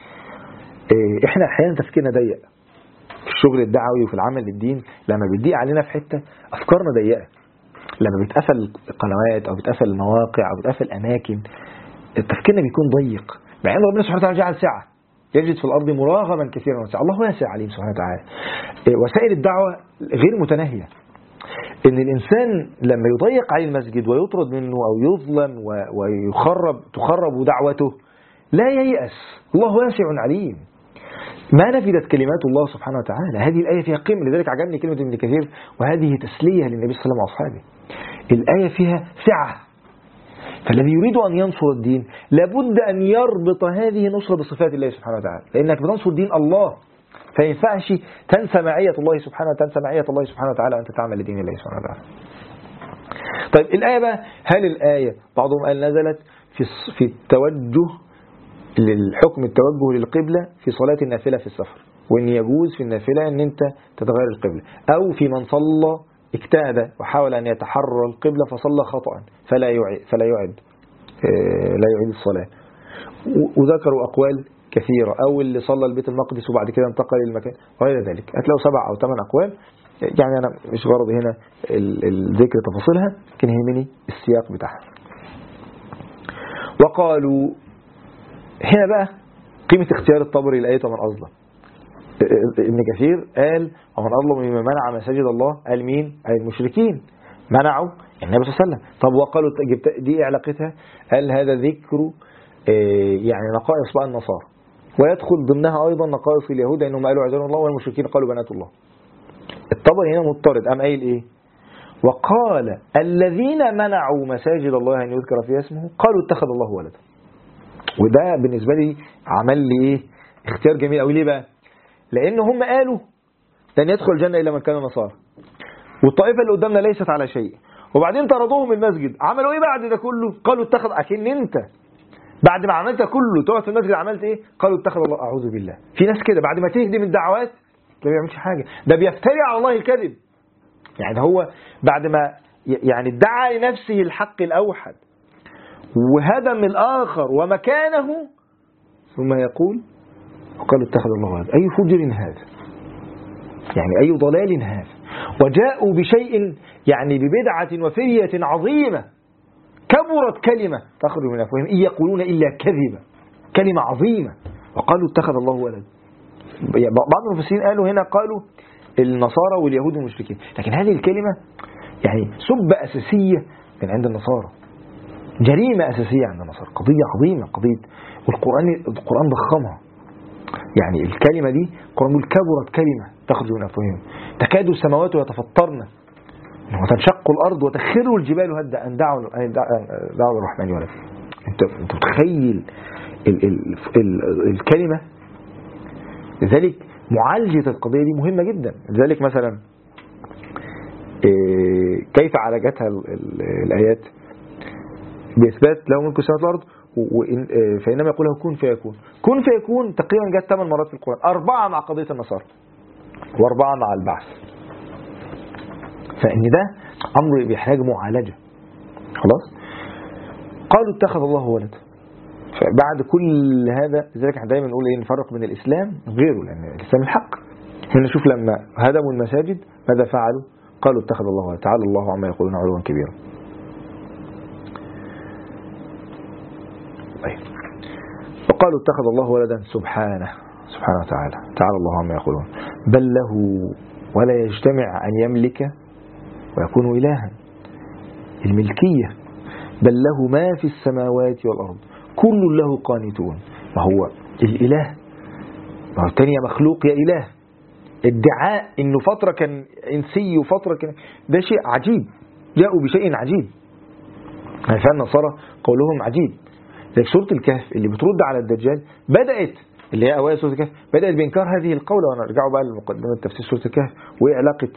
إحنا أحيانا تفكيرنا ضيق في الشغل الدعوي وفي العمل للدين، لما بتضيق علينا في حتة أفكارنا ضيقة، لما بتقفل قنوات أو بتقفل المواقع أو بتقفل أماكن تفكيرنا بيكون ضيق. مع أن ربنا سبحانه وتعالى جعل سعة، يجد في الأرض مراغما كثيرا وسعة. الله واسع عليم سبحانه وتعالى. وسائل الدعوة غير متناهية. إن الإنسان لما يضيق عليه المسجد ويطرد منه أو يظلم تخرب دعوته لا ييأس. الله واسع عليم. ما نفدت كلمات الله سبحانه وتعالى. هذه الآية فيها قيمة. لذلك عجبني كلمة ابن كثير وهذه تسلية للنبي صلى الله عليه وسلم وأصحابه. الآية فيها سعة، فالذي يريد أن ينصر الدين لابد أن يربط هذه النصرة بصفات الله سبحانه وتعالى، لأنك بتنصر دين الله، فينفعش تنسى معية الله سبحانه وتعالى وأنت تعمل لدين الله سبحانه وتعالى. طيب الآية بقى، هل الآية بعضهم قال نزلت في التوجه للحكم، التوجه للقبلة في صلاة النافلة في السفر، وإن يجوز في النافلة أن أنت تتغير القبلة، أو في من صلى اجتهد وحاول أن يتحرر القبلة فصلى خطأ فلا يعيد الصلاة. وذكروا أقوال كثيرة، أو اللي صلى البيت المقدس وبعد كده انتقل للمكان وغير ذلك. هتلاقوا 7 أو 8 أقوال. يعني أنا مش غرضي هنا الذكر تفاصيلها، لكن يهمني السياق بتاعها. وقالوا هنا بقى قيمة اختيار الطبري لآية من أظلم. ابن كثير قال ومن أظلم ممن منع مساجد الله، قال مين؟ أي المشركين منعوا النبي صلى الله عليه وسلم. طب وقالوا دي علاقتها؟ قال هذا ذكر يعني نقائص بقى النصارى، ويدخل ضمنها أيضا نقائص اليهود أنهم قالوا عزيز الله والمشركين قالوا بنات الله. الطبري هنا مضطرد، قام قايل إيه؟ وقال الذين منعوا مساجد الله أن يذكر فيها اسمه قالوا اتخذ الله ولدا. وده بالنسبة لي عمل لي إيه؟ اختيار جميل أوي. ليه بقى؟ لأن هم قالوا لن يدخل الجنة إلا من كان نصارى، والطائفة اللي قدامنا ليست على شيء، وبعدين طردوهم المسجد. عملوا إيه بعد ده كله؟ قالوا اتخذ. أكن أنت بعد ما عملت كله تقعد في المسجد عملت إيه؟ قالوا اتخذ الله. أعوذ بالله. في ناس كده بعد ما تهدم الدعوات ما بيعملش حاجة، ده بيفتري على الله الكذب. يعني هو بعد ما يعني ادعى لنفسه الحق الأوحد وهدم الآخر ومكانه، ثم يقول وقالوا اتخذ الله ولدا. أي فجر هذا، يعني أي ضلال هذا. وجاءوا بشيء يعني ببدعة وفرية عظيمة، كبرت كلمة تخرج من أفواههم إن يقولون إلا كذبا، كلمة عظيمة. وقالوا اتخذ الله ولدا. بعض المفسرين قالوا هنا قالوا النصارى واليهود والمشركين، لكن هذه الكلمة يعني سبة أساسية من عند النصارى، جريمة أساسية عند النصارى، قضية عظيمة، قضية. والقرآن ضخمها. يعني الكلمة دي القرآن يقول كبرت كلمة تخرج من أفواههم تكاد السماوات يتفطرن وتنشق الأرض وتخر الجبال هدا أن دعوا الرحمن ولدا. أنت متخيل الكلمة. لذلك معالجة القضية دي مهمة جدا. لذلك مثلا كيف عالجتها الآيات؟ بإثبات له ملك السماوات والأرض، فإنما يقولها كن فيكون. كن فيكون تقريبا جاءت 8 مرات في القرآن، 4 مع قضية النصارى و4 مع البعث. فإن ده أمر بيحتاج معالجة. خلاص. قالوا اتخذ الله ولد. فبعد كل هذا لذلك احنا دايما نقول ايه، نفرق بين الإسلام غيره، لأن الإسلام الحق. هنا نشوف لما هدموا المساجد ماذا فعلوا؟ قالوا اتخذ الله ولد، تعالى الله عما يقولون علوا كبيرا. طيب. وقالوا اتخذ الله ولدا سبحانه وتعالى، تعالى الله عما يقولون، بل له ولا يجتمع أن يملك ويكون إلها. الملكية، بل له ما في السماوات والأرض كل له قانتون. ما هو الإله، ما هو الثانية مخلوق يا إله. ادعاء إنه فترة كان إنسي وفترة كان، ده شيء عجيب، جاءوا بشيء عجيب. فعلا النصارى قولهم عجيب. زي سورة الكهف اللي بترد على الدجال، بدأت اللي هي أوائل سورة الكهف بدأت بإنكار هذه القولة. ونرجعوا بقى لمقدمة تفسير سورة الكهف وإيه علاقة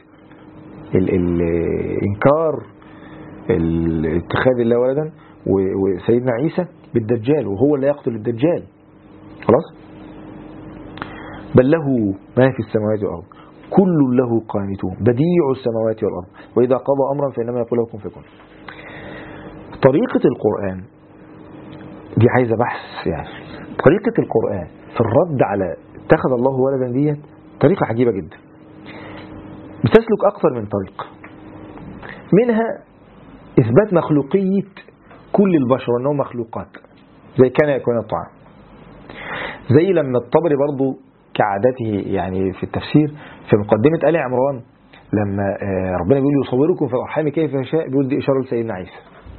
الإنكار اتخاذ الله ولدا وسيدنا عيسى بالدجال، وهو اللي يقتل الدجال. خلاص. بل له ما في السماوات والأرض كل له قانتون بديع السماوات والأرض وإذا قضى أمرا فإنما يقول له كن فيكون. طريقة القرآن دي عايزة بحث يعني. طريقة القرآن في الرد على اتخذ الله ولدا دي طريقة عجيبة جدا، بتسلك أكثر من طريق. منها إثبات مخلوقية كل البشر وأنهم مخلوقات زي كان يكون الطعام. زي لما الطبري برضو كعادته يعني في التفسير في مقدمة آل عمران لما ربنا بيقول يصوركم في الأرحام كيف يشاء، بيقول دي إشارة لسيدنا عيسى.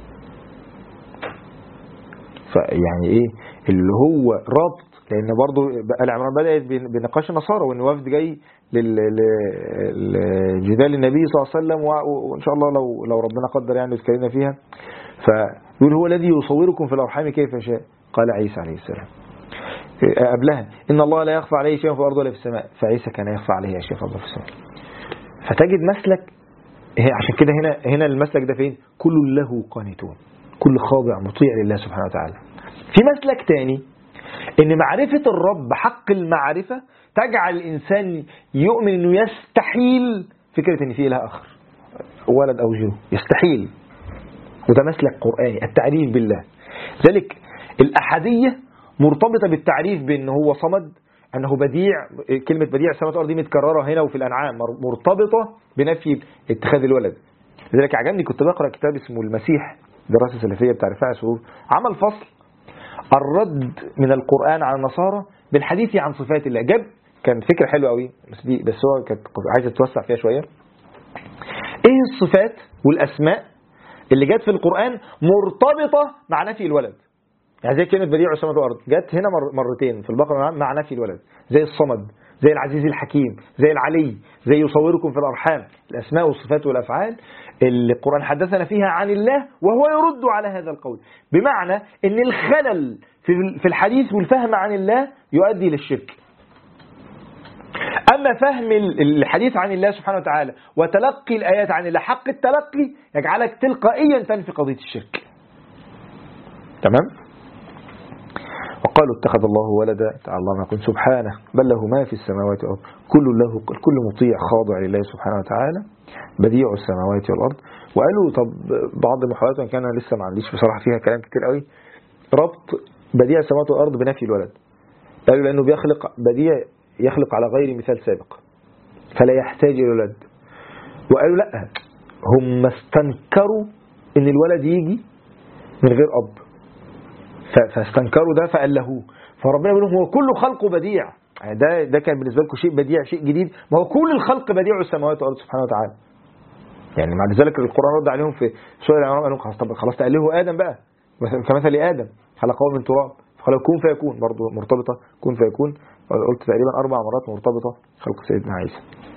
فيعني إيه اللي هو ربط، لأن برضو آل عمران بدأت بنقاش النصارى وإن وفد جاي لجدال النبي صلى الله عليه وسلم، وإن شاء الله لو ربنا قدر يعني يذكرنا فيها. فيقول هو الذي يصوركم في الأرحام كيف يشاء، قال عيسى عليه السلام. قبلها إن الله لا يخفى عليه شيء في الأرض ولا في السماء، فعيسى كان يخفى عليه أشياء في الأرض وفي السماء. فتجد مسلك، عشان كده هنا المسلك ده فين؟ كل له قانتون، كل خاضع مطيع لله سبحانه وتعالى. في مسلك تاني إن معرفة الرب حق المعرفة تجعل الإنسان يؤمن إنه يستحيل فكرة إن فيه إله آخر ولد أو جو، يستحيل. وده مسلك قرآني، التعريف بالله. ذلك الأحدية مرتبطة بالتعريف بأنه هو صمد، أنه بديع. كلمة بديع السماوات والأرض دي متكررة هنا وفي الأنعام، مرتبطة بنفي اتخاذ الولد. لذلك عجبني، كنت بقرأ كتاب اسمه المسيح دراسة سلفية بتاع رفاعي سرور، عمل فصل الرد من القرآن على النصارى بالحديث عن صفات الله. جاب كان فكرة حلوة قوي، بس هو كانت عايز تتوسع فيها شوية. ايه الصفات والأسماء اللي جت في القرآن مرتبطة مع نفي الولد؟ يعني زي كلمة بديع السماوات والأرض جت هنا مرتين في البقرة مع نفي الولد، زي الصمد، زي العزيز الحكيم، زي العلي، زي يصوركم في الأرحام. الأسماء والصفات والأفعال اللي القرآن حدثنا فيها عن الله وهو يرد على هذا القول، بمعنى ان الخلل في الحديث والفهم عن الله يؤدي للشرك. أما فهم الحديث عن الله سبحانه وتعالى وتلقي الآيات عن الله حق التلقي يجعلك تلقائيا تنفي قضية الشرك. تمام؟ وقالوا اتخذ الله ولدا، تعالى الله ما يكون سبحانه، بل له ما في السماوات والأرض كل مطيع خاضع لله سبحانه وتعالى بديع السماوات والأرض. وقالوا طب بعض المحاولات وان كان لسه ما عنديش بصراحة فيها كلام كتير قوي، ربط بديع السماوات والأرض بنفي الولد. قالوا لأنه بديع يخلق على غير مثال سابق فلا يحتاج إلى ولد. وقالوا لا، هم استنكروا ان الولد يجي من غير أب، فاستنكروا ده فألهوه. فربنا يقول لهم هو كل خلقه بديع. ده كان بالنسبة لكم شيء بديع، شيء جديد. ما هو كل الخلق بديع السماوات والأرض سبحانه وتعالى. يعني مع ذلك القرآن رد عليهم في سورة الأنعام، قال لهم خلاص تألهوا آدم بقى كمثل آدم خلقه من تراب فقال كن فيكون، برضه مرتبطة كن فيكون. قلت تقريبا 4 مرات مرتبطة خلق سيدنا عيسى.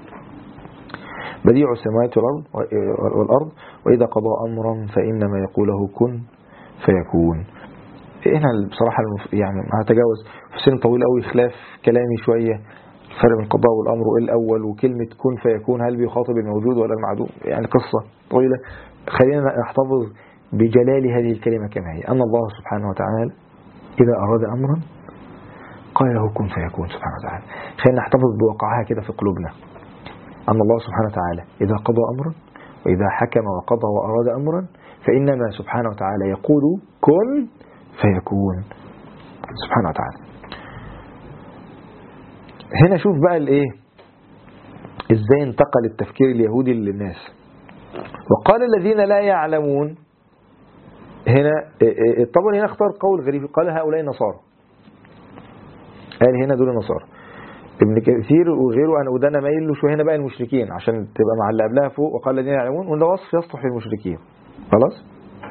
بديع السماوات والأرض وإذا قضى أمرا فإنما يقوله كن فيكون. هنا بصراحة يعني هتجاوز في سن طويل قوي خلاف كلامي شوية، الفرق بين القضاء والأمر وإيه الأول، وكلمة كن فيكون هل بيخاطب الموجود ولا المعدوم، يعني قصة طويلة. خلينا نحتفظ بجلال هذه الكلمة كما هي، أن الله سبحانه وتعالى إذا أراد أمرا قال له كن فيكون سبحانه وتعالى. خلينا نحتفظ بوقعها كده في قلوبنا، أن الله سبحانه وتعالى إذا قضى أمرا وإذا حكم وقضى وأراد أمرا فإنما سبحانه وتعالى يقول كن فيكون سبحانه وتعالى. هنا شوف بقى الايه، ازاي انتقل التفكير اليهودي للناس. وقال الذين لا يعلمون، هنا الطبري هنا اختار قول غريب، قال هؤلاء نصارى، قال هنا دول نصارى. ابن كثير وغيره وده انا مايل له شويه هنا بقى المشركين عشان تبقى مع اللي قبلها فوق، وقال الذين يعلمون، وده وصف يصلح للمشركين خلاص.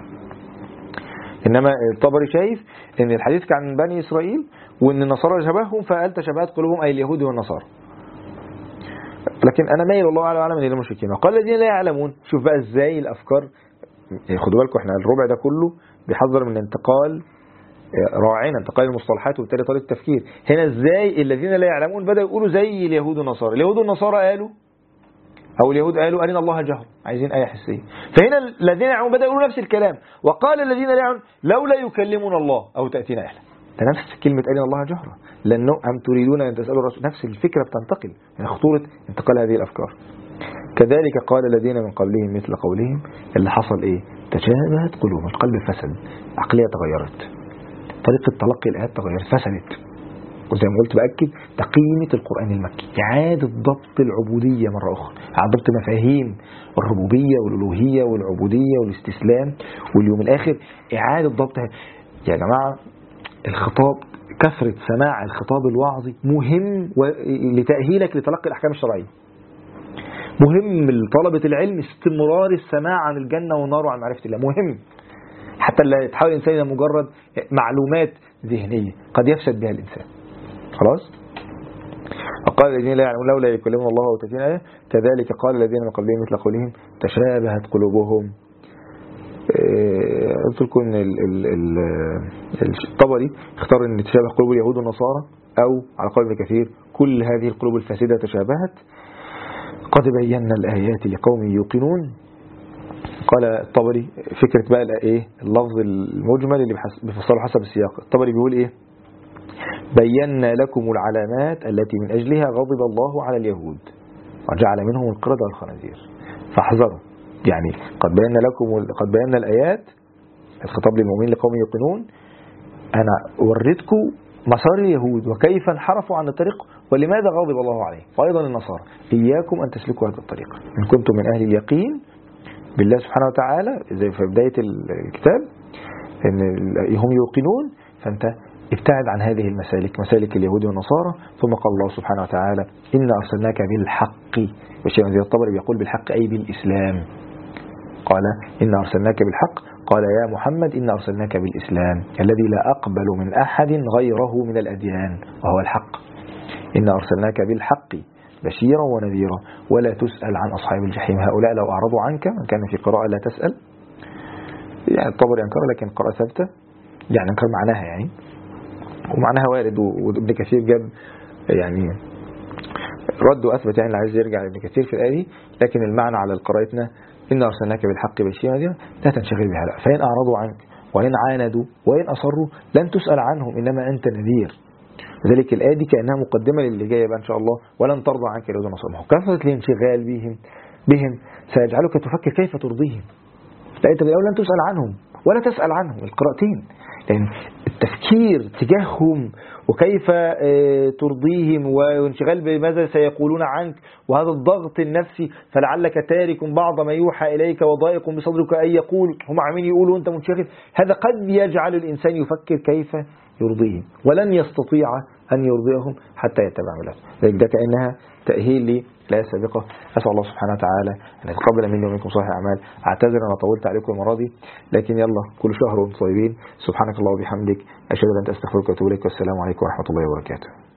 انما الطبري شايف ان الحديث كان عن بني اسرائيل وان النصارى شبههم، فقال تشابهت قلوبهم اي اليهود والنصارى. لكن انا مايل والله اعلم ان المشركين. وقال الذين لا يعلمون، شوف بقى ازاي الافكار. خدوا بالكم احنا الربع ده كله بيحذر من انتقال، راعينا انتقال المصطلحات وبالتالي طريقه التفكير. هنا ازاي الذين لا يعلمون بدأوا يقولوا زي اليهود والنصارى. اليهود والنصارى قالوا، او اليهود قالوا ارنا الله جهر، عايزين آية حسية. فهنا الذين يعلمون بدأوا يقولوا نفس الكلام. وقال الذين لا يعلمون لولا يكلمون الله او تأتينا آية. ده نفس كلمة أرنا الله جهرة، لأنه أم تريدون أن تسألوا الرسول، نفس الفكرة بتنتقل، يعني خطورة انتقال هذه الأفكار. كذلك قال الذين من قبلهم مثل قولهم. اللي حصل إيه؟ تشابهت قلوبهم، القلب فسد، عقلية تغيرت، طريقة تلقي الآيات تغيرت، فسدت. وزي ما قلت بأكد تقييمة القرآن المكي، إعادة ضبط العبودية مرة أخرى، إعادة ضبط مفاهيم الربوبية والألوهية والعبودية والاستسلام واليوم الآخر، إعادة ضبط. يا جماعة الخطاب، كثرة سماع الخطاب الوعظي مهم لتأهيلك لتلقي الأحكام الشرعية. مهم لطلبة العلم استمرار السماع عن الجنة والنار وعن معرفة الله، مهم حتى لا يتحول الإنسان إلى مجرد معلومات ذهنية قد يفسد بها الإنسان. خلاص. وقال الذين لا يعلمون لولا يكلمون الله وتأتينا آية. كذلك قال الذين من قبلهم مثل قولهم تشابهت قلوبهم. قلت لكم ان الطبري اختار ان تشابه قلوب اليهود والنصارى، او على قول ابن كثير كل هذه القلوب الفاسدة تشابهت. قد بينا الآيات لقوم يوقنون. قال الطبري فكرة بقى ايه اللفظ المجمل اللي بيفصله حسب السياق. الطبري بيقول ايه؟ بينا لكم العلامات التي من أجلها غضب الله على اليهود وجعل منهم القردة والخنازير فاحذروا. يعني قد بينا الآيات، الخطاب للمؤمنين لقوم يوقنون، أنا وريتكم مسار اليهود وكيف انحرفوا عن الطريق ولماذا غضب الله عليه. وأيضا النصارى إياكم أن تسلكوا هذا الطريق إن كنتم من أهل اليقين بالله سبحانه وتعالى، زي في بداية الكتاب إن هم يوقنون، فأنت ابتعد عن هذه المسالك، مسالك اليهود والنصارى. ثم قال الله سبحانه وتعالى إنا أرسلناك بالحق، والشيخ زي الطبري بيقول بالحق أي بالإسلام. قال إنا أرسلناك بالحق، قال يا محمد إنا أرسلناك بالإسلام الذي لا أقبل من أحد غيره من الأديان وهو الحق. إنا أرسلناك بالحق بشيرا ونذيرا ولا تسأل عن أصحاب الجحيم هؤلاء لو أعرضوا عنك. كان في قراءة لا تسأل، يعني الطبري أنكر لكن قراءة ثابتة، يعني أنكر معناها يعني، ومعناها وارد. وابن كثير جاب يعني رد وأثبت، يعني اللي عايز يرجع لابن كثير في الآية، لكن المعنى على قراءتنا إن أرسلناك بالحق بشيرا لا تنشغل بها، لا. فإن أعرضوا عنك وإن عاندوا وإن أصروا لن تسأل عنهم إنما أنت نذير. لذلك الآية دي كأنها مقدمة للي جاي بقى إن شاء الله. ولن ترضى عنك اليهود والنصارى. كثرة الانشغال بهم سيجعلك تفكر كيف ترضيهم. لا، أنت بالأول لن تسأل عنهم ولا تسأل عنهم، القراءتين، لأن التفكير تجاههم وكيف ترضيهم وانشغال بماذا سيقولون عنك وهذا الضغط النفسي، فلعلك تارك بعض ما يوحى إليك وضائق بصدرك أن يقول هم عمين يقولوا أنت منشغل. هذا قد يجعل الإنسان يفكر كيف يرضيهم ولن يستطيع أن يرضيهم حتى يتبع ملته. لذلك ده كأنها تأهيل لي لا سابقة. أسأل الله سبحانه وتعالى أن يتقبل مني ومنكم صالح الأعمال. أعتذر أنا طولت عليكم المرة دي، لكن يلا كل شهر وانتم طيبين. سبحانك الله وبحمدك، أشهد أن لا إله إلا أنت، أستغفرك وأتوب إليك، والسلام عليكم ورحمة الله وبركاته.